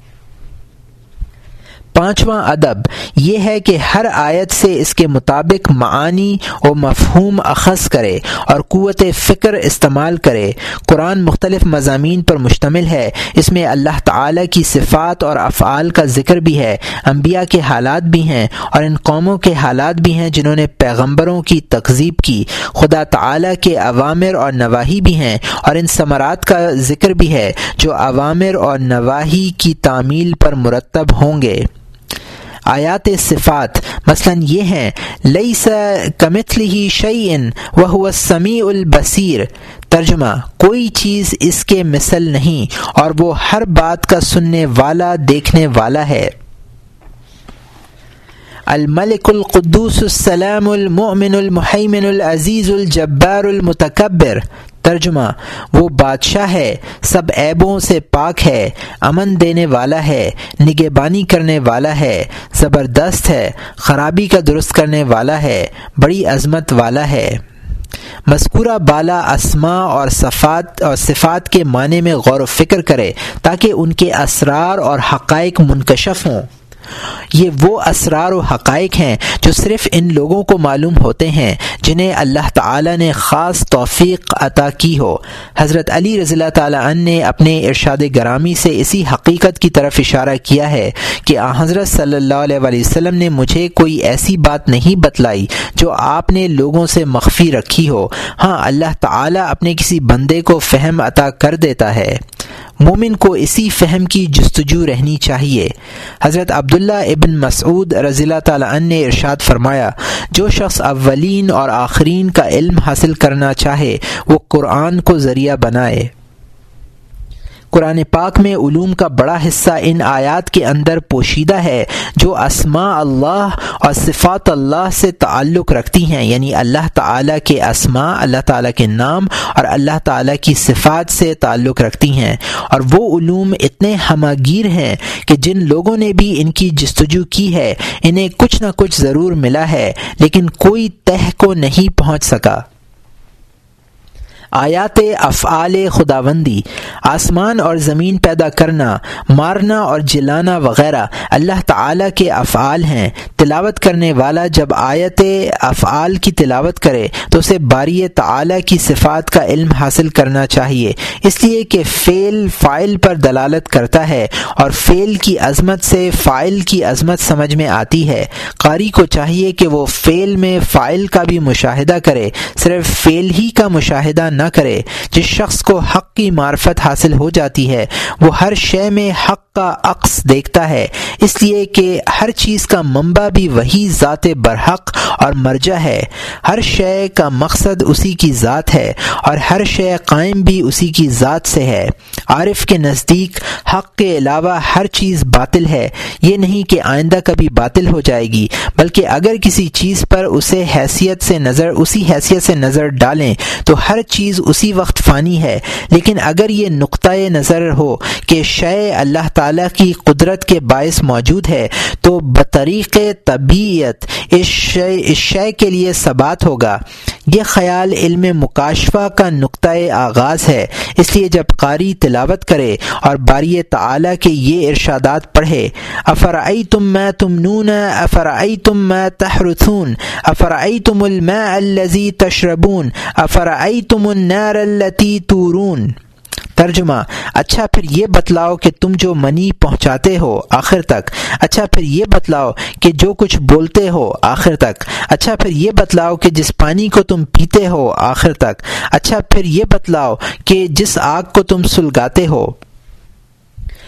5واں ادب یہ ہے کہ ہر آیت سے اس کے مطابق معانی و مفہوم اخذ کرے اور قوت فکر استعمال کرے۔ قرآن مختلف مضامین پر مشتمل ہے، اس میں اللہ تعالی کی صفات اور افعال کا ذکر بھی ہے، انبیاء کے حالات بھی ہیں اور ان قوموں کے حالات بھی ہیں جنہوں نے پیغمبروں کی تکذیب کی، خدا تعالی کے اوامر اور نواہی بھی ہیں اور ان ثمرات کا ذکر بھی ہے جو اوامر اور نواہی کی تعمیل پر مرتب ہوں گے۔ آیات صفات مثلا یہ ہیں لیس کمثلہ شیء وہو السمیع البصیر، ترجمہ کوئی چیز اس کے مثل نہیں اور وہ ہر بات کا سننے والا دیکھنے والا ہے۔ الملک القدوس السلام المؤمن المہیمن العزیز الجبار المتکبر، ترجمہ وہ بادشاہ ہے، سب عیبوں سے پاک ہے، امن دینے والا ہے، نگہبانی کرنے والا ہے، زبردست ہے، خرابی کا درست کرنے والا ہے، بڑی عظمت والا ہے۔ مذکورہ بالا اسماء اور صفات کے معنی میں غور و فکر کرے تاکہ ان کے اسرار اور حقائق منکشف ہوں۔ یہ وہ اسرار و حقائق ہیں جو صرف ان لوگوں کو معلوم ہوتے ہیں جنہیں اللہ تعالی نے خاص توفیق عطا کی ہو۔ حضرت علی رضی اللہ تعالی عنہ نے اپنے ارشاد گرامی سے اسی حقیقت کی طرف اشارہ کیا ہے کہ حضرت صلی اللہ علیہ وآلہ وسلم نے مجھے کوئی ایسی بات نہیں بتلائی جو آپ نے لوگوں سے مخفی رکھی ہو۔ ہاں، اللہ تعالی اپنے کسی بندے کو فہم عطا کر دیتا ہے، مومن کو اسی فہم کی جستجو رہنی چاہیے۔ حضرت عبداللہ ابن مسعود رضی اللہ تعالی عنہ نے ارشاد فرمایا، جو شخص اولین اور آخرین کا علم حاصل کرنا چاہے وہ قرآن کو ذریعہ بنائے۔ قرآن پاک میں علوم کا بڑا حصہ ان آیات کے اندر پوشیدہ ہے جو اسماء اللہ اور صفات اللہ سے تعلق رکھتی ہیں، یعنی اللہ تعالیٰ کے اسماء، اللہ تعالیٰ کے نام اور اللہ تعالیٰ کی صفات سے تعلق رکھتی ہیں، اور وہ علوم اتنے ہماگیر ہیں کہ جن لوگوں نے بھی ان کی جستجو کی ہے انہیں کچھ نہ کچھ ضرور ملا ہے لیکن کوئی تہ کو نہیں پہنچ سکا۔ آیات افعال خداوندی، آسمان اور زمین پیدا کرنا، مارنا اور جلانا وغیرہ اللہ تعالیٰ کے افعال ہیں۔ تلاوت کرنے والا جب آیت افعال کی تلاوت کرے تو اسے باری تعالیٰ کی صفات کا علم حاصل کرنا چاہیے، اس لیے کہ فعل فاعل پر دلالت کرتا ہے اور فعل کی عظمت سے فاعل کی عظمت سمجھ میں آتی ہے۔ قاری کو چاہیے کہ وہ فعل میں فاعل کا بھی مشاہدہ کرے، صرف فعل ہی کا مشاہدہ نہ کرے۔ جس شخص کو حق کی معرفت حاصل ہو جاتی ہے وہ ہر شے میں حق کا عکس دیکھتا ہے، اس لیے کہ ہر چیز کا منبع بھی وہی ذات برحق اور مرجع ہے، ہر شے کا مقصد اسی کی ذات ہے اور ہر شے قائم بھی اسی کی ذات سے ہے۔ عارف کے نزدیک حق کے علاوہ ہر چیز باطل ہے، یہ نہیں کہ آئندہ کبھی باطل ہو جائے گی، بلکہ اگر کسی چیز پر اسی حیثیت سے نظر ڈالیں تو ہر چیز اسی وقت فانی ہے، لیکن اگر یہ نقطۂ نظر ہو کہ شے اللہ تعالیٰ کی قدرت کے باعث موجود ہے تو بطریق طبیعت اس شے کے لیے ثبات ہوگا۔ یہ خیال علم مکاشفہ کا نقطۂ آغاز ہے، اس لیے جب قاری تلاوت کرے اور باری تعالیٰ کے یہ ارشادات پڑھے، افرأیتم ما تمنون افرأیتم ما تحرثون افرأیتم الماء الذی تشربون افرأیتم النار التي تورون، ترجمہ اچھا پھر یہ بتلاؤ کہ تم جو منی پہنچاتے ہو آخر تک، اچھا پھر یہ بتلاؤ کہ جو کچھ بولتے ہو آخر تک، اچھا پھر یہ بتلاؤ کہ جس پانی کو تم پیتے ہو آخر تک، اچھا پھر یہ بتلاؤ کہ جس آگ کو تم سلگاتے ہو۔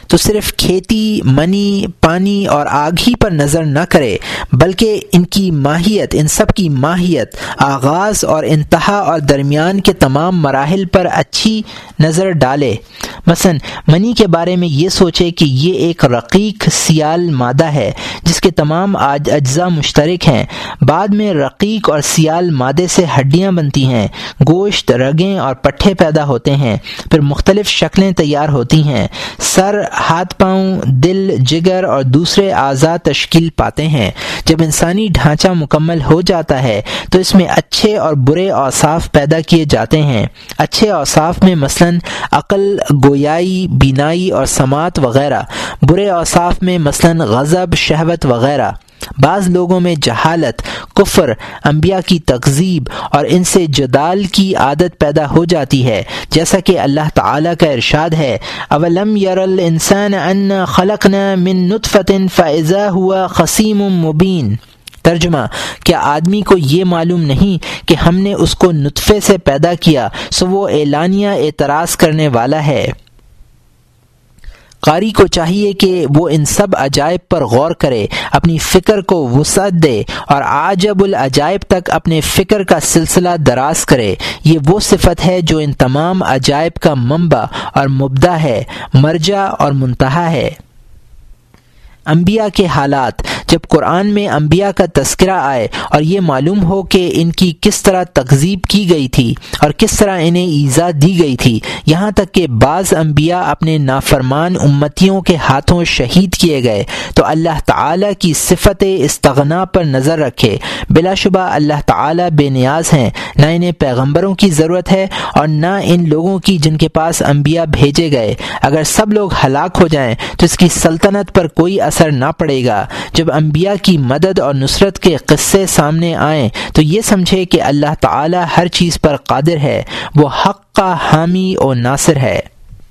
تو صرف کھیتی، منی، پانی اور آگ ہی پر نظر نہ کرے، بلکہ ان کی ماہیت، ان سب کی ماہیت، آغاز اور انتہا اور درمیان کے تمام مراحل پر اچھی نظر ڈالے۔ مثلا منی کے بارے میں یہ سوچے کہ یہ ایک رقیق سیال مادہ ہے جس کے تمام اجزاء مشترک ہیں۔ بعد میں رقیق اور سیال مادے سے ہڈیاں بنتی ہیں، گوشت، رگیں اور پٹھے پیدا ہوتے ہیں، پھر مختلف شکلیں تیار ہوتی ہیں، سر، ہاتھ پاؤں، دل، جگر اور دوسرے اعضاء تشکیل پاتے ہیں۔ جب انسانی ڈھانچہ مکمل ہو جاتا ہے تو اس میں اچھے اور برے اوصاف پیدا کیے جاتے ہیں۔ اچھے اوصاف میں مثلا عقل، گویائی، بینائی اور سماعت وغیرہ، برے اوصاف میں مثلا غضب، شہوت وغیرہ۔ بعض لوگوں میں جہالت، کفر، انبیاء کی تکذیب اور ان سے جدال کی عادت پیدا ہو جاتی ہے، جیسا کہ اللہ تعالیٰ کا ارشاد ہے، اولم یر الانسان انا خلقنا من نطفۃ فاذا هو خصیم مبین۔ ترجمہ، کیا آدمی کو یہ معلوم نہیں کہ ہم نے اس کو نطفے سے پیدا کیا سو وہ اعلانیہ اعتراض کرنے والا ہے۔ قاری کو چاہیے کہ وہ ان سب عجائب پر غور کرے، اپنی فکر کو وسعت دے اور عجب العجائب تک اپنے فکر کا سلسلہ دراز کرے۔ یہ وہ صفت ہے جو ان تمام عجائب کا منبع اور مبدأ ہے، مرجع اور منتہا ہے۔ انبیاء کے حالات، جب قرآن میں انبیاء کا تذکرہ آئے اور یہ معلوم ہو کہ ان کی کس طرح تکذیب کی گئی تھی اور کس طرح انہیں ایذا دی گئی تھی، یہاں تک کہ بعض انبیاء اپنے نافرمان امتیوں کے ہاتھوں شہید کیے گئے، تو اللہ تعالیٰ کی صفت استغنا پر نظر رکھے۔ بلا شبہ اللہ تعالیٰ بے نیاز ہیں، نہ انہیں پیغمبروں کی ضرورت ہے اور نہ ان لوگوں کی جن کے پاس انبیاء بھیجے گئے۔ اگر سب لوگ ہلاک ہو جائیں تو اس کی سلطنت پر کوئی اثر نہ پڑے گا۔ جب انبیاء کی مدد اور نصرت کے قصے سامنے آئیں تو یہ سمجھے کہ اللہ تعالی ہر چیز پر قادر ہے، وہ حق کا حامی اور ناصر ہے۔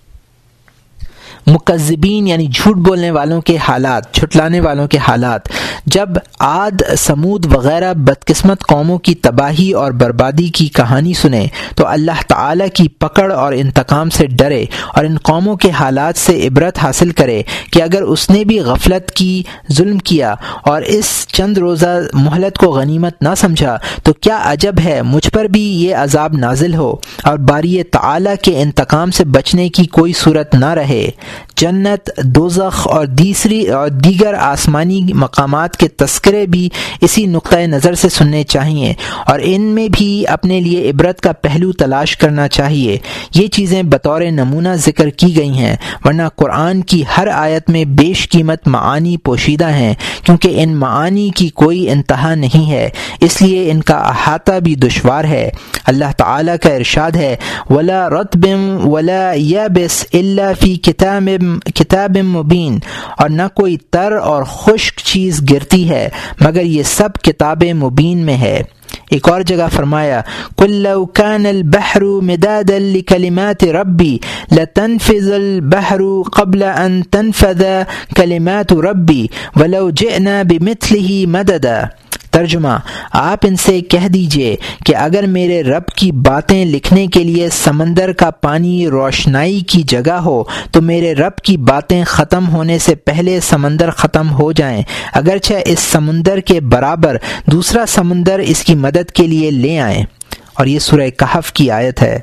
مکذبین یعنی جھوٹ بولنے والوں کے حالات، جھٹلانے والوں کے حالات، جب عاد، سمود وغیرہ بدقسمت قوموں کی تباہی اور بربادی کی کہانی سنے تو اللہ تعالیٰ کی پکڑ اور انتقام سے ڈرے اور ان قوموں کے حالات سے عبرت حاصل کرے کہ اگر اس نے بھی غفلت کی، ظلم کیا اور اس چند روزہ مہلت کو غنیمت نہ سمجھا تو کیا عجب ہے مجھ پر بھی یہ عذاب نازل ہو اور باری تعالیٰ کے انتقام سے بچنے کی کوئی صورت نہ رہے۔ جنت، دوزخ اور دیگر آسمانی مقامات کے تذکرے بھی اسی نقطۂ نظر سے سننے چاہیے اور ان میں بھی اپنے لیے عبرت کا پہلو تلاش کرنا چاہیے۔ یہ چیزیں بطور نمونہ ذکر کی گئی ہیں، ورنہ قرآن کی ہر آیت میں بیش قیمت معانی پوشیدہ ہیں، کیونکہ ان معانی کی کوئی انتہا نہیں ہے، اس لیے ان کا احاطہ بھی دشوار ہے۔ اللہ تعالیٰ کا ارشاد ہے، وَلَا رَطْبٍ وَلَا يَابِسٍ إِلَّا فِي کتاب مبین، اور نہ کوئی تر اور خشک چیز گرتی ہے مگر یہ سب کتاب مبین میں ہے۔ ایک اور جگہ فرمایا، قُل لَّوْ كَانَ الْبَحْرُ مِدَادًا لِكَلِمَاتِ رَبِّي لَتَنفَذَ الْبَحْرُ قَبْلَ أَن تَنفَذَ كَلِمَاتُ رَبِّي وَلَوْ جِئْنَا بِمِثْلِهِ مَدَدًا۔ ترجمہ، آپ ان سے کہہ دیجئے کہ اگر میرے رب کی باتیں لکھنے کے لیے سمندر کا پانی روشنائی کی جگہ ہو تو میرے رب کی باتیں ختم ہونے سے پہلے سمندر ختم ہو جائیں، اگرچہ اس سمندر کے برابر دوسرا سمندر اس کی مدد کے لیے لے آئیں۔ اور یہ سورہ کہف کی آیت ہے۔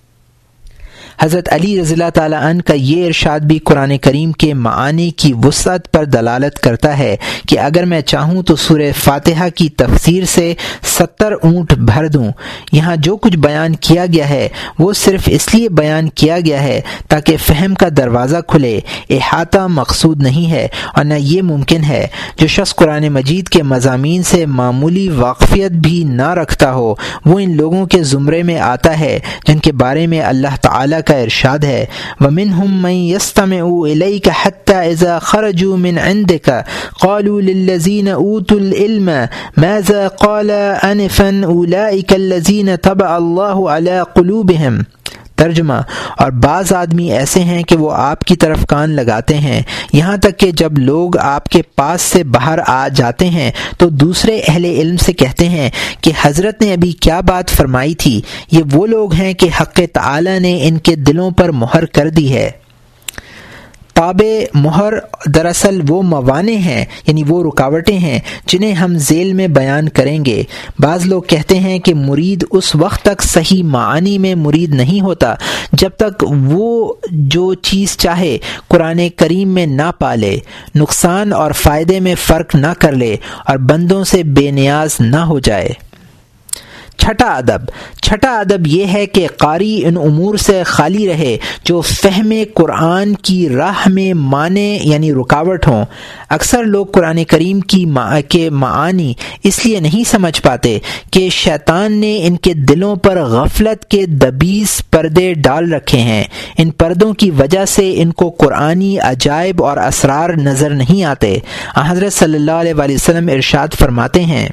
حضرت علی رضی اللہ تعالیٰ عنہ کا یہ ارشاد بھی قرآن کریم کے معانی کی وسعت پر دلالت کرتا ہے کہ اگر میں چاہوں تو سورہ فاتحہ کی تفسیر سے 70 اونٹ بھر دوں۔ یہاں جو کچھ بیان کیا گیا ہے وہ صرف اس لیے بیان کیا گیا ہے تاکہ فہم کا دروازہ کھلے، احاطہ مقصود نہیں ہے، اور نہ یہ ممکن ہے۔ جو شخص قرآن مجید کے مضامین سے معمولی واقفیت بھی نہ رکھتا ہو وہ ان لوگوں کے زمرے میں آتا ہے جن کے بارے میں اللہ تعالیٰ کا ارشاد ہے، وَمِنْهُمْ مَنْ يَسْتَمِعُ إِلَيْكَ حَتَّى إِذَا خَرَجُوا مِنْ عِنْدِكَ قَالُوا لِلَّذِينَ أُوتُوا الْعِلْمَ مَاذَا قَالَ آنِفًا أُولَئِكَ الَّذِينَ طَبَعَ اللَّهُ عَلَى قُلُوبِهِمْ۔ ترجمہ، اور بعض آدمی ایسے ہیں کہ وہ آپ کی طرف کان لگاتے ہیں، یہاں تک کہ جب لوگ آپ کے پاس سے باہر آ جاتے ہیں تو دوسرے اہل علم سے کہتے ہیں کہ حضرت نے ابھی کیا بات فرمائی تھی۔ یہ وہ لوگ ہیں کہ حق تعالی نے ان کے دلوں پر مہر کر دی ہے۔ اقطاب مہر دراصل وہ موانع ہیں یعنی وہ رکاوٹیں ہیں جنہیں ہم ذیل میں بیان کریں گے۔ بعض لوگ کہتے ہیں کہ مرید اس وقت تک صحیح معانی میں مرید نہیں ہوتا جب تک وہ جو چیز چاہے قرآن کریم میں نہ پالے، نقصان اور فائدے میں فرق نہ کر لے اور بندوں سے بے نیاز نہ ہو جائے۔ چھٹا ادب یہ ہے کہ قاری ان امور سے خالی رہے جو فہم قرآن کی راہ میں مانع یعنی رکاوٹ ہوں۔ اکثر لوگ قرآن کریم کے معانی اس لیے نہیں سمجھ پاتے کہ شیطان نے ان کے دلوں پر غفلت کے دبیس پردے ڈال رکھے ہیں۔ ان پردوں کی وجہ سے ان کو قرآنی عجائب اور اسرار نظر نہیں آتے۔ حضرت صلی اللہ علیہ وآلہ وسلم ارشاد فرماتے ہیں،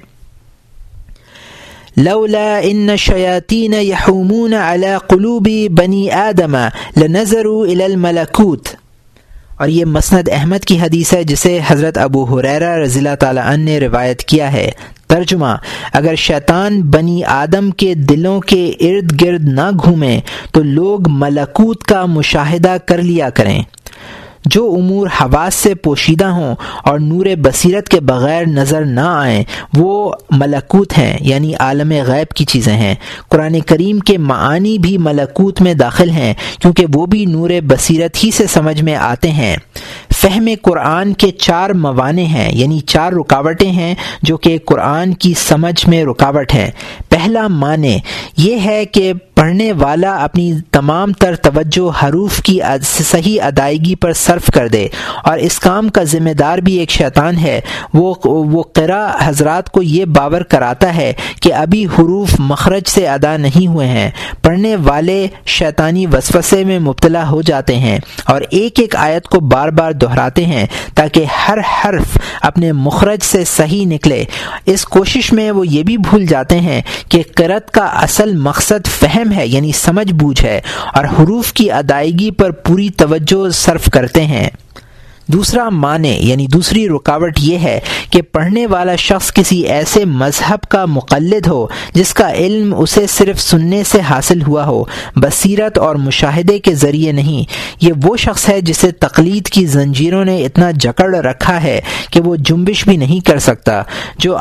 لولا ان الشیاطین یحومون علی قلوب بنی آدم لنظروا الی الملکوت، اور یہ مسند احمد کی حدیث ہے جسے حضرت ابو ہریرہ رضی اللہ تعالی عنہ نے روایت کیا ہے۔ ترجمہ: اگر شیطان بنی آدم کے دلوں کے ارد گرد نہ گھومے تو لوگ ملکوت کا مشاہدہ کر لیا کریں۔ جو امور حواس سے پوشیدہ ہوں اور نور بصیرت کے بغیر نظر نہ آئیں وہ ملکوت ہیں یعنی عالم غیب کی چیزیں ہیں۔ قرآن کریم کے معانی بھی ملکوت میں داخل ہیں کیونکہ وہ بھی نور بصیرت ہی سے سمجھ میں آتے ہیں۔ فہم قرآن کے 4 موانع ہیں یعنی 4 رکاوٹیں ہیں جو کہ قرآن کی سمجھ میں رکاوٹ ہیں۔ پہلا معنی یہ ہے کہ پڑھنے والا اپنی تمام تر توجہ حروف کی صحیح ادائیگی پر صرف کر دے، اور اس کام کا ذمہ دار بھی ایک شیطان ہے۔ وہ قرأ حضرات کو یہ باور کراتا ہے کہ ابھی حروف مخرج سے ادا نہیں ہوئے ہیں۔ پڑھنے والے شیطانی وسوسے میں مبتلا ہو جاتے ہیں اور ایک ایک آیت کو بار بار دہراتے ہیں تاکہ ہر حرف اپنے مخرج سے صحیح نکلے۔ اس کوشش میں وہ یہ بھی بھول جاتے ہیں کہ قرأت کا اصل مقصد فہم ہے یعنی سمجھ بوجھ ہے، اور حروف کی ادائیگی پر پوری توجہ صرف کرتے ہیں۔ دوسرا معنی یعنی دوسری رکاوٹ یہ ہے کہ پڑھنے والا شخص کسی ایسے مذہب کا مقلد ہو جس کا علم اسے صرف سننے سے حاصل ہوا ہو، بصیرت اور مشاہدے کے ذریعے نہیں۔ یہ وہ شخص ہے جسے تقلید کی زنجیروں نے اتنا جکڑ رکھا ہے کہ وہ جنبش بھی نہیں کر سکتا۔ جو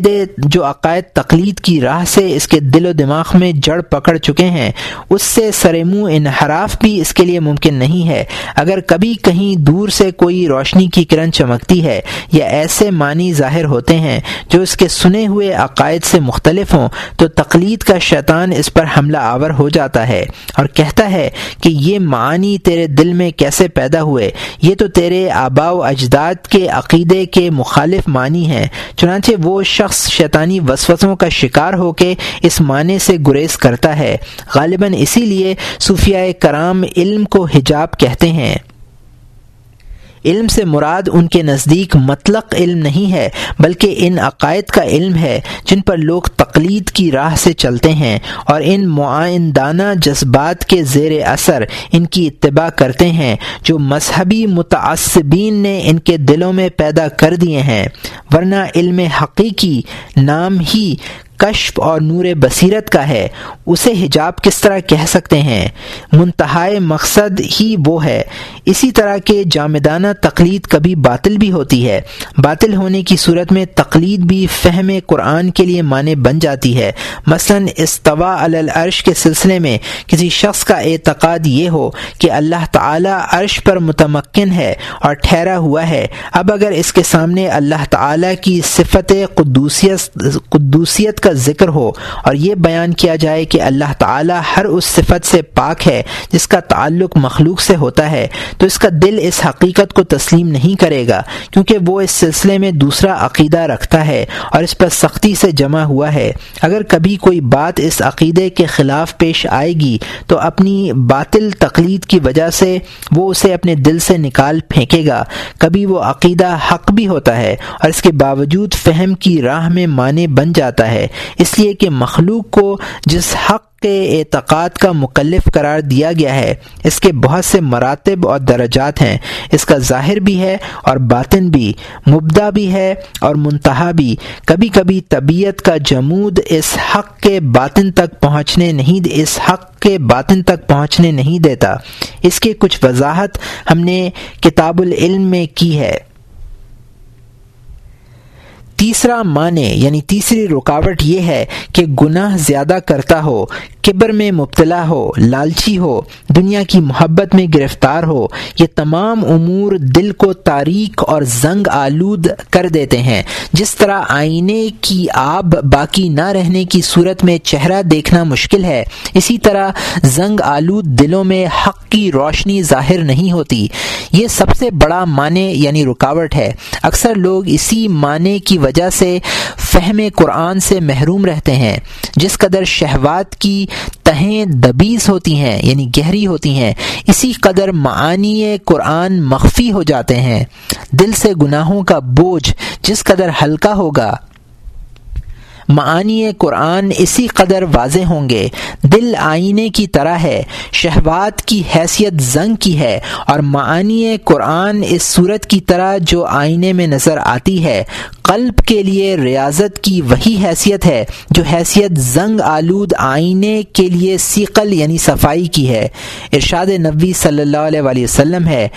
عقائد تقلید کی راہ سے اس کے دل و دماغ میں جڑ پکڑ چکے ہیں، اس سے سر منہ انحراف بھی اس کے لیے ممکن نہیں ہے۔ اگر کبھی کہیں دور سے کوئی روشنی کی کرن چمکتی ہے یا ایسے معنی ظاہر ہوتے ہیں جو اس کے سنے ہوئے عقائد سے مختلف ہوں تو تقلید کا شیطان اس پر حملہ آور ہو جاتا ہے اور کہتا ہے کہ یہ معانی تیرے دل میں کیسے پیدا ہوئے، یہ تو تیرے آباء و اجداد کے عقیدے کے مخالف معنی ہیں۔ چنانچہ وہ شخص شیطانی وسوسوں کا شکار ہو کے اس معنی سے گریز کرتا ہے۔ غالباً اسی لیے صوفیاء کرام علم کو حجاب کہتے ہیں۔ علم سے مراد ان کے نزدیک مطلق علم نہیں ہے بلکہ ان عقائد کا علم ہے جن پر لوگ تقلید کی راہ سے چلتے ہیں اور ان معاندانہ جذبات کے زیر اثر ان کی اتباع کرتے ہیں جو مذہبی متعصبین نے ان کے دلوں میں پیدا کر دیے ہیں، ورنہ علم حقیقی نام ہی کشف اور نور بصیرت کا ہے، اسے حجاب کس طرح کہہ سکتے ہیں؟ منتہائے مقصد ہی وہ ہے۔ اسی طرح کے جامدانہ تقلید کبھی باطل بھی ہوتی ہے۔ باطل ہونے کی صورت میں تقلید بھی فہم قرآن کے لیے معنی بن جاتی ہے۔ مثلا استوا علی العرش کے سلسلے میں کسی شخص کا اعتقاد یہ ہو کہ اللہ تعالی عرش پر متمکن ہے اور ٹھہرا ہوا ہے۔ اب اگر اس کے سامنے اللہ تعالی کی صفت قدوسیت کا ذکر ہو اور یہ بیان کیا جائے کہ اللہ تعالی ہر اس صفت سے پاک ہے جس کا تعلق مخلوق سے ہوتا ہے، تو اس کا دل اس حقیقت کو تسلیم نہیں کرے گا کیونکہ وہ اس سلسلے میں دوسرا عقیدہ رکھتا ہے اور اس پر سختی سے جمع ہوا ہے۔ اگر کبھی کوئی بات اس عقیدے کے خلاف پیش آئے گی تو اپنی باطل تقلید کی وجہ سے وہ اسے اپنے دل سے نکال پھینکے گا۔ کبھی وہ عقیدہ حق بھی ہوتا ہے اور اس کے باوجود فہم کی راہ میں معنی بن جاتا ہے، اس لیے کہ مخلوق کو جس حق حق کے اعتقاد کا مکلف قرار دیا گیا ہے، اس کے بہت سے مراتب اور درجات ہیں، اس کا ظاہر بھی ہے اور باطن بھی، مبدا بھی ہے اور منتہا بھی۔ کبھی کبھی طبیعت کا جمود اس حق کے باطن تک پہنچنے نہیں دیتا۔ اس کی کچھ وضاحت ہم نے کتاب العلم میں کی ہے۔ تیسرا معنی یعنی تیسری رکاوٹ یہ ہے کہ گناہ زیادہ کرتا ہو، کبر میں مبتلا ہو، لالچی ہو، دنیا کی محبت میں گرفتار ہو۔ یہ تمام امور دل کو تاریک اور زنگ آلود کر دیتے ہیں۔ جس طرح آئینے کی آب باقی نہ رہنے کی صورت میں چہرہ دیکھنا مشکل ہے، اسی طرح زنگ آلود دلوں میں حق کی روشنی ظاہر نہیں ہوتی۔ یہ سب سے بڑا معنی یعنی رکاوٹ ہے۔ اکثر لوگ اسی معنی کی وجہ سے فہم قرآن سے محروم رہتے ہیں۔ جس قدر شہوات کی تہیں دبیز ہوتی ہیں یعنی گہری ہوتی ہیں، اسی قدر معانی قرآن مخفی ہو جاتے ہیں۔ دل سے گناہوں کا بوجھ جس قدر ہلکا ہوگا، معانی قرآن اسی قدر واضح ہوں گے۔ دل آئینے کی طرح ہے، شہوات کی حیثیت زنگ کی ہے، اور معانی قرآن اس صورت کی طرح جو آئینے میں نظر آتی ہے۔ قلب کے لیے ریاضت کی وہی حیثیت ہے جو حیثیت زنگ آلود آئینے کے لیے ثقل یعنی صفائی کی ہے۔ ارشاد نبوی صلی اللہ علیہ وسلم ہے،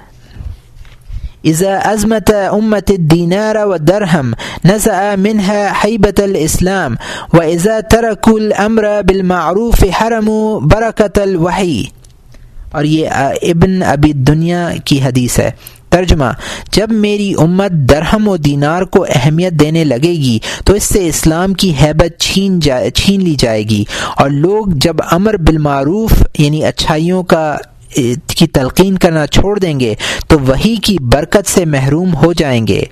اذا ازمت امت الدینار والدرہم نزع منها حیبت الاسلام واذا ترکوا الامر بالمعروف حرموا برکت الوحی۔ اور یہ ابن ابی دنیا کی حدیث ہے۔ ترجمہ: جب میری امت درہم و دینار کو اہمیت دینے لگے گی تو اس سے اسلام کی ہیبت چھین لی جائے گی، اور لوگ جب امر بالمعروف یعنی اچھائیوں کی تلقین کرنا چھوڑ دیں گے تو وحی کی برکت سے محروم ہو جائیں گے۔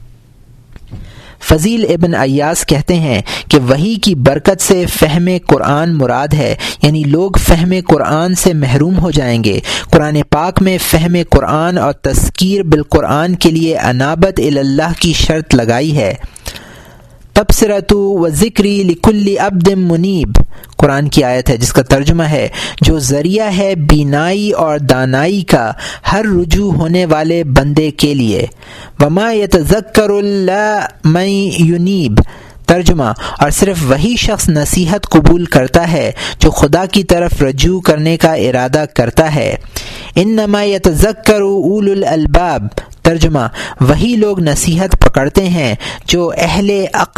فضیل ابن ایاس کہتے ہیں کہ وحی کی برکت سے فہم قرآن مراد ہے، یعنی لوگ فہم قرآن سے محروم ہو جائیں گے۔ قرآن پاک میں فہم قرآن اور تذکیر بالقرآن کے لیے انابت اللہ کی شرط لگائی ہے۔ تبصرۃ و ذکری لکل عبد منیب قرآن کی آیت ہے جس کا ترجمہ ہے، جو ذریعہ ہے بینائی اور دانائی کا ہر رجوع ہونے والے بندے کے لیے۔ وما یتذکر الا من ینیب ترجمہ: اور صرف وہی شخص نصیحت قبول کرتا ہے جو خدا کی طرف رجوع کرنے کا ارادہ کرتا ہے۔ انما یتذکر اولو الالباب ترجمہ: وہی لوگ نصیحت پکڑتے ہیں جو اہل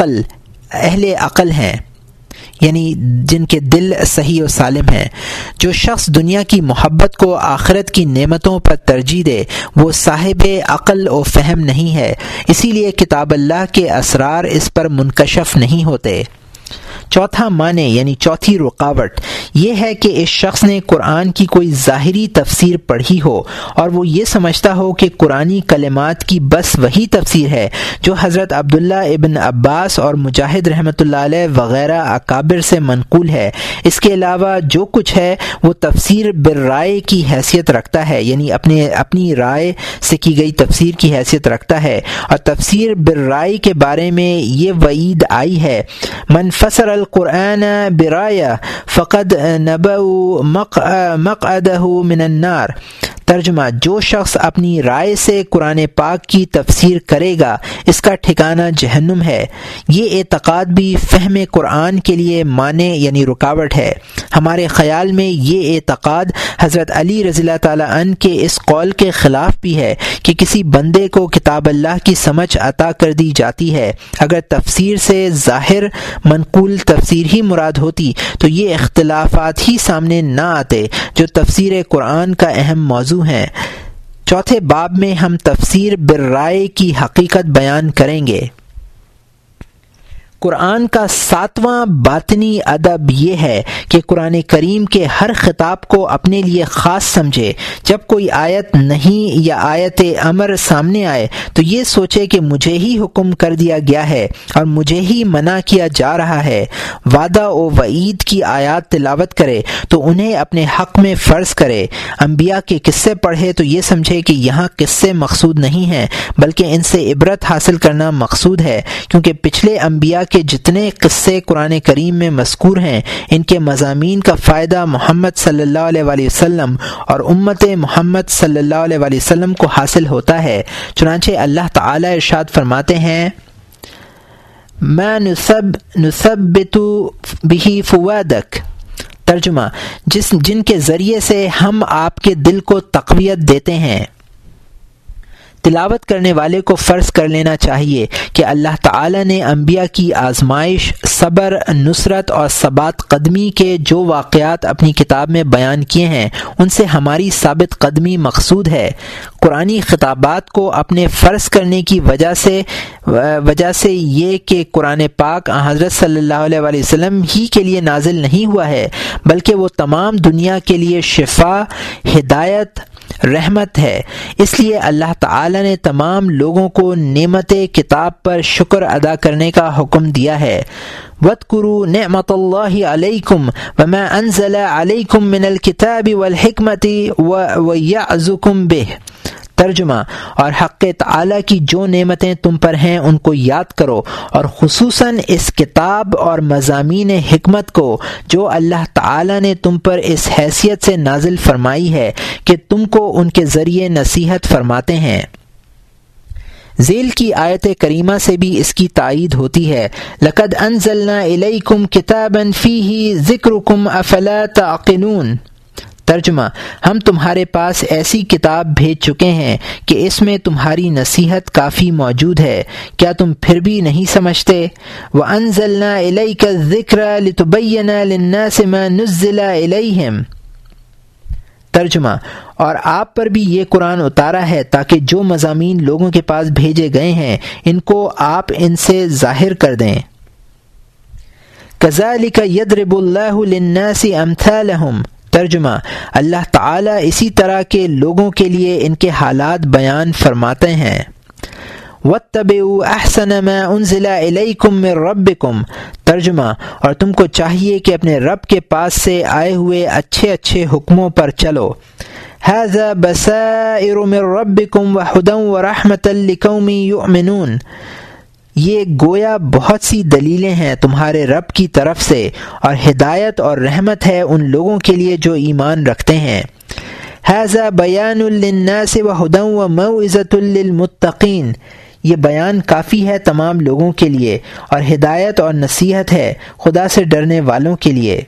عقل ہیں، یعنی جن کے دل صحیح و سالم ہیں۔ جو شخص دنیا کی محبت کو آخرت کی نعمتوں پر ترجیح دے وہ صاحب عقل و فہم نہیں ہے، اسی لیے کتاب اللہ کے اسرار اس پر منکشف نہیں ہوتے۔ چوتھا معنی یعنی چوتھی رکاوٹ یہ ہے کہ اس شخص نے قرآن کی کوئی ظاہری تفسیر پڑھی ہو اور وہ یہ سمجھتا ہو کہ قرآنی کلمات کی بس وہی تفسیر ہے جو حضرت عبداللہ ابن عباس اور مجاہد رحمۃ اللہ علیہ وغیرہ اکابر سے منقول ہے۔ اس کے علاوہ جو کچھ ہے وہ تفسیر بالرائے کی حیثیت رکھتا ہے، یعنی اپنی رائے سے کی گئی تفسیر کی حیثیت رکھتا ہے، اور تفسیر بالرائے کے بارے میں یہ وعید آئی ہے، من فسر القرآن برایہ فقد نبأ مقعدہ من النار ترجمہ: جو شخص اپنی رائے سے قرآن پاک کی تفسیر کرے گا اس کا ٹھکانہ جہنم ہے۔ یہ اعتقاد بھی فہم قرآن کے لیے مانع یعنی رکاوٹ ہے۔ ہمارے خیال میں یہ اعتقاد حضرت علی رضی اللہ تعالیٰ عنہ کے اس قول کے خلاف بھی ہے کہ کسی بندے کو کتاب اللہ کی سمجھ عطا کر دی جاتی ہے، اگر تفسیر سے ظاہر منقول تفسیر ہی مراد ہوتی تو یہ اختلافات ہی سامنے نہ آتے جو تفسیر قرآن کا اہم موضوع ہیں۔ چوتھے باب میں ہم تفسیر بالرائے کی حقیقت بیان کریں گے۔ قرآن کا ساتواں باطنی ادب یہ ہے کہ قرآن کریم کے ہر خطاب کو اپنے لیے خاص سمجھے۔ جب کوئی آیت نہیں یا آیت امر سامنے آئے تو یہ سوچے کہ مجھے ہی حکم کر دیا گیا ہے اور مجھے ہی منع کیا جا رہا ہے۔ وعدہ و وعید کی آیات تلاوت کرے تو انہیں اپنے حق میں فرض کرے۔ انبیاء کے قصے پڑھے تو یہ سمجھے کہ یہاں قصے مقصود نہیں ہیں بلکہ ان سے عبرت حاصل کرنا مقصود ہے، کیونکہ پچھلے انبیاء کے جتنے قصے قرآن کریم میں مذکور ہیں ان کے مضامین کا فائدہ محمد صلی اللہ علیہ وآلہ وسلم اور امت محمد صلی اللہ علیہ وآلہ وسلم کو حاصل ہوتا ہے۔ چنانچہ اللہ تعالی ارشاد فرماتے ہیں ما نثبت به فؤادک، ترجمہ جن کے ذریعے سے ہم آپ کے دل کو تقویت دیتے ہیں۔ تلاوت کرنے والے کو فرض کر لینا چاہیے کہ اللہ تعالی نے انبیاء کی آزمائش، صبر، نصرت اور ثبات قدمی کے جو واقعات اپنی کتاب میں بیان کیے ہیں ان سے ہماری ثابت قدمی مقصود ہے۔ قرآنی خطابات کو اپنے فرض کرنے کی وجہ سے یہ کہ قرآن پاک حضرت صلی اللہ علیہ وآلہ وسلم ہی کے لیے نازل نہیں ہوا ہے بلکہ وہ تمام دنیا کے لیے شفا، ہدایت، رحمت ہے۔ اس لیے اللہ تعالی نے تمام لوگوں کو نعمت کتاب پر شکر ادا کرنے کا حکم دیا ہے۔ وَاذْكُرُوا نِعْمَةَ اللَّهِ عَلَيْكُمْ وَمَا أَنزَلَ عَلَيْكُمْ مِنَ الْكِتَابِ وَالْحِكْمَةِ وَيَعْظُكُمْ بِهِ، ترجمہ اور حق تعالی کی جو نعمتیں تم پر ہیں ان کو یاد کرو، اور خصوصاً اس کتاب اور مضامین حکمت کو جو اللہ تعالی نے تم پر اس حیثیت سے نازل فرمائی ہے کہ تم کو ان کے ذریعے نصیحت فرماتے ہیں۔ ذیل کی آیت کریمہ سے بھی اس کی تائید ہوتی ہے۔ لَقَدْ أَنزَلْنَا إِلَيْكُمْ كِتَابًا فِيهِ ذِكْرُكُمْ أَفَلَا تَعْقِلُونَ، ترجمہ ہم تمہارے پاس ایسی کتاب بھیج چکے ہیں کہ اس میں تمہاری نصیحت کافی موجود ہے، کیا تم پھر بھی نہیں سمجھتے؟ وَأَنزَلْنَا إِلَيْكَ الذِّكْرَ لِتُبَيِّنَ لِلنَّاسِ مَا نُزِّلَ إِلَيْهِمْ، ترجمہ اور آپ پر بھی یہ قرآن اتارا ہے تاکہ جو مضامین لوگوں کے پاس بھیجے گئے ہیں ان کو آپ ان سے ظاہر کر دیں۔ كَذَلِكَ يَضْرِبُ اللَّهُ لِلنَّاسِ أَمْثَالَهُمْ، ترجمہ اللہ تعالی اسی طرح کے لوگوں کے لیے ان کے حالات بیان فرماتے ہیں۔ وَاتَّبِعُوا أَحْسَنَ مَا أُنزِلَ إِلَيْكُم مِّن رَّبِّكُمْ، ترجمہ اور تم کو چاہیے کہ اپنے رب کے پاس سے آئے ہوئے اچھے اچھے حکموں پر چلو۔ هَذَا بَصَائِرُ مِن رَّبِّكُمْ وَهُدًى وَرَحْمَةً لِّقَوْمٍ يُؤْمِنُونَ، یہ گویا بہت سی دلیلیں ہیں تمہارے رب کی طرف سے اور ہدایت اور رحمت ہے ان لوگوں کے لیے جو ایمان رکھتے ہیں۔ هَذَا بَيَانٌ لِلنَّاسِ وَهُدًى وَمَوْعِظَةٌ لِّلْمُتَّقِينَ، یہ بیان کافی ہے تمام لوگوں کے لیے اور ہدایت اور نصیحت ہے خدا سے ڈرنے والوں کے لیے۔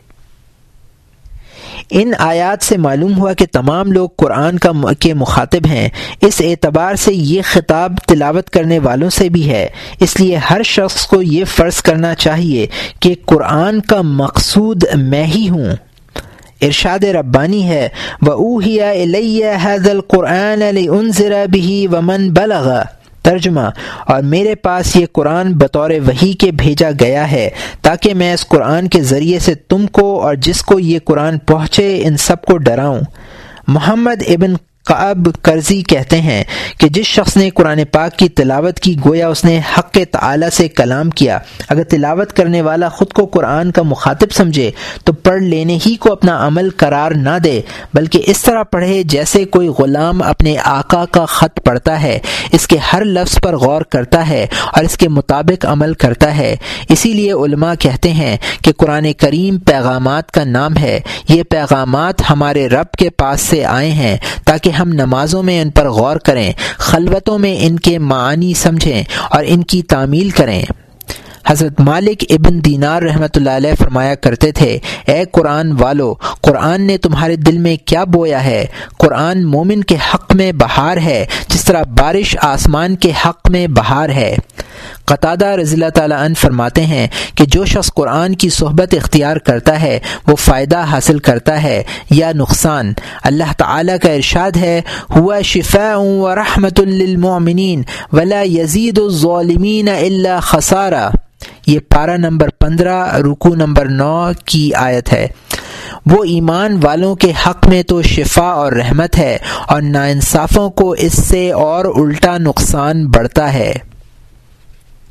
ان آیات سے معلوم ہوا کہ تمام لوگ قرآن کے مخاطب ہیں، اس اعتبار سے یہ خطاب تلاوت کرنے والوں سے بھی ہے، اس لیے ہر شخص کو یہ فرض کرنا چاہیے کہ قرآن کا مقصود میں ہی ہوں۔ ارشاد ربانی ہے وَأُوحِيَ إِلَيَّ هَذَا الْقُرْآنَ لِأُنذِرَ بِهِ وَمَنْ بَلَغَ، ترجمہ اور میرے پاس یہ قرآن بطور وحی کے بھیجا گیا ہے تاکہ میں اس قرآن کے ذریعے سے تم کو اور جس کو یہ قرآن پہنچے ان سب کو ڈراؤں۔ محمد ابن کعب کرزی کہتے ہیں کہ جس شخص نے قرآن پاک کی تلاوت کی گویا اس نے حق تعالی سے کلام کیا۔ اگر تلاوت کرنے والا خود کو قرآن کا مخاطب سمجھے تو پڑھ لینے ہی کو اپنا عمل قرار نہ دے بلکہ اس طرح پڑھے جیسے کوئی غلام اپنے آقا کا خط پڑھتا ہے، اس کے ہر لفظ پر غور کرتا ہے اور اس کے مطابق عمل کرتا ہے۔ اسی لیے علماء کہتے ہیں کہ قرآن کریم پیغامات کا نام ہے، یہ پیغامات ہمارے رب کے پاس سے آئے ہیں تاکہ ہم نمازوں میں ان پر غور کریں، خلوتوں میں ان کے معانی سمجھیں اور ان کی تعمیل کریں۔ حضرت مالک ابن دینار رحمۃ اللہ علیہ فرمایا کرتے تھے، اے قرآن والو، قرآن نے تمہارے دل میں کیا بویا ہے؟ قرآن مومن کے حق میں بہار ہے جس طرح بارش آسمان کے حق میں بہار ہے۔ قتادہ رضی اللہ تعالیٰ عنہ فرماتے ہیں کہ جو شخص قرآن کی صحبت اختیار کرتا ہے وہ فائدہ حاصل کرتا ہے یا نقصان۔ اللہ تعالیٰ کا ارشاد ہے ہوا شفاء ورحمۃ للمؤمنین ولا یزید الظالمین الا خسارہ، یہ پارہ نمبر 15 رکوع نمبر 9 کی آیت ہے۔ وہ ایمان والوں کے حق میں تو شفا اور رحمت ہے اور ناانصافوں کو اس سے اور الٹا نقصان بڑھتا ہے۔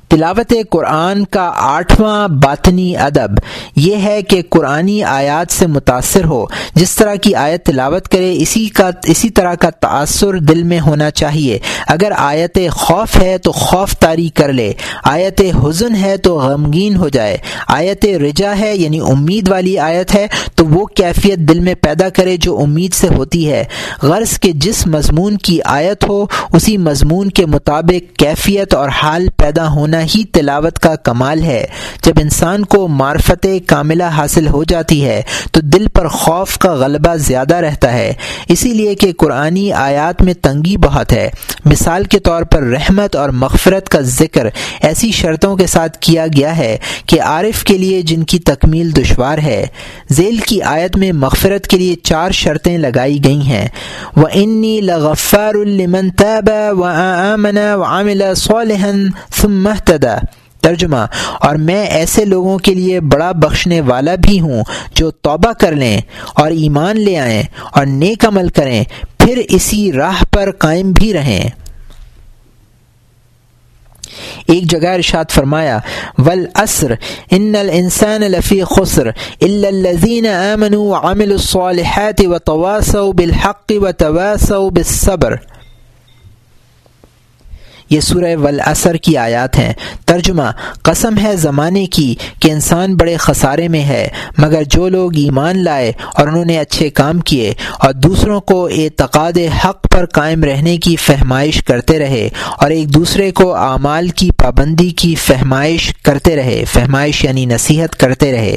تلاوت قرآن کا 8واں باطنی ادب یہ ہے کہ قرآنی آیات سے متاثر ہو، جس طرح کی آیت تلاوت کرے اسی طرح کا تأثر دل میں ہونا چاہیے۔ اگر آیت خوف ہے تو خوف طاری کر لے، آیت حزن ہے تو غمگین ہو جائے، آیت رجا ہے یعنی امید والی آیت ہے تو وہ کیفیت دل میں پیدا کرے جو امید سے ہوتی ہے۔ غرض کہ جس مضمون کی آیت ہو اسی مضمون کے مطابق کیفیت اور حال پیدا ہونا ہی تلاوت کا کمال ہے۔ جب انسان کو معرفت کاملہ حاصل ہو جاتی ہے تو دل پر خوف کا غلبہ زیادہ رہتا ہے، اسی لیے کہ قرآنی آیات میں تنگی بہت ہے۔ مثال کے طور پر رحمت اور مغفرت کا ذکر ایسی شرطوں کے ساتھ کیا گیا ہے کہ عارف کے لیے جن کی تکمیل دشوار ہے۔ ذیل کی آیت میں مغفرت کے لیے 4 شرطیں لگائی گئی ہیں۔ وَإِنِّي لَغَفَّارٌ لِمَن تَابَ وَآمَنَ وَعَمِلَ صَالِحًا ثُمَّ اهْتَدَى۔ ترجمہ، اور میں ایسے لوگوں کے لیے بڑا بخشنے والا بھی ہوں جو توبہ کر لیں اور ایمان لے آئیں اور نیک عمل کریں پھر اسی راہ پر قائم بھی رہیں۔ ایک جگہ ارشاد فرمایا والعصر ان الانسان لفی خسر الا الذین آمنوا وعملوا الصالحات وتواصوا بالحق وتواصوا بالصبر۔ یہ سورہ والعصر کی آیات ہیں۔ ترجمہ، قسم ہے زمانے کی کہ انسان بڑے خسارے میں ہے مگر جو لوگ ایمان لائے اور انہوں نے اچھے کام کیے اور دوسروں کو اعتقاد حق پر قائم رہنے کی فہمائش کرتے رہے اور ایک دوسرے کو اعمال کی پابندی کی فہمائش کرتے رہے، فہمائش یعنی نصیحت کرتے رہے۔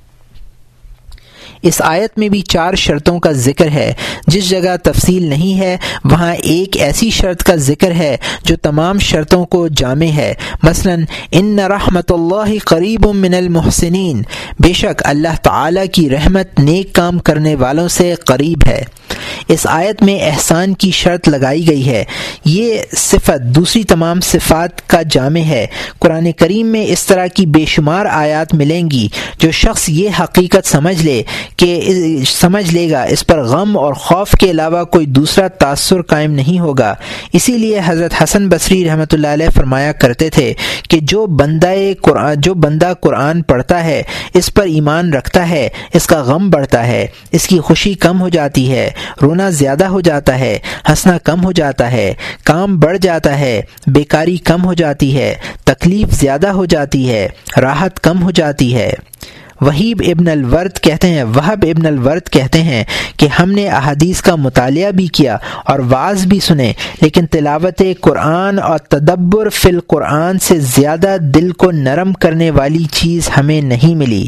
اس آیت میں بھی 4 شرطوں کا ذکر ہے۔ جس جگہ تفصیل نہیں ہے وہاں ایک ایسی شرط کا ذکر ہے جو تمام شرطوں کو جامع ہے۔ مثلا ان رحمت اللہ قریب من المحسنین، بے شک اللہ تعالی کی رحمت نیک کام کرنے والوں سے قریب ہے۔ اس آیت میں احسان کی شرط لگائی گئی ہے۔ یہ صفت دوسری تمام صفات کا جامع ہے۔ قرآن کریم میں اس طرح کی بے شمار آیات ملیں گی جو شخص یہ حقیقت سمجھ لے گا اس پر غم اور خوف کے علاوہ کوئی دوسرا تاثر قائم نہیں ہوگا۔ اسی لیے حضرت حسن بصری رحمۃ اللہ علیہ فرمایا کرتے تھے کہ جو بندہ قرآن پڑھتا ہے، اس پر ایمان رکھتا ہے، اس کا غم بڑھتا ہے، اس کی خوشی کم ہو جاتی ہے، رونا زیادہ ہو جاتا ہے، ہنسنا کم ہو جاتا ہے، کام بڑھ جاتا ہے، بیکاری کم ہو جاتی ہے، تکلیف زیادہ ہو جاتی ہے، راحت کم ہو جاتی ہے۔ وہب ابن الورد کہتے ہیں کہ ہم نے احادیث کا مطالعہ بھی کیا اور وعظ بھی سنے، لیکن تلاوت قرآن اور تدبر فی القرآن سے زیادہ دل کو نرم کرنے والی چیز ہمیں نہیں ملی۔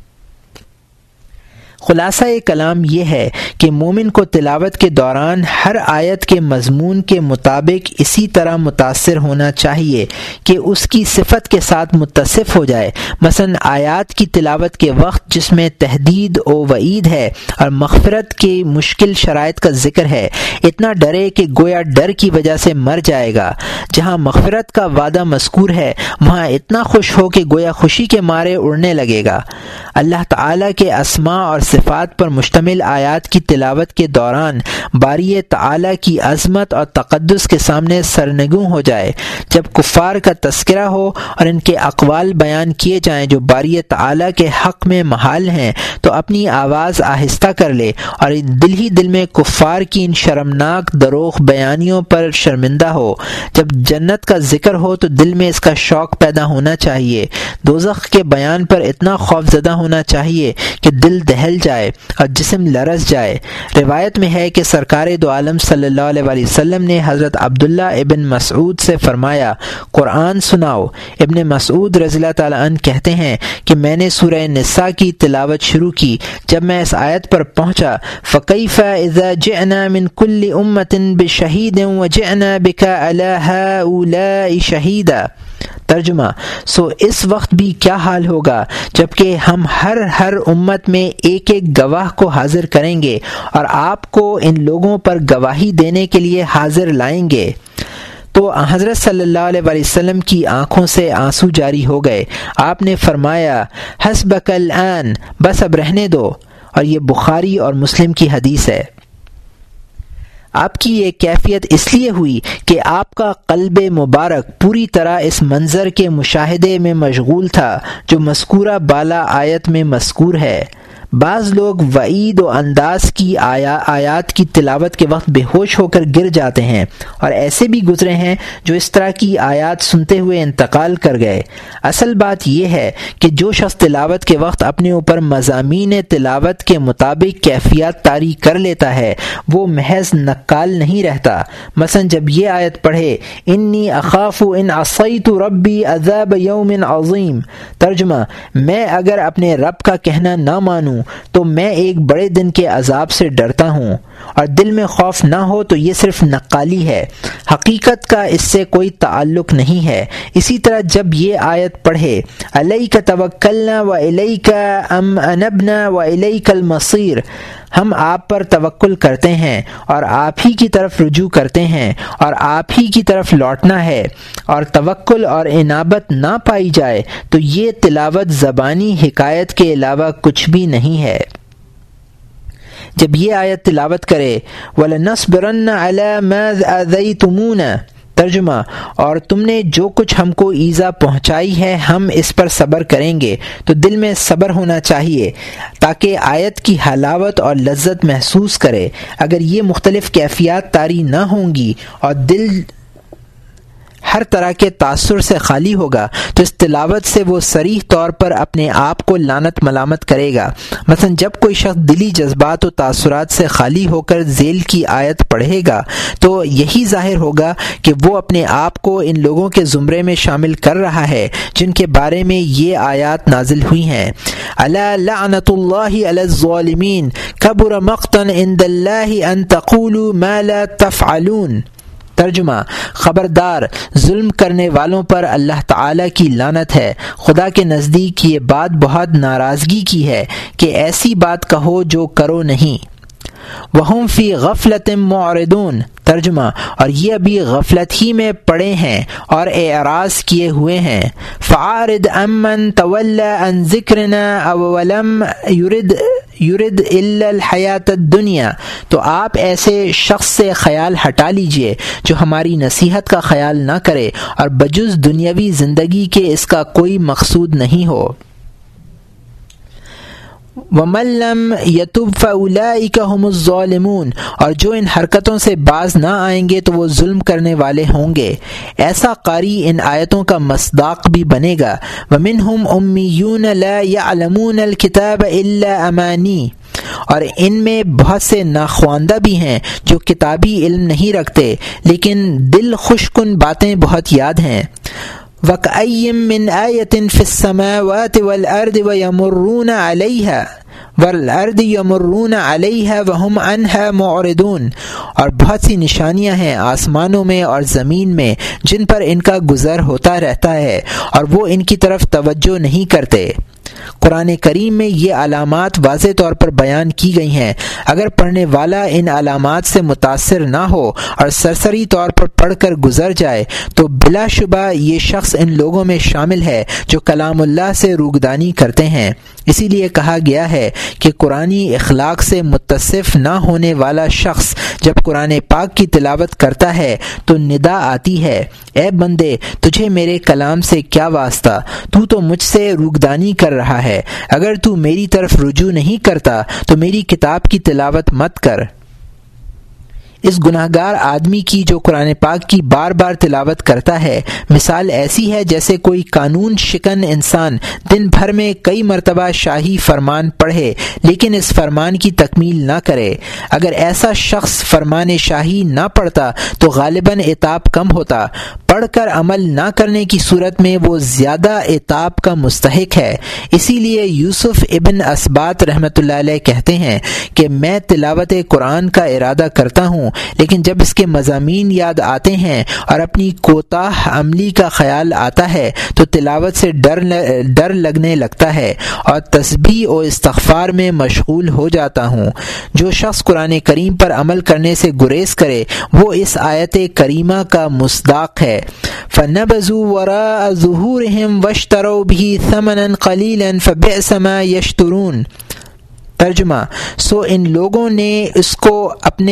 خلاصہ کلام یہ ہے کہ مومن کو تلاوت کے دوران ہر آیت کے مضمون کے مطابق اسی طرح متاثر ہونا چاہیے کہ اس کی صفت کے ساتھ متصف ہو جائے۔ مثلا آیات کی تلاوت کے وقت جس میں تحدید و وعید ہے اور مغفرت کی مشکل شرائط کا ذکر ہے، اتنا ڈرے کہ گویا ڈر کی وجہ سے مر جائے گا۔ جہاں مغفرت کا وعدہ مذکور ہے وہاں اتنا خوش ہو کہ گویا خوشی کے مارے اڑنے لگے گا۔ اللہ تعالیٰ کے اسماء اور صفات پر مشتمل آیات کی تلاوت کے دوران باری تعالیٰ کی عظمت اور تقدس کے سامنے سرنگوں ہو جائے۔ جب کفار کا تذکرہ ہو اور ان کے اقوال بیان کیے جائیں جو باری تعالیٰ کے حق میں محال ہیں تو اپنی آواز آہستہ کر لے اور دل ہی دل میں کفار کی ان شرمناک دروغ بیانیوں پر شرمندہ ہو۔ جب جنت کا ذکر ہو تو دل میں اس کا شوق پیدا ہونا چاہیے۔ دوزخ کے بیان پر اتنا خوف زدہ ہونا چاہیے کہ دل دہل جائے اور جسم لرز جائے۔ روایت میں ہے کہ سرکار دو عالم صلی اللہ علیہ وسلم نے حضرت عبداللہ ابن مسعود سے فرمایا قرآن سناؤ۔ ابن مسعود رضی اللہ تعالیٰ عنہ کہتے ہیں کہ میں نے سورہ نساء کی تلاوت شروع کی۔ جب میں اس آیت پر پہنچا فَكَيْفَ إِذَا جِئْنَا مِن كُلِّ أُمَّةٍ بِشَهِيدٍ وَجِئْنَا بِكَ عَلَى هَؤُلَاءِ شَهِيدًا۔ ترجمہ، سو اس وقت بھی کیا حال ہوگا جبکہ ہم ہر امت میں ایک ایک گواہ کو حاضر کریں گے اور آپ کو ان لوگوں پر گواہی دینے کے لیے حاضر لائیں گے۔ تو حضرت صلی اللہ علیہ وسلم کی آنکھوں سے آنسو جاری ہو گئے۔ آپ نے فرمایا حسبک الآن، بس اب رہنے دو، اور یہ بخاری اور مسلم کی حدیث ہے۔ آپ کی یہ کیفیت اس لیے ہوئی کہ آپ کا قلب مبارک پوری طرح اس منظر کے مشاہدے میں مشغول تھا جو مذکورہ بالا آیت میں مذکور ہے۔ بعض لوگ وعید و انداز کی آیات کی تلاوت کے وقت بے ہوش ہو کر گر جاتے ہیں، اور ایسے بھی گزرے ہیں جو اس طرح کی آیات سنتے ہوئے انتقال کر گئے۔ اصل بات یہ ہے کہ جو شخص تلاوت کے وقت اپنے اوپر مضامین تلاوت کے مطابق کیفیات طاری کر لیتا ہے وہ محض نقال نہیں رہتا۔ مثلا جب یہ آیت پڑھے انی اخاف ان عصیت ربی عذاب یوم عظیم، ترجمہ میں اگر اپنے رب کا کہنا نہ مانوں تو میں ایک بڑے دن کے عذاب سے ڈرتا ہوں، اور دل میں خوف نہ ہو تو یہ صرف نقالی ہے، حقیقت کا اس سے کوئی تعلق نہیں ہے۔ اسی طرح جب یہ آیت پڑھے علیک توکلنا و الیک انبنا و الیک المصیر، ہم آپ پر توکل کرتے ہیں اور آپ ہی کی طرف رجوع کرتے ہیں اور آپ ہی کی طرف لوٹنا ہے، اور توکل اور انابت نہ پائی جائے تو یہ تلاوت زبانی حکایت کے علاوہ کچھ بھی نہیں ہے۔ جب یہ آیت تلاوت کرے وَلَنَصْبِرَنَّ عَلَى مَا آذَيْتُمُونَ، ترجمہ اور تم نے جو کچھ ہم کو ایذا پہنچائی ہے ہم اس پر صبر کریں گے، تو دل میں صبر ہونا چاہیے تاکہ آیت کی حلاوت اور لذت محسوس کرے۔ اگر یہ مختلف کیفیات طاری نہ ہوں گی اور دل ہر طرح کے تاثر سے خالی ہوگا تو اس تلاوت سے وہ صریح طور پر اپنے آپ کو لعنت ملامت کرے گا۔ مثلا جب کوئی شخص دلی جذبات و تاثرات سے خالی ہو کر ذیل کی آیت پڑھے گا تو یہی ظاہر ہوگا کہ وہ اپنے آپ کو ان لوگوں کے زمرے میں شامل کر رہا ہے جن کے بارے میں یہ آیات نازل ہوئی ہیں۔ الا لعنت اللہ علی الظالمین کبر مقتا عند اللہ ان تقولوا ما لا تفعلون، ترجمہ خبردار ظلم کرنے والوں پر اللہ تعالی کی لعنت ہے، خدا کے نزدیک یہ بات بہت ناراضگی کی ہے کہ ایسی بات کہو جو کرو نہیں۔ وَهُمْ فِي غَفْلَةٍ مُعْرِضُونَ، ترجمہ اور یہ ابھی غفلت ہی میں پڑے ہیں اور اعراض کیے ہوئے ہیں۔ فَعَارِضْ عَمَّنْ تَوَلَّى عَنْ ذِكْرِنَا وَلَمْ يُرِدْ إِلَّا الْحَيَاةَ الدُّنْيَا، تو آپ ایسے شخص سے خیال ہٹا لیجئے جو ہماری نصیحت کا خیال نہ کرے اور بجز دنیاوی زندگی کے اس کا کوئی مقصود نہیں ہو۔ وَمَن لَّمْ يَتُبْ فَأُولَٰئِكَ هُمُ الظَّالِمُونَ، اور جو ان حرکتوں سے باز نہ آئیں گے تو وہ ظلم کرنے والے ہوں گے۔ ایسا قاری ان آیتوں کا مصداق بھی بنے گا۔ وَمِنْهُمْ أُمِّيُّونَ لَا يَعْلَمُونَ الْكِتَابَ إِلَّا أَمَانِيَّ، اور ان میں بہت سے ناخواندہ بھی ہیں جو کتابی علم نہیں رکھتے لیکن دل خوش کن باتیں بہت یاد ہیں۔ وَكَأَيٍّ مِّنْ آيَةٍ فِي السَّمَاوَاتِ وَالْأَرْضِ وَيَمُرُّونَ عَلَيْهَا وَهُمْ عَنْهَا مُعْرِضُونَ، اور بہت سی نشانیاں ہیں آسمانوں میں اور زمین میں جن پر ان کا گزر ہوتا رہتا ہے اور وہ ان کی طرف توجہ نہیں کرتے۔ قرآن کریم میں یہ علامات واضح طور پر بیان کی گئی ہیں۔ اگر پڑھنے والا ان علامات سے متاثر نہ ہو اور سرسری طور پر پڑھ کر گزر جائے تو بلا شبہ یہ شخص ان لوگوں میں شامل ہے جو کلام اللہ سے روگدانی کرتے ہیں۔ اسی لیے کہا گیا ہے کہ قرآنی اخلاق سے متصف نہ ہونے والا شخص جب قرآن پاک کی تلاوت کرتا ہے تو ندا آتی ہے، اے بندے تجھے میرے کلام سے کیا واسطہ، تو مجھ سے روگدانی کر رہا ہے، اگر تو میری طرف رجوع نہیں کرتا تو میری کتاب کی تلاوت مت کر۔ اس گناہگار آدمی کی جو قرآن پاک کی بار بار تلاوت کرتا ہے مثال ایسی ہے جیسے کوئی قانون شکن انسان دن بھر میں کئی مرتبہ شاہی فرمان پڑھے لیکن اس فرمان کی تکمیل نہ کرے۔ اگر ایسا شخص فرمان شاہی نہ پڑھتا تو غالباً عتاب کم ہوتا، پڑھ کر عمل نہ کرنے کی صورت میں وہ زیادہ عتاب کا مستحق ہے۔ اسی لیے یوسف ابن اسبات رحمۃ اللہ علیہ کہتے ہیں کہ میں تلاوت قرآن کا ارادہ کرتا ہوں لیکن جب اس کے مضامین یاد آتے ہیں اور اپنی کوتاہ عملی کا خیال آتا ہے تو تلاوت سے ڈر لگنے لگتا ہے اور تسبیح و استغفار میں مشغول ہو جاتا ہوں۔ جو شخص قرآن کریم پر عمل کرنے سے گریز کرے وہ اس آیت کریمہ کا مصداق ہے۔ فَنَبَذُوا وَرَاءَ ظُهُورِهِمْ وَاشْتَرَوْا بِهِ ثَمَنًا قَلِيلًا فَبِئْسَ مَا يَشْتَرُونَ، ترجمہ سو ان لوگوں نے اس کو اپنے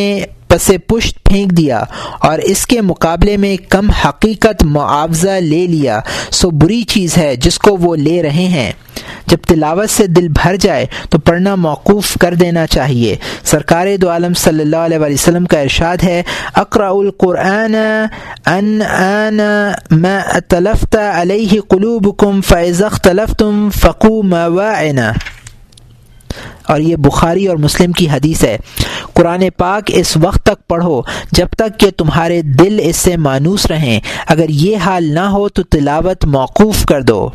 پس پشت پھینک دیا اور اس کے مقابلے میں کم حقیقت معاوضہ لے لیا، سو بری چیز ہے جس کو وہ لے رہے ہیں۔ جب تلاوت سے دل بھر جائے تو پڑھنا موقوف کر دینا چاہیے۔ سرکار دو عالم صلی اللہ علیہ وسلم کا ارشاد ہے، اقرأ القرآن آن ما اتلفت علیہ قلوبکم فاذا اختلفتم فقوا مواعنا، اور یہ بخاری اور مسلم کی حدیث ہے۔ قرآن پاک اس وقت تک پڑھو جب تک کہ تمہارے دل اس سے مانوس رہیں، اگر یہ حال نہ ہو تو تلاوت موقوف کر دو۔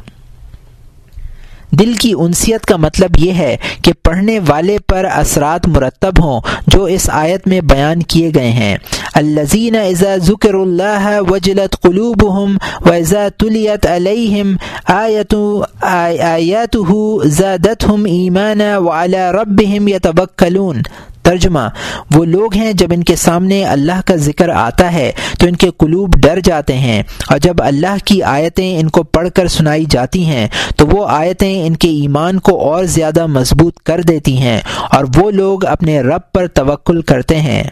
دل کی انسیت کا مطلب یہ ہے کہ پڑھنے والے پر اثرات مرتب ہوں جو اس آیت میں بیان کیے گئے ہیں۔ الذین اذا ذکر اللہ وجلت قلوبہم واذا تلیت علیہم آیاتہ زادتہم ایمانا وعلی ربہم یتوکلون۔ ترجمہ، وہ لوگ ہیں جب ان کے سامنے اللہ کا ذکر آتا ہے تو ان کے قلوب ڈر جاتے ہیں، اور جب اللہ کی آیتیں ان کو پڑھ کر سنائی جاتی ہیں تو وہ آیتیں ان کے ایمان کو اور زیادہ مضبوط کر دیتی ہیں، اور وہ لوگ اپنے رب پر توکل کرتے ہیں۔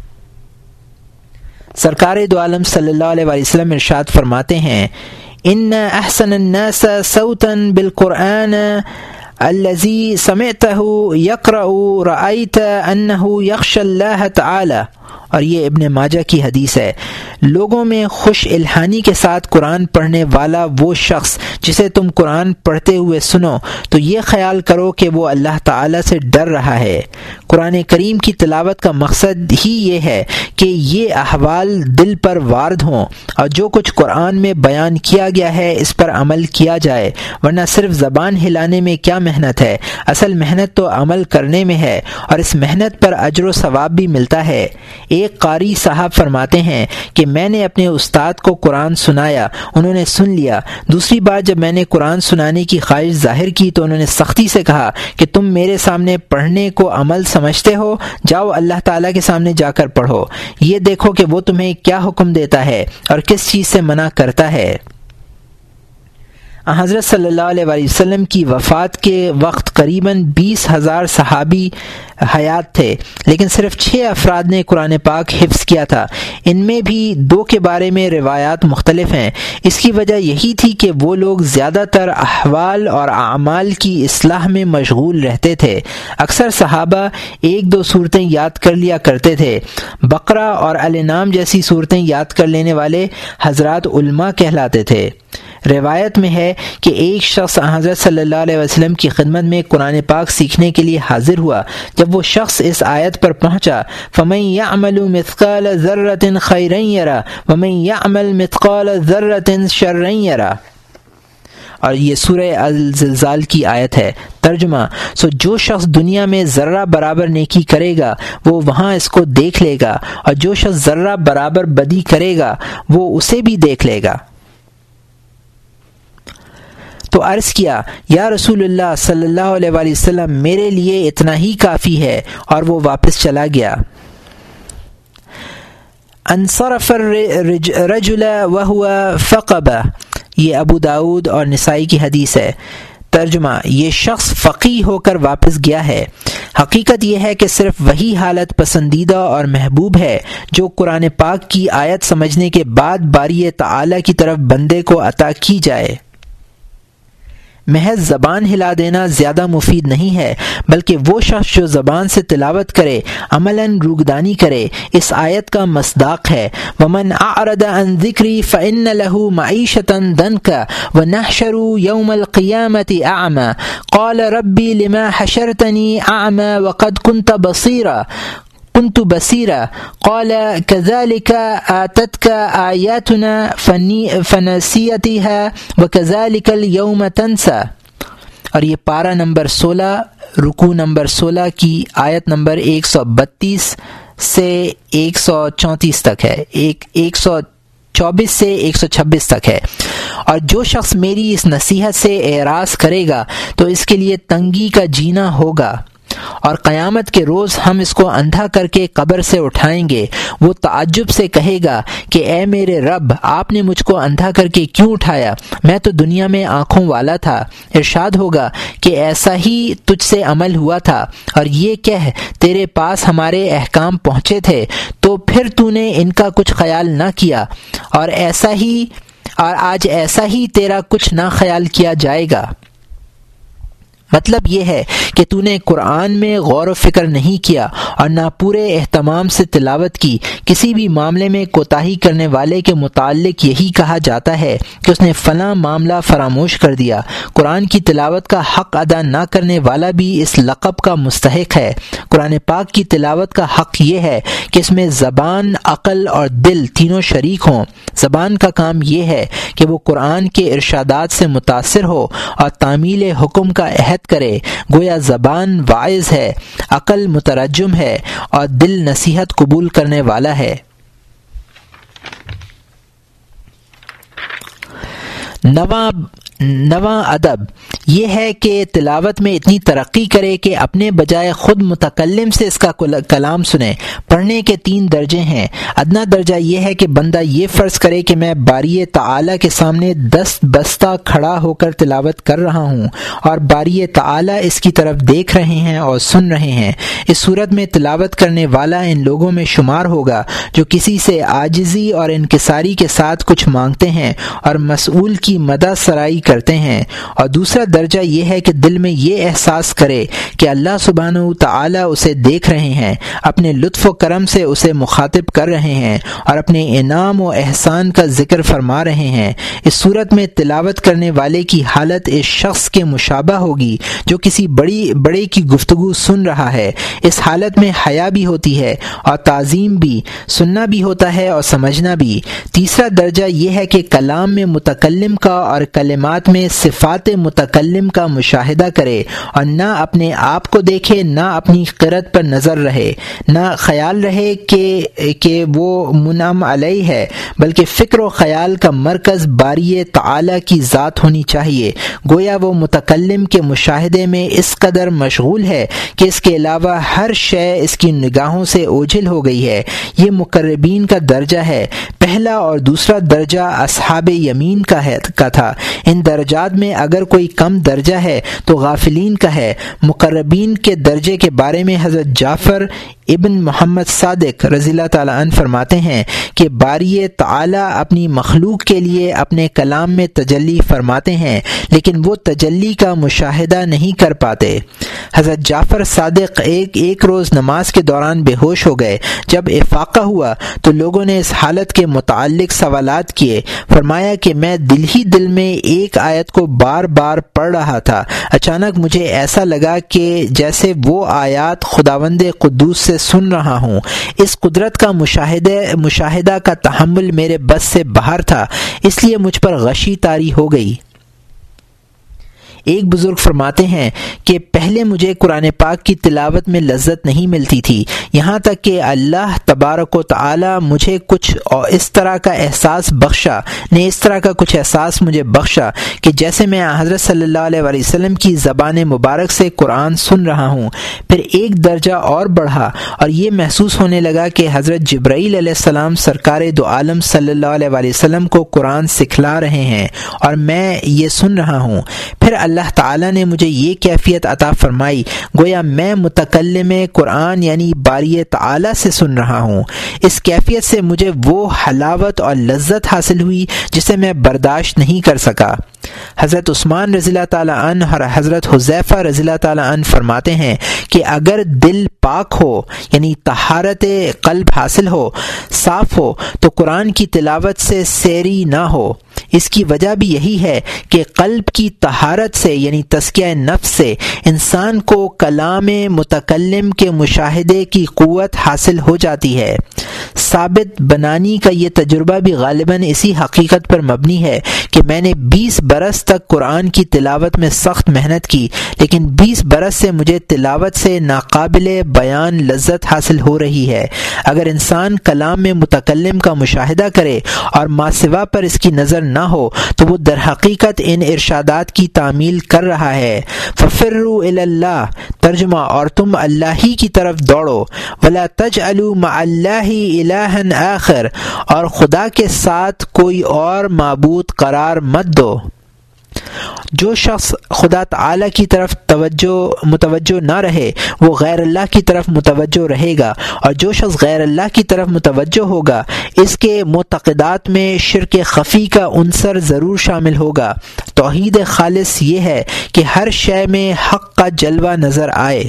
سرکار دو عالم صلی اللہ علیہ وسلم ارشاد فرماتے ہیں، ان احسن الناس صوتا بالقرآن الذي سمعته يقرأ رأيت أنه يخشى الله تعالى، اور یہ ابن ماجہ کی حدیث ہے۔ لوگوں میں خوش الحانی کے ساتھ قرآن پڑھنے والا وہ شخص جسے تم قرآن پڑھتے ہوئے سنو تو یہ خیال کرو کہ وہ اللہ تعالیٰ سے ڈر رہا ہے۔ قرآن کریم کی تلاوت کا مقصد ہی یہ ہے کہ یہ احوال دل پر وارد ہوں، اور جو کچھ قرآن میں بیان کیا گیا ہے اس پر عمل کیا جائے، ورنہ صرف زبان ہلانے میں کیا محنت ہے؟ اصل محنت تو عمل کرنے میں ہے، اور اس محنت پر اجر و ثواب بھی ملتا ہے۔ ایک قاری صاحب فرماتے ہیں کہ میں نے اپنے استاد کو قرآن سنایا، انہوں نے سن لیا۔ دوسری بار جب میں نے قرآن سنانے کی خواہش ظاہر کی تو انہوں نے سختی سے کہا کہ تم میرے سامنے پڑھنے کو عمل سمجھتے ہو، جاؤ اللہ تعالیٰ کے سامنے جا کر پڑھو، یہ دیکھو کہ وہ تمہیں کیا حکم دیتا ہے اور کس چیز سے منع کرتا ہے۔ حضرت صلی اللہ علیہ وسلم کی وفات کے وقت قریباً 20,000 صحابی حیات تھے، لیکن صرف 6 افراد نے قرآن پاک حفظ کیا تھا۔ ان میں بھی 2 کے بارے میں روایات مختلف ہیں۔ اس کی وجہ یہی تھی کہ وہ لوگ زیادہ تر احوال اور اعمال کی اصلاح میں مشغول رہتے تھے۔ اکثر صحابہ 1-2 صورتیں یاد کر لیا کرتے تھے۔ بقرہ اور الانعام جیسی صورتیں یاد کر لینے والے حضرات علماء کہلاتے تھے۔ روایت میں ہے کہ ایک شخص حضرت صلی اللہ علیہ وسلم کی خدمت میں قرآن پاک سیکھنے کے لیے حاضر ہوا۔ جب وہ شخص اس آیت پر پہنچا، فَمَن يَعْمَلُ مِثْقَالَ ذَرَّةٍ خَيْرًا يَرَهُ وَمَن يَعْمَلْ مِثْقَالَ ذَرَّةٍ شَرًّا يَرَهُ، اور یہ سورہ الزلزال کی آیت ہے۔ ترجمہ، جو شخص دنیا میں ذرہ برابر نیکی کرے گا وہ وہاں اس کو دیکھ لے گا، اور جو شخص ذرہ برابر بدی کرے گا وہ اسے بھی دیکھ لے گا۔ تو عرض کیا، یا رسول اللہ صلی اللہ علیہ وآلہ وسلم، میرے لیے اتنا ہی کافی ہے، اور وہ واپس چلا گیا۔ انصرف الرجل وهو فقبہ، یہ ابو داود اور نسائی کی حدیث ہے۔ ترجمہ، یہ شخص فقیہ ہو کر واپس گیا ہے۔ حقیقت یہ ہے کہ صرف وہی حالت پسندیدہ اور محبوب ہے جو قرآن پاک کی آیت سمجھنے کے بعد باری تعالی کی طرف بندے کو عطا کی جائے۔ محض زبان ہلا دینا زیادہ مفید نہیں ہے، بلکہ وہ شخص جو زبان سے تلاوت کرے، عملاً روگدانی کرے، اس آیت کا مصداق ہے۔ وَمَنْ أَعْرَضَ عَنْ ذِكْرِي فَإِنَّ لَهُ مَعِيشَةً ضَنْكًا وَنَحْشُرُهُ يَوْمَ الْقِيَامَةِ أَعْمَى قَالَ رَبِّ لِمَا حَشَرْتَنِي أَعْمَى وَقَدْ كُنْتَ بصيرا قال كذلك آتتك آياتنا فنسيتها وكذلك اليوم تنسى، اور یہ پارہ نمبر 16 رکوع نمبر 16 کی آیت نمبر 132 سے 134 تک ہے، 124 سے 126 تک ہے۔ اور جو شخص میری اس نصیحت سے اعراض کرے گا تو اس کے لیے تنگی کا جینا ہوگا۔ اور قیامت کے روز ہم اس کو اندھا کر کے قبر سے اٹھائیں گے۔ وہ تعجب سے کہے گا کہ اے میرے رب، آپ نے مجھ کو اندھا کر کے کیوں اٹھایا؟ میں تو دنیا میں آنکھوں والا تھا۔ ارشاد ہوگا کہ ایسا ہی تجھ سے عمل ہوا تھا، اور یہ کہہ تیرے پاس ہمارے احکام پہنچے تھے تو پھر تو نے ان کا کچھ خیال نہ کیا، اور آج ایسا ہی تیرا کچھ نہ خیال کیا جائے گا۔ مطلب یہ ہے کہ تو نے قرآن میں غور و فکر نہیں کیا اور نہ پورے اہتمام سے تلاوت کی۔ کسی بھی معاملے میں کوتاہی کرنے والے کے متعلق یہی کہا جاتا ہے کہ اس نے فلاں معاملہ فراموش کر دیا۔ قرآن کی تلاوت کا حق ادا نہ کرنے والا بھی اس لقب کا مستحق ہے۔ قرآن پاک کی تلاوت کا حق یہ ہے کہ اس میں زبان، عقل اور دل تینوں شریک ہوں۔ زبان کا کام یہ ہے کہ وہ قرآن کے ارشادات سے متاثر ہو اور تعمیل حکم کا عہد کرے، گویا زبان واعظ ہے، عقل مترجم ہے اور دل نصیحت قبول کرنے والا ہے۔ نواں ادب یہ ہے کہ تلاوت میں اتنی ترقی کرے کہ اپنے بجائے خود متکلم سے اس کا کلام سنے۔ پڑھنے کے 3 درجے ہیں۔ ادنا درجہ یہ ہے کہ بندہ یہ فرض کرے کہ میں باری تعالیٰ کے سامنے دست بستہ کھڑا ہو کر تلاوت کر رہا ہوں اور باری تعالیٰ اس کی طرف دیکھ رہے ہیں اور سن رہے ہیں۔ اس صورت میں تلاوت کرنے والا ان لوگوں میں شمار ہوگا جو کسی سے عاجزی اور انکساری کے ساتھ کچھ مانگتے ہیں اور مسئول کی مدد سرائی کرتے ہیں۔ اور دوسرا درجہ یہ ہے کہ دل میں یہ احساس کرے کہ اللہ سبحانہ تعالیٰ اسے دیکھ رہے ہیں، اپنے لطف و کرم سے اسے مخاطب کر رہے ہیں اور اپنے انعام و احسان کا ذکر فرما رہے ہیں۔ اس صورت میں تلاوت کرنے والے کی حالت اس شخص کے مشابہ ہوگی جو کسی بڑے کی گفتگو سن رہا ہے۔ اس حالت میں حیا بھی ہوتی ہے اور تعظیم بھی، سننا بھی ہوتا ہے اور سمجھنا بھی۔ تیسرا درجہ یہ ہے کہ کلام میں متکلم کا اور کلمات میں صفات متکلم کا مشاہدہ کرے اور نہ اپنے آپ کو دیکھے، نہ اپنی قرت پر نظر رہے، نہ خیال رہے کہ وہ منعم علیہ ہے، بلکہ فکر و خیال کا مرکز باری تعالیٰ کی ذات ہونی چاہیے۔ گویا وہ متکلم کے مشاہدے میں اس قدر مشغول ہے کہ اس کے علاوہ ہر شے اس کی نگاہوں سے اوجھل ہو گئی ہے۔ یہ مقربین کا درجہ ہے۔ پہلا اور دوسرا درجہ اصحاب یمین کا تھا۔ ان درجات میں اگر کوئی کم درجہ ہے تو غافلین کا ہے۔ مقربین کے درجے کے بارے میں حضرت جعفر ابن محمد صادق رضی اللہ تعالیٰ عنہ فرماتے ہیں کہ باری تعالیٰ اپنی مخلوق کے لیے اپنے کلام میں تجلی فرماتے ہیں لیکن وہ تجلی کا مشاہدہ نہیں کر پاتے۔ حضرت جعفر صادق ایک روز نماز کے دوران بے ہوش ہو گئے۔ جب افاقہ ہوا تو لوگوں نے اس حالت کے متعلق سوالات کیے۔ فرمایا کہ میں دل میں ایک آیت کو بار بار پڑھ رہا تھا، اچانک مجھے ایسا لگا کہ جیسے وہ آیات خداوند قدوس سے سن رہا ہوں۔ اس قدرت کا مشاہدہ کا تحمل میرے بس سے باہر تھا، اس لیے مجھ پر غشی طاری ہو گئی۔ ایک بزرگ فرماتے ہیں کہ پہلے مجھے قرآن پاک کی تلاوت میں لذت نہیں ملتی تھی، یہاں تک کہ اللہ تبارک و تعالی مجھے کچھ اس طرح کا احساس مجھے بخشا کہ جیسے میں حضرت صلی اللہ علیہ وسلم کی زبان مبارک سے قرآن سن رہا ہوں۔ پھر ایک درجہ اور بڑھا اور یہ محسوس ہونے لگا کہ حضرت جبرائیل علیہ السلام سرکار دو عالم صلی اللہ علیہ وسلم کو قرآن سکھلا رہے ہیں اور میں یہ سن رہا ہوں۔ پھر اللہ تعالیٰ نے مجھے یہ کیفیت عطا فرمائی گویا میں متکلم قرآن یعنی باری تعالیٰ سے سن رہا ہوں۔ اس کیفیت سے مجھے وہ حلاوت اور لذت حاصل ہوئی جسے میں برداشت نہیں کر سکا۔ حضرت عثمان رضی اللہ تعالیٰ عنہ اور حضرت حذیفہ رضی اللہ تعالیٰ عنہ فرماتے ہیں کہ اگر دل پاک ہو یعنی طہارت قلب حاصل ہو، صاف ہو، تو قرآن کی تلاوت سے سیری نہ ہو۔ اس کی وجہ بھی یہی ہے کہ قلب کی طہارت سے یعنی تزکیہ نفس سے انسان کو کلام متکلم کے مشاہدے کی قوت حاصل ہو جاتی ہے۔ ثابت بنانی کا یہ تجربہ بھی غالباً اسی حقیقت پر مبنی ہے کہ میں نے 20 برس تک قرآن کی تلاوت میں سخت محنت کی، لیکن 20 برس سے مجھے تلاوت سے ناقابل بیان لذت حاصل ہو رہی ہے۔ اگر انسان کلام میں متکلم کا مشاہدہ کرے اور ماسوا پر اس کی نظر نہ ہو تو وہ در حقیقت ان ارشادات کی تعمیل کر رہا ہے۔ فَفِرُّوا إِلَى اللَّهِ، ترجمہ، اور تم اللہ ہی کی طرف دوڑو، وَلَا تَجْعَلُوا مَعَ اللَّهِ إِلَٰهًا آخر، اور خدا کے ساتھ کوئی اور معبود قرار مت دو۔ جو شخص خدا تعالی کی طرف متوجہ نہ رہے وہ غیر اللہ کی طرف متوجہ رہے گا، اور جو شخص غیر اللہ کی طرف متوجہ ہوگا اس کے معتقدات میں شرک خفی کا عنصر ضرور شامل ہوگا۔ توحید خالص یہ ہے کہ ہر شے میں حق کا جلوہ نظر آئے۔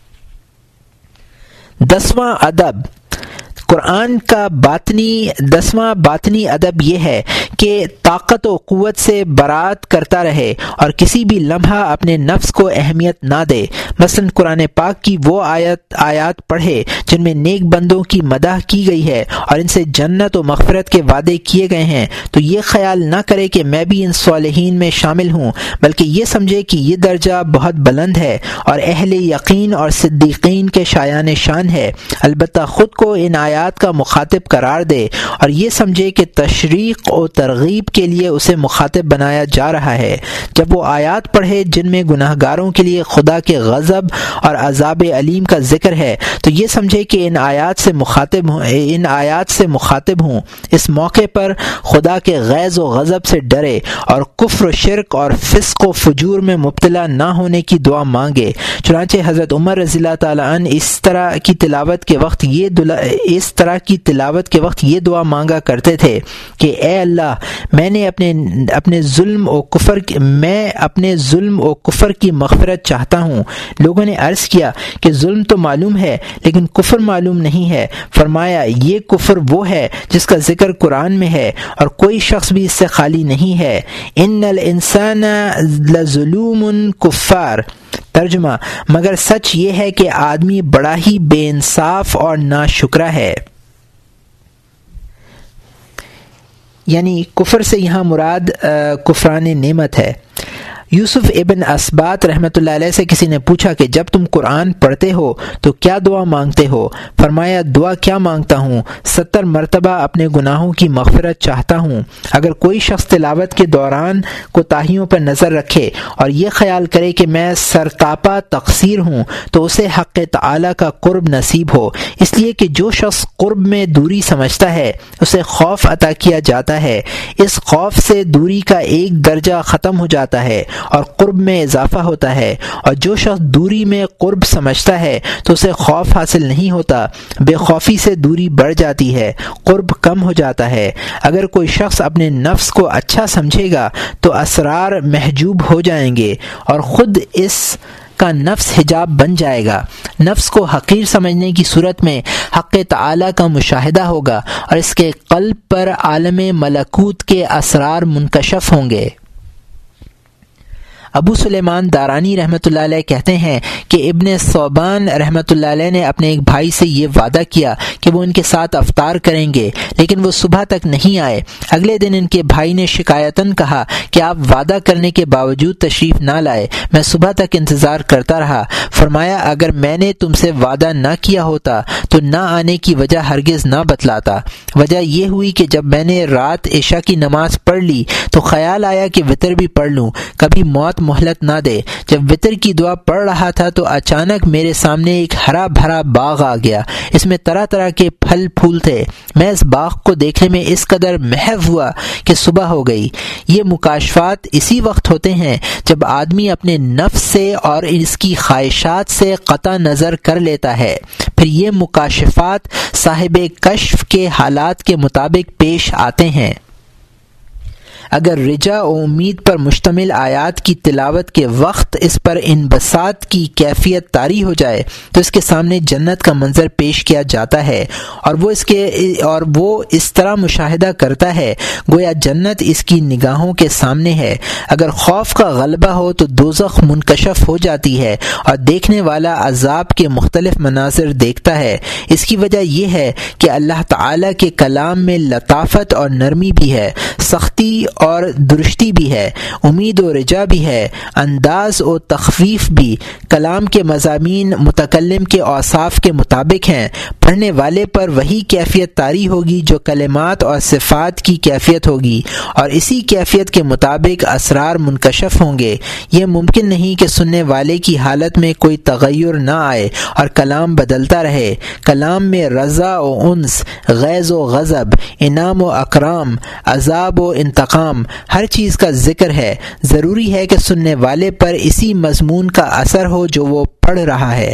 10واں ادب قرآن کا باطنی ادب یہ ہے کہ طاقت و قوت سے برات کرتا رہے اور کسی بھی لمحہ اپنے نفس کو اہمیت نہ دے۔ مثلا قرآن پاک کی وہ آیات پڑھے جن میں نیک بندوں کی مدح کی گئی ہے اور ان سے جنت و مغفرت کے وعدے کیے گئے ہیں، تو یہ خیال نہ کرے کہ میں بھی ان صالحین میں شامل ہوں، بلکہ یہ سمجھے کہ یہ درجہ بہت بلند ہے اور اہل یقین اور صدیقین کے شایان شان ہے۔ البتہ خود کو ان آیات کا مخاطب قرار دے اور یہ سمجھے کہ تشریق و ترغیب کے لیے اسے مخاطب بنایا جا رہا ہے۔ جب وہ آیات پڑھے جن میں گناہ گاروں کے لیے خدا کے غضب اور عذاب علیم کا ذکر ہے تو یہ سمجھے کہ ان آیات سے مخاطب ہوں۔ اس موقع پر خدا کے غیظ و غضب سے ڈرے اور کفر و شرک اور فسق و فجور میں مبتلا نہ ہونے کی دعا مانگے۔ چنانچہ حضرت عمر رضی اللہ تعالیٰ عنہ اس طرح کی تلاوت کے وقت یہ دعا مانگا کرتے تھے کہ اے اللہ، میں اپنے ظلم و کفر کی مغفرت چاہتا ہوں۔ لوگوں نے عرض کیا کہ ظلم تو معلوم ہے لیکن کفر معلوم نہیں ہے۔ فرمایا یہ کفر وہ ہے جس کا ذکر قرآن میں ہے اور کوئی شخص بھی اس سے خالی نہیں ہے۔ ان الانسان لظلوم کفار، ترجمہ، مگر سچ یہ ہے کہ آدمی بڑا ہی بے انصاف اور ناشکرا ہے۔ یعنی کفر سے یہاں مراد کفران نعمت ہے۔ یوسف ابن اسبات رحمۃ اللہ علیہ سے کسی نے پوچھا کہ جب تم قرآن پڑھتے ہو تو کیا دعا مانگتے ہو؟ فرمایا دعا کیا مانگتا ہوں، 70 مرتبہ اپنے گناہوں کی مغفرت چاہتا ہوں۔ اگر کوئی شخص تلاوت کے دوران کوتاہیوں پر نظر رکھے اور یہ خیال کرے کہ میں سرتاپا تقصیر ہوں تو اسے حق تعالی کا قرب نصیب ہو، اس لیے کہ جو شخص قرب میں دوری سمجھتا ہے اسے خوف عطا کیا جاتا ہے، اس خوف سے دوری کا ایک درجہ ختم ہو جاتا ہے اور قرب میں اضافہ ہوتا ہے، اور جو شخص دوری میں قرب سمجھتا ہے تو اسے خوف حاصل نہیں ہوتا، بے خوفی سے دوری بڑھ جاتی ہے، قرب کم ہو جاتا ہے۔ اگر کوئی شخص اپنے نفس کو اچھا سمجھے گا تو اسرار محجوب ہو جائیں گے اور خود اس کا نفس حجاب بن جائے گا۔ نفس کو حقیر سمجھنے کی صورت میں حق تعالی کا مشاہدہ ہوگا اور اس کے قلب پر عالم ملکوت کے اسرار منکشف ہوں گے۔ ابو سلیمان دارانی رحمۃ اللہ علیہ کہتے ہیں کہ ابن ثوبان رحمۃ اللہ علیہ نے اپنے ایک بھائی سے یہ وعدہ کیا کہ وہ ان کے ساتھ افطار کریں گے، لیکن وہ صبح تک نہیں آئے۔ اگلے دن ان کے بھائی نے شکایتاً کہا کہ آپ وعدہ کرنے کے باوجود تشریف نہ لائے، میں صبح تک انتظار کرتا رہا۔ فرمایا اگر میں نے تم سے وعدہ نہ کیا ہوتا تو نہ آنے کی وجہ ہرگز نہ بتلاتا۔ وجہ یہ ہوئی کہ جب میں نے رات عشاء کی نماز پڑھ لی تو خیال آیا کہ وتر بھی پڑھ لوں، کبھی موت مہلت نہ دے۔ جب وتر کی دعا پڑھ رہا تھا تو اچانک میرے سامنے ایک ہرا بھرا باغ آ گیا، اس میں طرح طرح کے پھل پھول تھے۔ میں اس باغ کو دیکھنے میں اس قدر محو ہوا کہ صبح ہو گئی۔ یہ مکاشفات اسی وقت ہوتے ہیں جب آدمی اپنے نفس سے اور اس کی خواہشات سے قطع نظر کر لیتا ہے، پھر یہ مکاشفات صاحب کشف کے حالات کے مطابق پیش آتے ہیں۔ اگر رجا و امید پر مشتمل آیات کی تلاوت کے وقت اس پر انبساط کی کیفیت طاری ہو جائے تو اس کے سامنے جنت کا منظر پیش کیا جاتا ہے اور وہ اس طرح مشاہدہ کرتا ہے گویا جنت اس کی نگاہوں کے سامنے ہے۔ اگر خوف کا غلبہ ہو تو دوزخ منکشف ہو جاتی ہے اور دیکھنے والا عذاب کے مختلف مناظر دیکھتا ہے۔ اس کی وجہ یہ ہے کہ اللہ تعالیٰ کے کلام میں لطافت اور نرمی بھی ہے، سختی اور درشتی بھی ہے، امید و رجا بھی ہے، انداز و تخفیف بھی۔ کلام کے مضامین متکلم کے اوصاف کے مطابق ہیں، پڑھنے والے پر وہی کیفیت طاری ہوگی جو کلمات اور صفات کی کیفیت ہوگی، اور اسی کیفیت کے مطابق اسرار منکشف ہوں گے۔ یہ ممکن نہیں کہ سننے والے کی حالت میں کوئی تغیر نہ آئے اور کلام بدلتا رہے۔ کلام میں رضا و انس، غیظ و غضب، انعام و اکرام، عذاب و انتقام، ہر چیز کا ذکر ہے۔ ضروری ہے کہ سننے والے پر اسی مضمون کا اثر ہو جو وہ پڑھ رہا ہے۔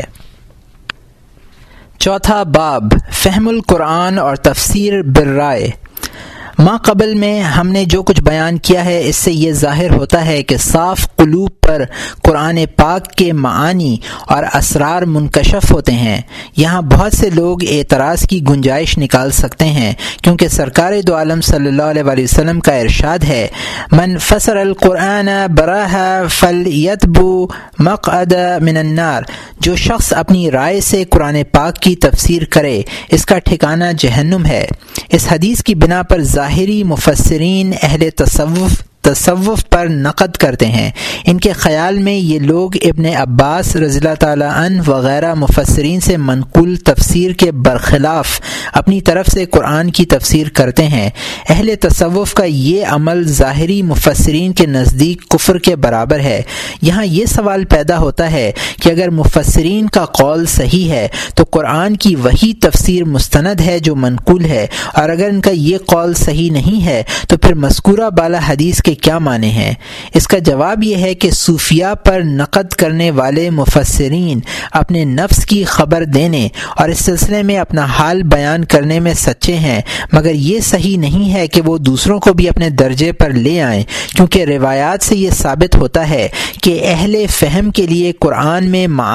چوتھا باب، فہم القرآن اور تفسیر بالرائے۔ ما قبل میں ہم نے جو کچھ بیان کیا ہے اس سے یہ ظاہر ہوتا ہے کہ صاف قلوب پر قرآن پاک کے معانی اور اسرار منکشف ہوتے ہیں۔ یہاں بہت سے لوگ اعتراض کی گنجائش نکال سکتے ہیں، کیونکہ سرکار دو عالم صلی اللہ علیہ وسلم کا ارشاد ہے، من فسر القرآن براہ فلیتبو مقعد من النار، جو شخص اپنی رائے سے قرآن پاک کی تفسیر کرے اس کا ٹھکانہ جہنم ہے۔ اس حدیث کی بنا پر ظاہری مفسرین اہل تصوف پر نقد کرتے ہیں۔ ان کے خیال میں یہ لوگ ابن عباس رضی اللہ تعالیٰ عنہ وغیرہ مفسرین سے منقول تفسیر کے برخلاف اپنی طرف سے قرآن کی تفسیر کرتے ہیں۔ اہل تصوف کا یہ عمل ظاہری مفسرین کے نزدیک کفر کے برابر ہے۔ یہاں یہ سوال پیدا ہوتا ہے کہ اگر مفسرین کا قول صحیح ہے تو قرآن کی وہی تفسیر مستند ہے جو منقول ہے، اور اگر ان کا یہ قول صحیح نہیں ہے تو پھر مذکورہ بالا حدیث کے کیا معنی ہیں؟ اس کا جواب یہ ہے کہ صوفیاء پر نقد کرنے والے مفسرین اپنے نفس کی خبر دینے اور اس سلسلے میں اپنا حال بیان کرنے میں سچے ہیں، مگر یہ صحیح نہیں ہے کہ وہ دوسروں کو بھی اپنے درجے پر لے آئیں، کیونکہ روایات سے یہ ثابت ہوتا ہے کہ اہل فہم کے لیے قرآن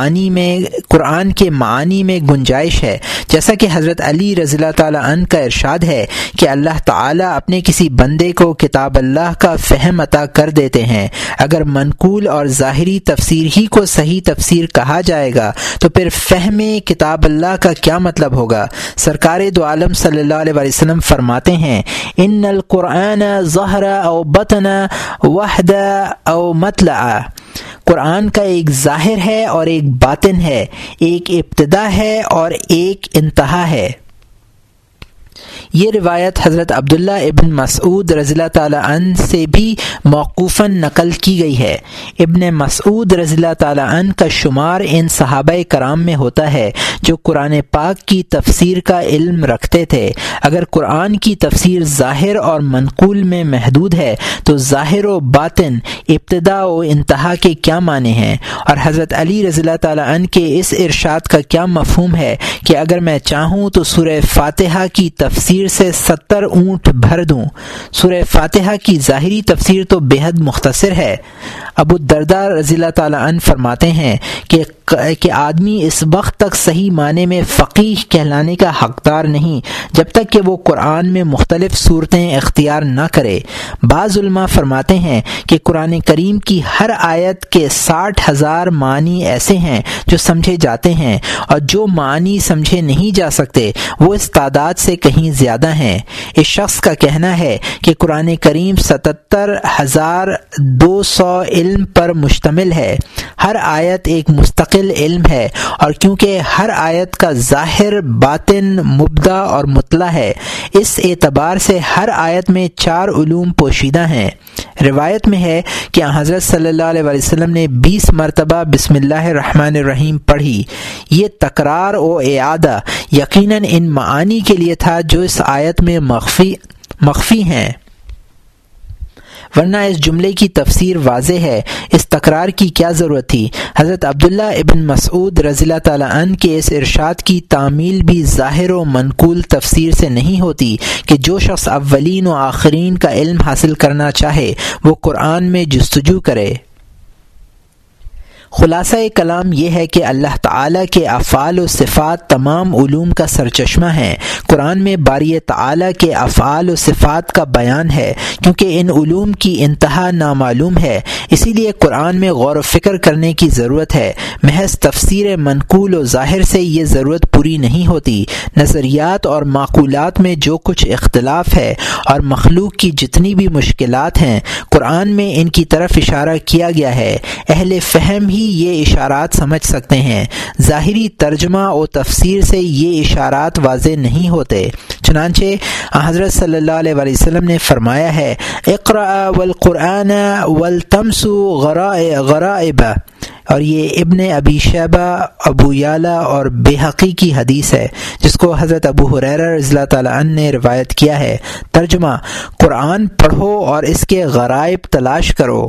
کے معانی میں گنجائش ہے، جیسا کہ حضرت علی رضی اللہ تعالیٰ عنہ کا ارشاد ہے کہ اللہ تعالیٰ اپنے کسی بندے کو کتاب اللہ کا فہم عطا کر دیتے ہیں۔ اگر منقول اور ظاہری تفسیر ہی کو صحیح تفسیر کہا جائے گا تو پھر فہم کتاب اللہ کا کیا مطلب ہوگا؟ سرکار دو عالم صلی اللہ علیہ وسلم فرماتے ہیں، ان القرآن ظہر او بطن وحد او مطلع، قرآن کا ایک ظاہر ہے اور ایک باطن ہے، ایک ابتدا ہے اور ایک انتہا ہے۔ یہ روایت حضرت عبداللہ ابن مسعود رضی اللہ تعالیٰ عنہ سے بھی موقوفاً نقل کی گئی ہے۔ ابن مسعود رضی اللہ تعالیٰ عنہ کا شمار ان صحابہ کرام میں ہوتا ہے جو قرآن پاک کی تفسیر کا علم رکھتے تھے۔ اگر قرآن کی تفسیر ظاہر اور منقول میں محدود ہے تو ظاہر و باطن، ابتدا و انتہا کے کیا معنی ہیں؟ اور حضرت علی رضی اللہ تعالیٰ عنہ کے اس ارشاد کا کیا مفہوم ہے کہ اگر میں چاہوں تو سورہ فاتحہ کی تفسیر سے 70 اونٹ بھر دوں؟ سورہ فاتحہ کی ظاہری تفسیر تو بے حد مختصر ہے۔ ابو الدرداء رضی اللہ تعالیٰ عنہ فرماتے ہیں کہ آدمی اس وقت تک صحیح معنی میں فقیہ کہلانے کا حقدار نہیں جب تک کہ وہ قرآن میں مختلف صورتیں اختیار نہ کرے۔ بعض علماء فرماتے ہیں کہ قرآن کریم کی ہر آیت کے 60,000 معنی ایسے ہیں جو سمجھے جاتے ہیں، اور جو معنی سمجھے نہیں جا سکتے وہ اس تعداد سے کہیں زیادہ ہیں۔ اس شخص کا کہنا ہے کہ قرآن کریم 77,200 علم پر مشتمل ہے، ہر آیت ایک مستقل علم ہے، اور کیونکہ ہر آیت کا ظاہر، باطن، مبدا اور مطلع ہے، اس اعتبار سے ہر آیت میں 4 علوم پوشیدہ ہیں۔ روایت میں ہے کہ حضرت صلی اللہ علیہ وسلم نے 20 مرتبہ بسم اللہ الرحمن الرحیم پڑھی۔ یہ تکرار و اعادہ یقیناً ان معانی کے لیے تھا جو اس آیت میں مخفی ہیں۔ ورنہ اس جملے کی تفسیر واضح ہے، اس تکرار کی کیا ضرورت تھی؟ حضرت عبداللہ ابن مسعود رضی اللہ تعالیٰ عنہ کے اس ارشاد کی تعمیل بھی ظاہر و منقول تفسیر سے نہیں ہوتی کہ جو شخص اولین و آخرین کا علم حاصل کرنا چاہے وہ قرآن میں جستجو کرے۔ خلاصہ کلام یہ ہے کہ اللہ تعالیٰ کے افعال و صفات تمام علوم کا سرچشمہ ہیں۔ قرآن میں باری تعالیٰ کے افعال و صفات کا بیان ہے، کیونکہ ان علوم کی انتہا نامعلوم ہے، اسی لیے قرآن میں غور و فکر کرنے کی ضرورت ہے۔ محض تفسیر منقول و ظاہر سے یہ ضرورت پوری نہیں ہوتی۔ نظریات اور معقولات میں جو کچھ اختلاف ہے اور مخلوق کی جتنی بھی مشکلات ہیں، قرآن میں ان کی طرف اشارہ کیا گیا ہے۔ اہل فہم ہی یہ اشارات سمجھ سکتے ہیں، ظاہری ترجمہ و تفسیر سے یہ اشارات واضح نہیں ہوتے۔ چنانچہ حضرت صلی اللہ علیہ وسلم نے فرمایا ہے، اقرأ والقرآن والتمس غرائب، اور یہ ابن ابی شیبہ، ابو یعلا اور بہقی کی حدیث ہے، جس کو حضرت ابو ہریرہ رضی اللہ تعالیٰ عنہ نے روایت کیا ہے۔ ترجمہ: قرآن پڑھو اور اس کے غرائب تلاش کرو۔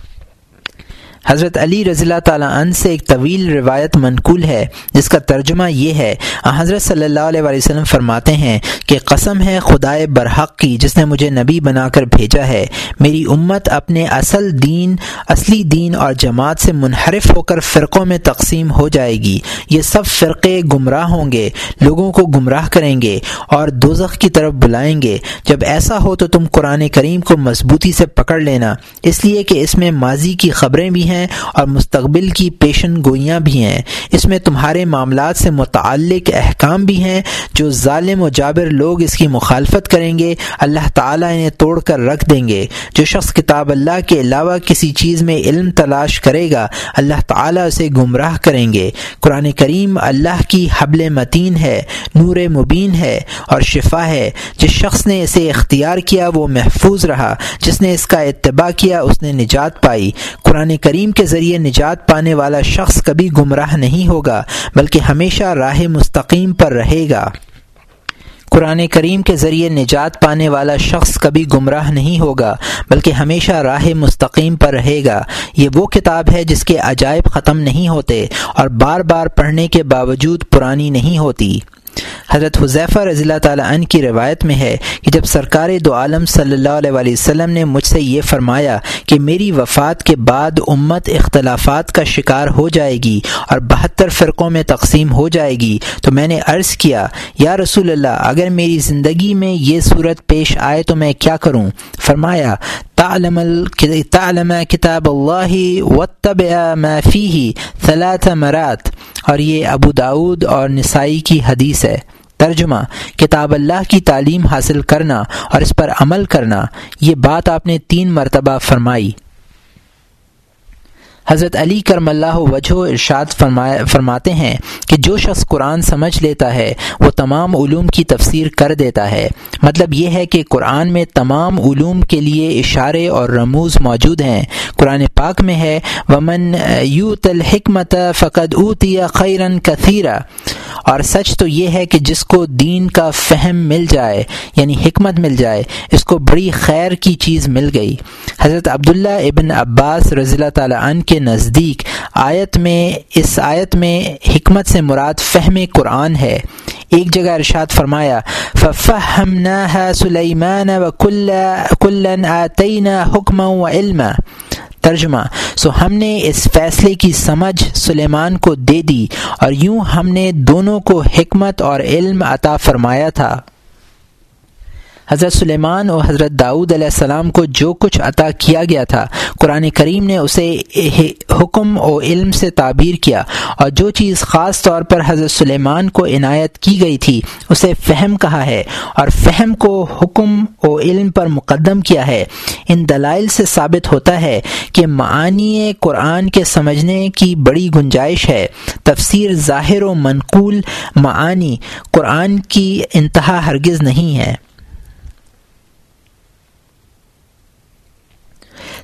حضرت علی رضی اللہ تعالیٰ عنہ سے ایک طویل روایت منقول ہے جس کا ترجمہ یہ ہے، حضرت صلی اللہ علیہ وسلم فرماتے ہیں کہ قسم ہے خدائے برحق کی جس نے مجھے نبی بنا کر بھیجا ہے، میری امت اپنے اصلی دین اور جماعت سے منحرف ہو کر فرقوں میں تقسیم ہو جائے گی۔ یہ سب فرقے گمراہ ہوں گے، لوگوں کو گمراہ کریں گے اور دوزخ کی طرف بلائیں گے۔ جب ایسا ہو تو تم قرآن کریم کو مضبوطی سے پکڑ لینا، اس لیے کہ اس میں ماضی کی خبریں بھی ہیں اور مستقبل کی پیشن گوئیاں بھی ہیں۔ اس میں تمہارے معاملات سے متعلق احکام بھی ہیں۔ جو ظالم و جابر لوگ اس کی مخالفت کریں گے اللہ تعالیٰ انہیں توڑ کر رکھ دیں گے۔ جو شخص کتاب اللہ کے علاوہ کسی چیز میں علم تلاش کرے گا اللہ تعالیٰ اسے گمراہ کریں گے۔ قرآن کریم اللہ کی حبل متین ہے، نور مبین ہے اور شفا ہے۔ جس شخص نے اسے اختیار کیا وہ محفوظ رہا، جس نے اس کا اتباع کیا اس نے نجات پائی۔ قرآن کریم کے ذریعے نجات پانے والا شخص کبھی گمراہ نہیں ہوگا بلکہ ہمیشہ راہ مستقیم پر رہے گا۔ قرآن کریم کے ذریعے نجات پانے والا شخص کبھی گمراہ نہیں ہوگا بلکہ ہمیشہ راہ مستقیم پر رہے گا۔ یہ وہ کتاب ہے جس کے عجائب ختم نہیں ہوتے اور بار بار پڑھنے کے باوجود پرانی نہیں ہوتی۔ حضرت حذیفہ رضی اللہ تعالیٰ عنہ کی روایت میں ہے کہ جب سرکار دو عالم صلی اللہ علیہ وسلم نے مجھ سے یہ فرمایا کہ میری وفات کے بعد امت اختلافات کا شکار ہو جائے گی اور 72 فرقوں میں تقسیم ہو جائے گی، تو میں نے عرض کیا، یا رسول اللہ، اگر میری زندگی میں یہ صورت پیش آئے تو میں کیا کروں؟ فرمایا، تعلم کتاب اللہ واتبع ما فیہ 3 مرات، اور یہ ابو داؤد اور نسائی کی حدیث ہے۔ ترجمہ: کتاب اللہ کی تعلیم حاصل کرنا اور اس پر عمل کرنا۔ یہ بات آپ نے 3 مرتبہ فرمائی۔ حضرت علی کرم اللہ وجہہ ارشاد فرماتے ہیں کہ جو شخص قرآن سمجھ لیتا ہے وہ تمام علوم کی تفسیر کر دیتا ہے۔ مطلب یہ ہے کہ قرآن میں تمام علوم کے لیے اشارے اور رموز موجود ہیں۔ قرآن پاک میں ہے وَمَن یُؤْتَ الْحِکْمَةَ فَقَدْ أُوتِیَ خَیْرًا کَثِیرًا، اور سچ تو یہ ہے کہ جس کو دین کا فہم مل جائے یعنی حکمت مل جائے اس کو بڑی خیر کی چیز مل گئی۔ حضرت عبداللہ ابن عباس رضی اللہ تعالیٰ عنہ کے نزدیک اس آیت میں حکمت سے مراد فہم قرآن ہے۔ ایک جگہ ارشاد فرمایا فَفَهَّمْنَاهَا سُلَيْمَانَ وَكُلًّا آتَيْنَا حُكْمًا وَعِلْمًا۔ ترجمہ: سو ہم نے اس فیصلے کی سمجھ سلیمان کو دے دی اور یوں ہم نے دونوں کو حکمت اور علم عطا فرمایا تھا۔ حضرت سلیمان اور حضرت داؤد علیہ السلام کو جو کچھ عطا کیا گیا تھا قرآن کریم نے اسے حکم و علم سے تعبیر کیا، اور جو چیز خاص طور پر حضرت سلیمان کو عنایت کی گئی تھی اسے فہم کہا ہے اور فہم کو حکم و علم پر مقدم کیا ہے۔ ان دلائل سے ثابت ہوتا ہے کہ معانی قرآن کے سمجھنے کی بڑی گنجائش ہے۔ تفسیر ظاہر و منقول معانی قرآن کی انتہا ہرگز نہیں ہے۔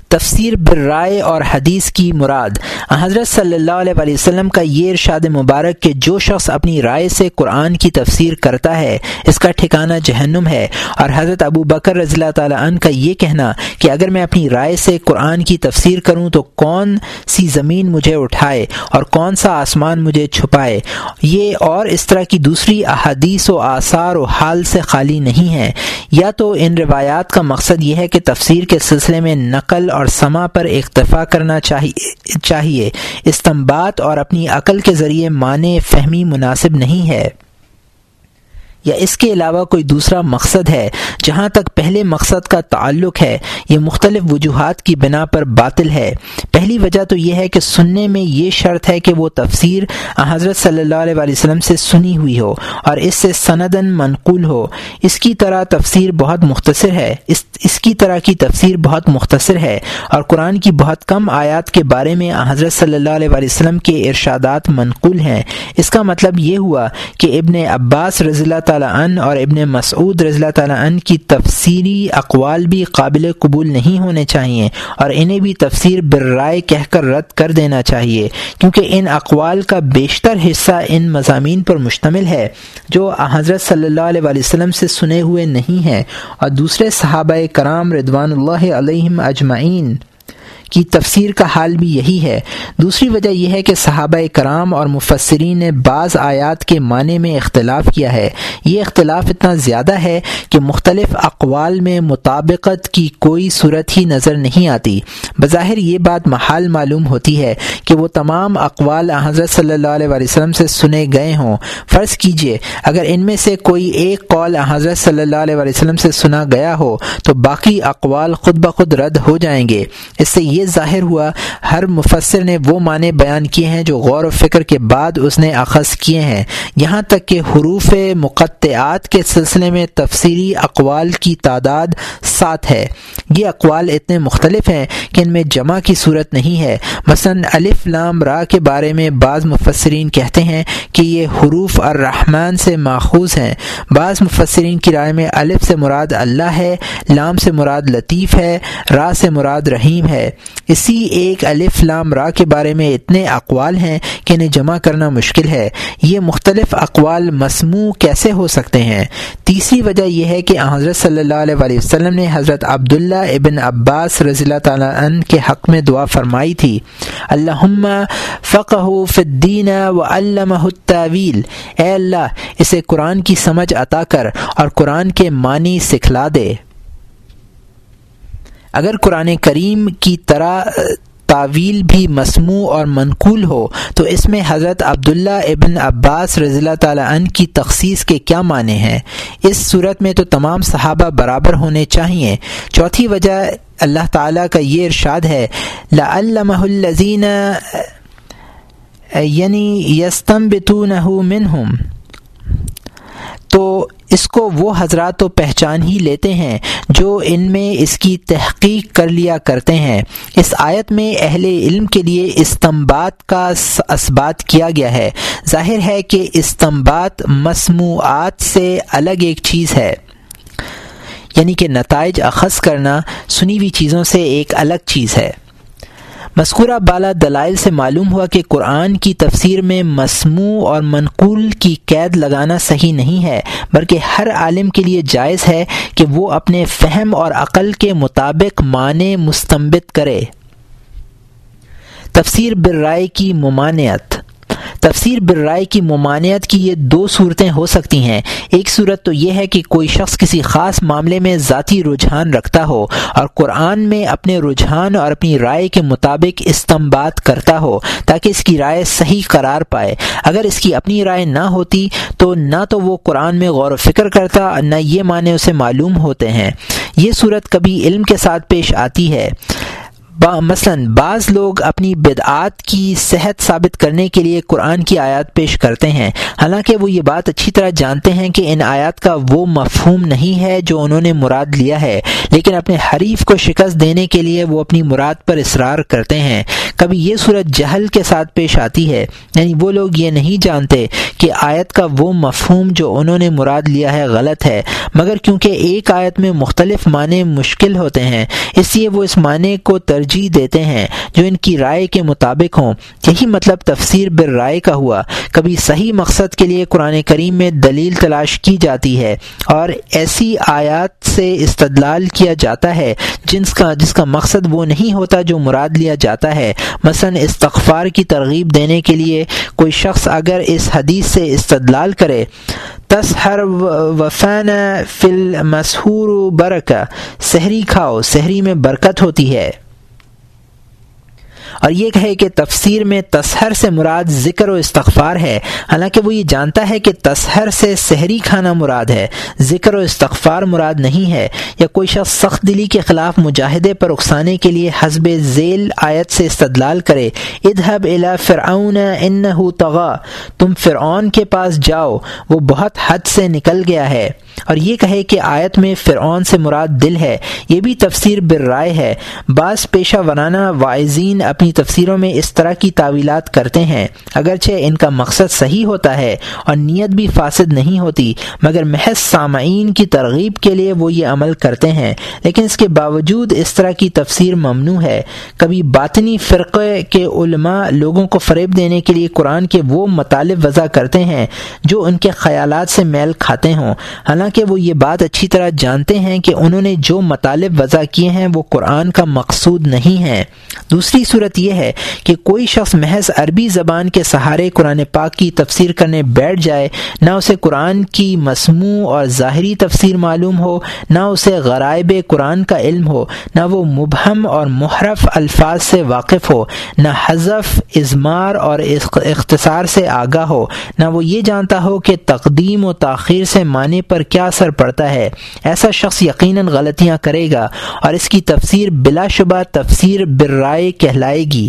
تفسیر بالرائے اور حدیث کی مراد حضرت صلی اللہ علیہ وسلم کا یہ ارشاد مبارک کہ جو شخص اپنی رائے سے قرآن کی تفسیر کرتا ہے اس کا ٹھکانہ جہنم ہے، اور حضرت ابو بکر رضی اللہ تعالی عنہ کا یہ کہنا کہ اگر میں اپنی رائے سے قرآن کی تفسیر کروں تو کون سی زمین مجھے اٹھائے اور کون سا آسمان مجھے چھپائے، یہ اور اس طرح کی دوسری احادیث و آثار و حال سے خالی نہیں ہے۔ یا تو ان روایات کا مقصد یہ ہے کہ تفسیر کے سلسلے میں نقل اور سماع پر اکتفا کرنا چاہیے، استنباط اور اپنی عقل کے ذریعے معنی فہمی مناسب نہیں ہے، یا اس کے علاوہ کوئی دوسرا مقصد ہے۔ جہاں تک پہلے مقصد کا تعلق ہے یہ مختلف وجوہات کی بنا پر باطل ہے۔ پہلی وجہ تو یہ ہے کہ سننے میں یہ شرط ہے کہ وہ تفسیر حضرت صلی اللہ علیہ وسلم سے سنی ہوئی ہو اور اس سے سندن منقول ہو۔ اس کی طرح کی تفسیر بہت مختصر ہے اور قرآن کی بہت کم آیات کے بارے میں حضرت صلی اللہ علیہ وسلم کے ارشادات منقول ہیں۔ اس کا مطلب یہ ہوا کہ ابن عباس رضی اللہ تعالی عنہ اور ابن مسعود رضی اللہ تعالی عنہ کی تفسیری اقوال بھی قابل قبول نہیں ہونے چاہیے اور انہیں بھی تفسیر بالرائے کہہ کر رد کر دینا چاہیے، کیونکہ ان اقوال کا بیشتر حصہ ان مضامین پر مشتمل ہے جو حضرت صلی اللہ علیہ وسلم سے سنے ہوئے نہیں ہیں، اور دوسرے صحابہ کرام رضوان اللہ علیہم اجمعین کی تفسیر کا حال بھی یہی ہے۔ دوسری وجہ یہ ہے کہ صحابہ کرام اور مفسرین نے بعض آیات کے معنی میں اختلاف کیا ہے۔ یہ اختلاف اتنا زیادہ ہے کہ مختلف اقوال میں مطابقت کی کوئی صورت ہی نظر نہیں آتی۔ بظاہر یہ بات محال معلوم ہوتی ہے کہ وہ تمام اقوال حضرت صلی اللہ علیہ وسلم سے سنے گئے ہوں۔ فرض کیجئے اگر ان میں سے کوئی ایک قول حضرت صلی اللہ علیہ وسلم سے سنا گیا ہو تو باقی اقوال خود بخود رد ہو جائیں گے۔ اس سے یہ ظاہر ہوا ہر مفسر نے وہ معنی بیان کیے ہیں جو غور و فکر کے بعد اس نے اخذ کیے ہیں۔ یہاں تک کہ حروف مقطعات کے سلسلے میں تفسیری اقوال کی تعداد 7 ہے۔ یہ اقوال اتنے مختلف ہیں کہ ان میں جمع کی صورت نہیں ہے۔ مثلا الف لام را کے بارے میں بعض مفسرین کہتے ہیں کہ یہ حروف الرحمن سے ماخوذ ہیں۔ بعض مفسرین کی رائے میں الف سے مراد اللہ ہے، لام سے مراد لطیف ہے، را سے مراد رحیم ہے۔ اسی ایک الف لام را کے بارے میں اتنے اقوال ہیں کہ انہیں جمع کرنا مشکل ہے۔ یہ مختلف اقوال مسموع کیسے ہو سکتے ہیں؟ تیسری وجہ یہ ہے کہ حضرت صلی اللہ علیہ وسلم نے حضرت عبداللہ ابن عباس رضی اللہ تعالی عنہ کے حق میں دعا فرمائی تھی، اللہم فقہہ فی الدین وعلمہ التاویل، اے اللہ اسے قرآن کی سمجھ عطا کر اور قرآن کے معنی سکھلا دے۔ اگر قرآن کریم کی طرح تعویل بھی مسموع اور منقول ہو تو اس میں حضرت عبداللہ ابن عباس رضی اللہ تعالی عنہ کی تخصیص کے کیا معنی ہیں؟ اس صورت میں تو تمام صحابہ برابر ہونے چاہیے۔ چوتھی وجہ اللہ تعالیٰ کا یہ ارشاد ہے لَعَلَّمَهُ الَّذِينَ یعنی یستنبطونہ منہم، تو اس کو وہ حضرات تو پہچان ہی لیتے ہیں جو ان میں اس کی تحقیق کر لیا کرتے ہیں۔ اس آیت میں اہل علم کے لیے استنباط کا اثبات کیا گیا ہے۔ ظاہر ہے کہ استنباط مسموعات سے الگ ایک چیز ہے، یعنی کہ نتائج اخذ کرنا سنی ہوئی چیزوں سے ایک الگ چیز ہے۔ مذکورہ بالا دلائل سے معلوم ہوا کہ قرآن کی تفسیر میں مسموع اور منقول کی قید لگانا صحیح نہیں ہے، بلکہ ہر عالم کے لیے جائز ہے کہ وہ اپنے فہم اور عقل کے مطابق معنی مستنبط کرے۔ تفسیر بالرائے کی ممانعت۔ تفسیر بالرائے کی ممانعت کی یہ دو صورتیں ہو سکتی ہیں۔ ایک صورت تو یہ ہے کہ کوئی شخص کسی خاص معاملے میں ذاتی رجحان رکھتا ہو اور قرآن میں اپنے رجحان اور اپنی رائے کے مطابق استنباط کرتا ہو تاکہ اس کی رائے صحیح قرار پائے۔ اگر اس کی اپنی رائے نہ ہوتی تو نہ تو وہ قرآن میں غور و فکر کرتا، نہ یہ معنی اسے معلوم ہوتے ہیں۔ یہ صورت کبھی علم کے ساتھ پیش آتی ہے، مثلاً بعض لوگ اپنی بدعات کی صحت ثابت کرنے کے لیے قرآن کی آیات پیش کرتے ہیں، حالانکہ وہ یہ بات اچھی طرح جانتے ہیں کہ ان آیات کا وہ مفہوم نہیں ہے جو انہوں نے مراد لیا ہے، لیکن اپنے حریف کو شکست دینے کے لیے وہ اپنی مراد پر اصرار کرتے ہیں۔ کبھی یہ صورت جہل کے ساتھ پیش آتی ہے، یعنی وہ لوگ یہ نہیں جانتے کہ آیت کا وہ مفہوم جو انہوں نے مراد لیا ہے غلط ہے، مگر کیونکہ ایک آیت میں مختلف معنی مشکل ہوتے ہیں اس لیے وہ اس معنی کو ترجیح دیتے ہیں جو ان کی رائے کے مطابق ہوں۔ یہی مطلب تفسیر بالرائے کا ہوا۔ کبھی صحیح مقصد کے لیے قرآن کریم میں دلیل تلاش کی جاتی ہے اور ایسی آیات سے استدلال کیا جاتا ہے جس کا مقصد وہ نہیں ہوتا جو مراد لیا جاتا ہے۔ مثلا استغفار کی ترغیب دینے کے لیے کوئی شخص اگر اس حدیث سے استدلال کرے تسحر وفانا فی المسحور برکہ، سحری کھاؤ، سحری میں برکت ہوتی ہے، اور یہ کہے کہ تفسیر میں تسحر سے مراد ذکر و استغفار ہے، حالانکہ وہ یہ جانتا ہے کہ تسحر سے سحری کھانا مراد ہے، ذکر و استغفار مراد نہیں ہے۔ یا کوئی شخص سخت دلی کے خلاف مجاہدے پر اکسانے کے لیے حسب ذیل آیت سے استدلال کرے، اذهب الى فرعون انه طغى، تم فرعون کے پاس جاؤ وہ بہت حد سے نکل گیا ہے، اور یہ کہے کہ آیت میں فرعون سے مراد دل ہے، یہ بھی تفسیر بالرائے ہے۔ بعض پیشہ ورانہ واعظین اپنی تفسیروں میں اس طرح کی تعویلات کرتے ہیں، اگرچہ ان کا مقصد صحیح ہوتا ہے اور نیت بھی فاسد نہیں ہوتی، مگر محض سامعین کی ترغیب کے لیے وہ یہ عمل کرتے ہیں، لیکن اس کے باوجود اس طرح کی تفسیر ممنوع ہے۔ کبھی باطنی فرقے کے علماء لوگوں کو فریب دینے کے لیے قرآن کے وہ مطالب وضع کرتے ہیں جو ان کے خیالات سے میل کھاتے ہوں، حالانکہ وہ یہ بات اچھی طرح جانتے ہیں کہ انہوں نے جو مطالب وضع کیے ہیں وہ قرآن کا مقصود نہیں ہے۔ دوسری صورت یہ ہے کہ کوئی شخص محض عربی زبان کے سہارے قرآن پاک کی تفسیر کرنے بیٹھ جائے، نہ اسے قرآن کی مسموع اور ظاہری تفسیر معلوم ہو، نہ اسے غرائب قرآن کا علم ہو، نہ وہ مبہم اور محرف الفاظ سے واقف ہو، نہ حذف، اضمار اور اختصار سے آگاہ ہو، نہ وہ یہ جانتا ہو کہ تقدیم و تاخیر سے معنی پر کیا اثر پڑتا ہے۔ ایسا شخص یقیناً غلطیاں کرے گا اور اس کی تفسیر بلا شبہ تفسیر بالرائے کہلائے گی،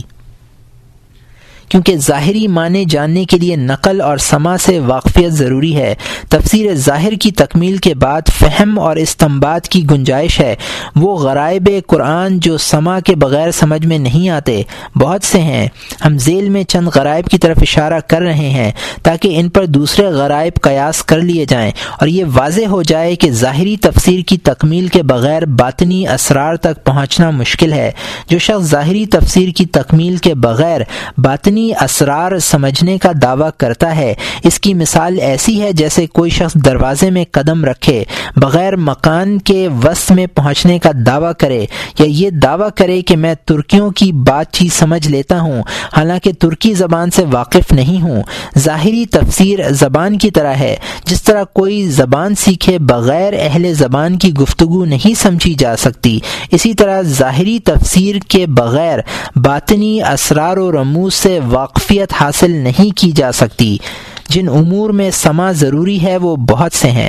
کیونکہ ظاہری معنی جاننے کے لیے نقل اور سماع سے واقفیت ضروری ہے۔ تفسیر ظاہر کی تکمیل کے بعد فہم اور استنباط کی گنجائش ہے۔ وہ غرائب قرآن جو سماع کے بغیر سمجھ میں نہیں آتے بہت سے ہیں۔ ہم ذیل میں چند غرائب کی طرف اشارہ کر رہے ہیں تاکہ ان پر دوسرے غرائب قیاس کر لیے جائیں اور یہ واضح ہو جائے کہ ظاہری تفسیر کی تکمیل کے بغیر باطنی اسرار تک پہنچنا مشکل ہے۔ جو شخص ظاہری تفسیر کی تکمیل کے بغیر باطنی اسرار سمجھنے کا دعویٰ کرتا ہے، اس کی مثال ایسی ہے جیسے کوئی شخص دروازے میں قدم رکھے بغیر مکان کے وسط میں پہنچنے کا دعویٰ کرے، یا یہ دعویٰ کرے کہ میں ترکیوں کی بات چیت سمجھ لیتا ہوں حالانکہ ترکی زبان سے واقف نہیں ہوں۔ ظاہری تفسیر زبان کی طرح ہے، جس طرح کوئی زبان سیکھے بغیر اہل زبان کی گفتگو نہیں سمجھی جا سکتی، اسی طرح ظاہری تفسیر کے بغیر باطنی اسرار و رموز سے واقفیت حاصل نہیں کی جا سکتی۔ جن امور میں سماع ضروری ہے وہ بہت سے ہیں۔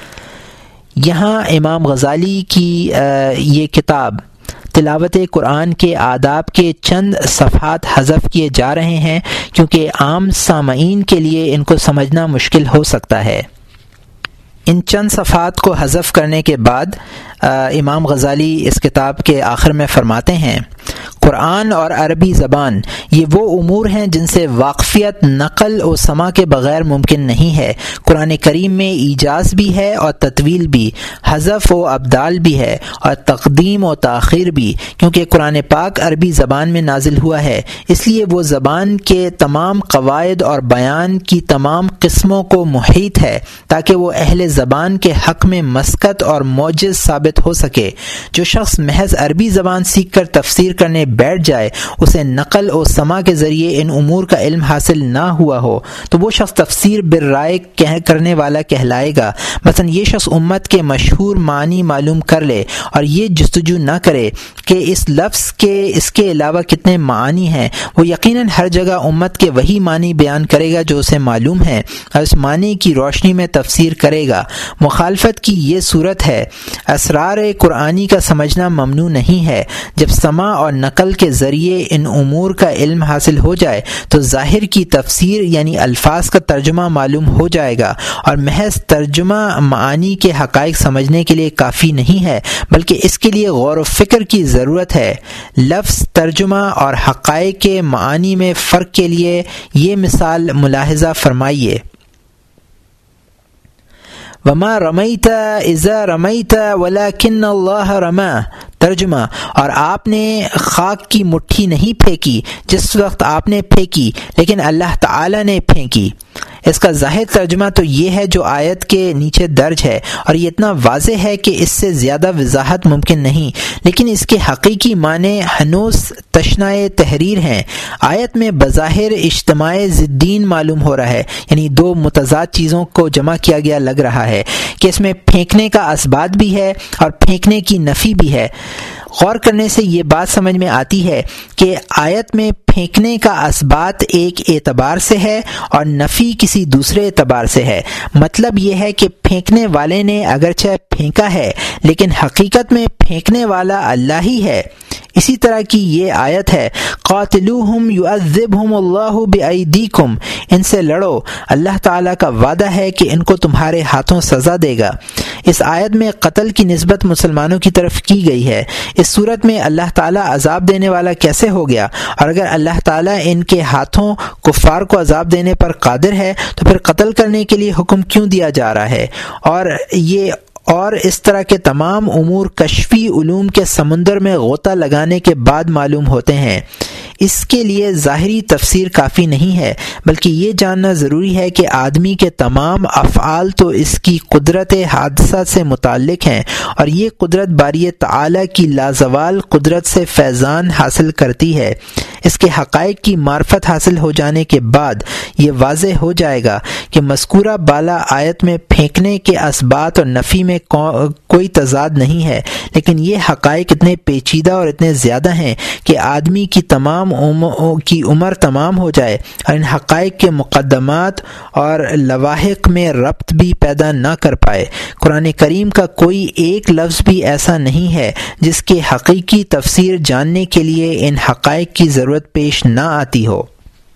یہاں امام غزالی کی یہ کتاب تلاوت قرآن کے آداب کے چند صفحات حذف کیے جا رہے ہیں کیونکہ عام سامعین کے لیے ان کو سمجھنا مشکل ہو سکتا ہے۔ ان چند صفحات کو حذف کرنے کے بعد امام غزالی اس کتاب کے آخر میں فرماتے ہیں، قرآن اور عربی زبان یہ وہ امور ہیں جن سے واقفیت نقل و سماع کے بغیر ممکن نہیں ہے۔ قرآن کریم میں ایجاز بھی ہے اور تطویل بھی، حذف و ابدال بھی ہے اور تقدیم و تاخیر بھی، کیونکہ قرآن پاک عربی زبان میں نازل ہوا ہے، اس لیے وہ زبان کے تمام قواعد اور بیان کی تمام قسموں کو محیط ہے تاکہ وہ اہل زبان کے حق میں مسکت اور معجز ثابت ہو سکے۔ جو شخص محض عربی زبان سیکھ کر تفسیر کرنے بیٹھ جائے، اسے نقل و سماع کے ذریعے ان امور کا علم حاصل نہ ہوا ہو تو وہ شخص تفسیر بالرائے کرنے والا کہلائے گا۔ مثلا یہ شخص امت کے مشہور معنی معلوم کر لے اور یہ جستجو نہ کرے کہ اس لفظ کے اس کے علاوہ کتنے معنی ہیں، وہ یقیناً ہر جگہ امت کے وہی معنی بیان کرے گا جو اسے معلوم ہے اور اس معنی کی روشنی میں تفسیر کرے گا۔ مخالفت کی یہ صورت ہے۔ اسرار قرآنی کا سمجھنا ممنوع نہیں ہے۔ جب سماع اور نقل عقل کے ذریعے ان امور کا علم حاصل ہو جائے تو ظاہر کی تفسیر یعنی الفاظ کا ترجمہ معلوم ہو جائے گا، اور محض ترجمہ معانی کے حقائق سمجھنے کے لیے کافی نہیں ہے، بلکہ اس کے لیے غور و فکر کی ضرورت ہے۔ لفظ ترجمہ اور حقائق کے معانی میں فرق کے لیے یہ مثال ملاحظہ فرمائیے۔ وما رمیت اذا رمیت ولکن اللہ رمی، ترجمہ، اور آپ نے خاک کی مٹھی نہیں پھینکی جس وقت آپ نے پھینکی، لیکن اللہ تعالی نے پھینکی۔ اس کا ظاہر ترجمہ تو یہ ہے جو آیت کے نیچے درج ہے، اور یہ اتنا واضح ہے کہ اس سے زیادہ وضاحت ممکن نہیں، لیکن اس کے حقیقی معنی ہنوز تشنائے تحریر ہیں۔ آیت میں بظاہر اجتماع ضدین معلوم ہو رہا ہے، یعنی دو متضاد چیزوں کو جمع کیا گیا لگ رہا ہے کہ اس میں پھینکنے کا اثبات بھی ہے اور پھینکنے کی نفی بھی ہے۔ غور کرنے سے یہ بات سمجھ میں آتی ہے کہ آیت میں پھینکنے کا اثبات ایک اعتبار سے ہے اور نفی کسی دوسرے اعتبار سے ہے۔ مطلب یہ ہے کہ پھینکنے والے نے اگرچہ پھینکا ہے لیکن حقیقت میں پھینکنے والا اللہ ہی ہے۔ اسی طرح کی یہ آیت ہے، قاتلوہم یعذبہم اللہ بایدیکم، ان سے لڑو، اللہ تعالیٰ کا وعدہ ہے کہ ان کو تمہارے ہاتھوں سزا دے گا۔ اس آیت میں قتل کی نسبت مسلمانوں کی طرف کی گئی ہے۔ اس صورت میں اللہ تعالیٰ عذاب دینے والا کیسے ہو گیا؟ اور اگر اللہ تعالیٰ ان کے ہاتھوں کفار کو عذاب دینے پر قادر ہے تو پھر قتل کرنے کے لیے حکم کیوں دیا جا رہا ہے؟ اور اس طرح کے تمام امور کشفی علوم کے سمندر میں غوطہ لگانے کے بعد معلوم ہوتے ہیں۔ اس کے لیے ظاہری تفسیر کافی نہیں ہے، بلکہ یہ جاننا ضروری ہے کہ آدمی کے تمام افعال تو اس کی قدرت حادثہ سے متعلق ہیں، اور یہ قدرت باری تعالی کی لازوال قدرت سے فیضان حاصل کرتی ہے۔ اس کے حقائق کی معرفت حاصل ہو جانے کے بعد یہ واضح ہو جائے گا کہ مذکورہ بالا آیت میں پھینکنے کے اثبات اور نفی میں کوئی تضاد نہیں ہے، لیکن یہ حقائق اتنے پیچیدہ اور اتنے زیادہ ہیں کہ آدمی کی عمر تمام ہو جائے اور ان حقائق کے مقدمات اور لواحق میں ربط بھی پیدا نہ کر پائے۔ قرآن کریم کا کوئی ایک لفظ بھی ایسا نہیں ہے جس کے حقیقی تفسیر جاننے کے لیے ان حقائق کی ضرورت پیش نہ آتی ہو۔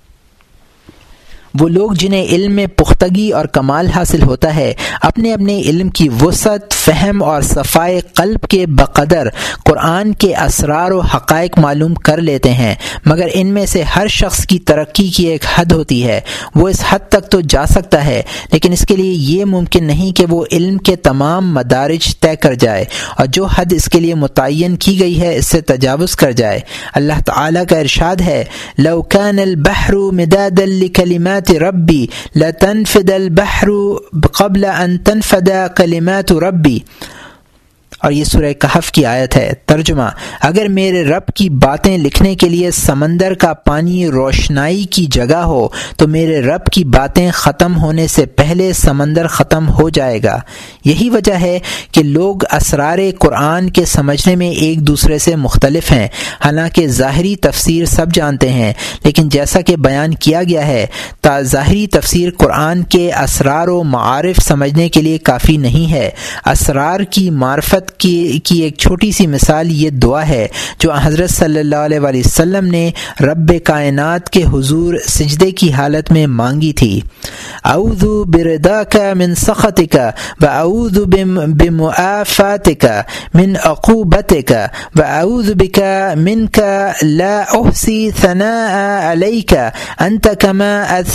وہ لوگ جنہیں علم میں پختگی اور کمال حاصل ہوتا ہے اپنے اپنے علم کی وسعت، فہم اور صفائے قلب کے بقدر قرآن کے اسرار و حقائق معلوم کر لیتے ہیں، مگر ان میں سے ہر شخص کی ترقی کی ایک حد ہوتی ہے۔ وہ اس حد تک تو جا سکتا ہے، لیکن اس کے لیے یہ ممکن نہیں کہ وہ علم کے تمام مدارج طے کر جائے، اور جو حد اس کے لیے متعین کی گئی ہے اس سے تجاوز کر جائے۔ اللہ تعالیٰ کا ارشاد ہے، لو کان البحر مدادا لکلمات ربی لتنفد البحر قبل ان تنفد کلمات ربی، اور یہ سورہ کہف کی آیت ہے۔ ترجمہ، اگر میرے رب کی باتیں لکھنے کے لیے سمندر کا پانی روشنائی کی جگہ ہو تو میرے رب کی باتیں ختم ہونے سے پہلے سمندر ختم ہو جائے گا۔ یہی وجہ ہے کہ لوگ اسرار قرآن کے سمجھنے میں ایک دوسرے سے مختلف ہیں، حالانکہ ظاہری تفسیر سب جانتے ہیں، لیکن جیسا کہ بیان کیا گیا ہے ظاہری تفسیر قرآن کے اسرار و معارف سمجھنے کے لیے کافی نہیں ہے۔ اسرار کی معرفت کی ایک چھوٹی سی مثال یہ دعا ہے جو حضرت صلی اللہ علیہ وآلہ وسلم نے رب کائنات کے حضور سجدے کی حالت میں مانگی تھی۔ اعوذ برضاک من سخطک واعوذ بمعافاتک من عقوبتک واعوذ بک منک لا احصی ثناء علیک انت کما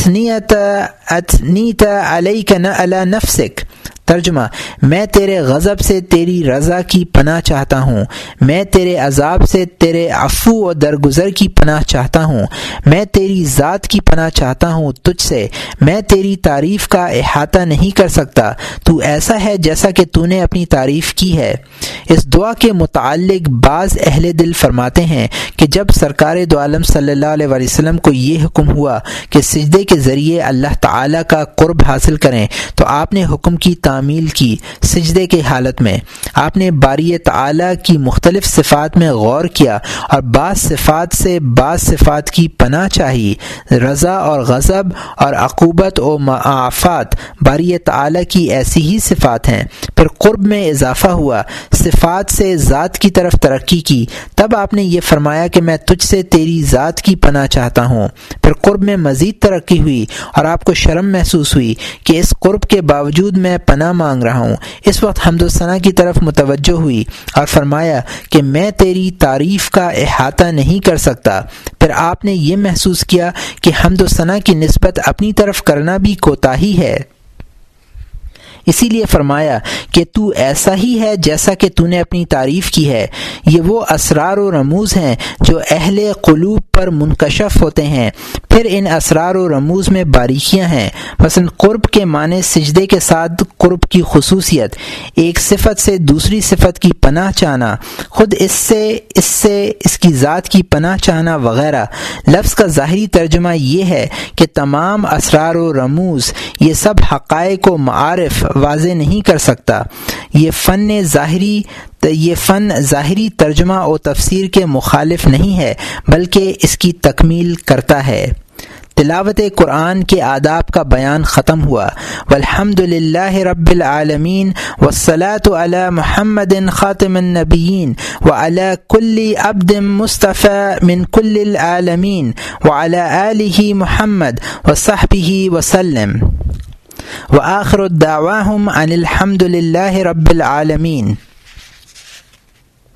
اثنیت علیک علی نفسک۔ ترجمہ، میں تیرے غضب سے تیری رضا کی پناہ چاہتا ہوں، میں تیرے عذاب سے تیرے عفو و درگزر کی پناہ چاہتا ہوں، میں تیری ذات کی پناہ چاہتا ہوں تجھ سے، میں تیری تعریف کا احاطہ نہیں کر سکتا، تو ایسا ہے جیسا کہ تو نے اپنی تعریف کی ہے۔ اس دعا کے متعلق بعض اہل دل فرماتے ہیں کہ جب سرکار دو عالم صلی اللہ علیہ وآلہ وسلم کو یہ حکم ہوا کہ سجدے کے ذریعے اللہ تعالیٰ کا قرب حاصل کریں تو آپ نے حکم کی تعمیل کی۔ سجدے کے حالت میں آپ نے باری تعالیٰ کی مختلف صفات میں غور کیا اور بعض صفات سے بعض صفات کی پناہ چاہی۔ رضا اور غضب اور عقوبت و معافات باری تعالیٰ کی ایسی ہی صفات ہیں۔ پھر قرب میں اضافہ ہوا، صفات سے ذات کی طرف ترقی کی، تب آپ نے یہ فرمایا کہ میں تجھ سے تیری ذات کی پناہ چاہتا ہوں۔ پھر قرب میں مزید ترقی ہوئی اور آپ کو شرم محسوس ہوئی کہ اس قرب کے باوجود میں پناہ مانگ رہا ہوں۔ اس وقت حمد و ثنا کی طرف متوجہ ہوئی اور فرمایا کہ میں تیری تعریف کا احاطہ نہیں کر سکتا۔ پھر آپ نے یہ محسوس کیا کہ حمد و ثنا کی نسبت اپنی طرف کرنا بھی کوتاہی ہے، اسی لیے فرمایا کہ تو ایسا ہی ہے جیسا کہ تو نے اپنی تعریف کی ہے۔ یہ وہ اسرار و رموز ہیں جو اہل قلوب پر منکشف ہوتے ہیں۔ پھر ان اسرار و رموز میں باریکیاں ہیں، مثلا قرب کے معنی سجدے کے ساتھ قرب کی خصوصیت، ایک صفت سے دوسری صفت کی پناہ چاہنا، خود اس سے اس کی ذات کی پناہ چاہنا وغیرہ۔ لفظ کا ظاہری ترجمہ یہ ہے کہ تمام اسرار و رموز، یہ سب حقائق و معارف واضح نہیں کر سکتا۔ یہ فن ظاہری ترجمہ و تفسیر کے مخالف نہیں ہے، بلکہ اس کی تکمیل کرتا ہے۔ تلاوت قرآن کے آداب کا بیان ختم ہوا۔ والحمد للہ رب العالمین والصلاة علی محمد خاتم النبیین وعلی کل عبد مصطفی من کل العالمین وعلی آلہ محمد وصحبہ وسلم وآخر دعواہم ان الحمد للہ رب العالمین۔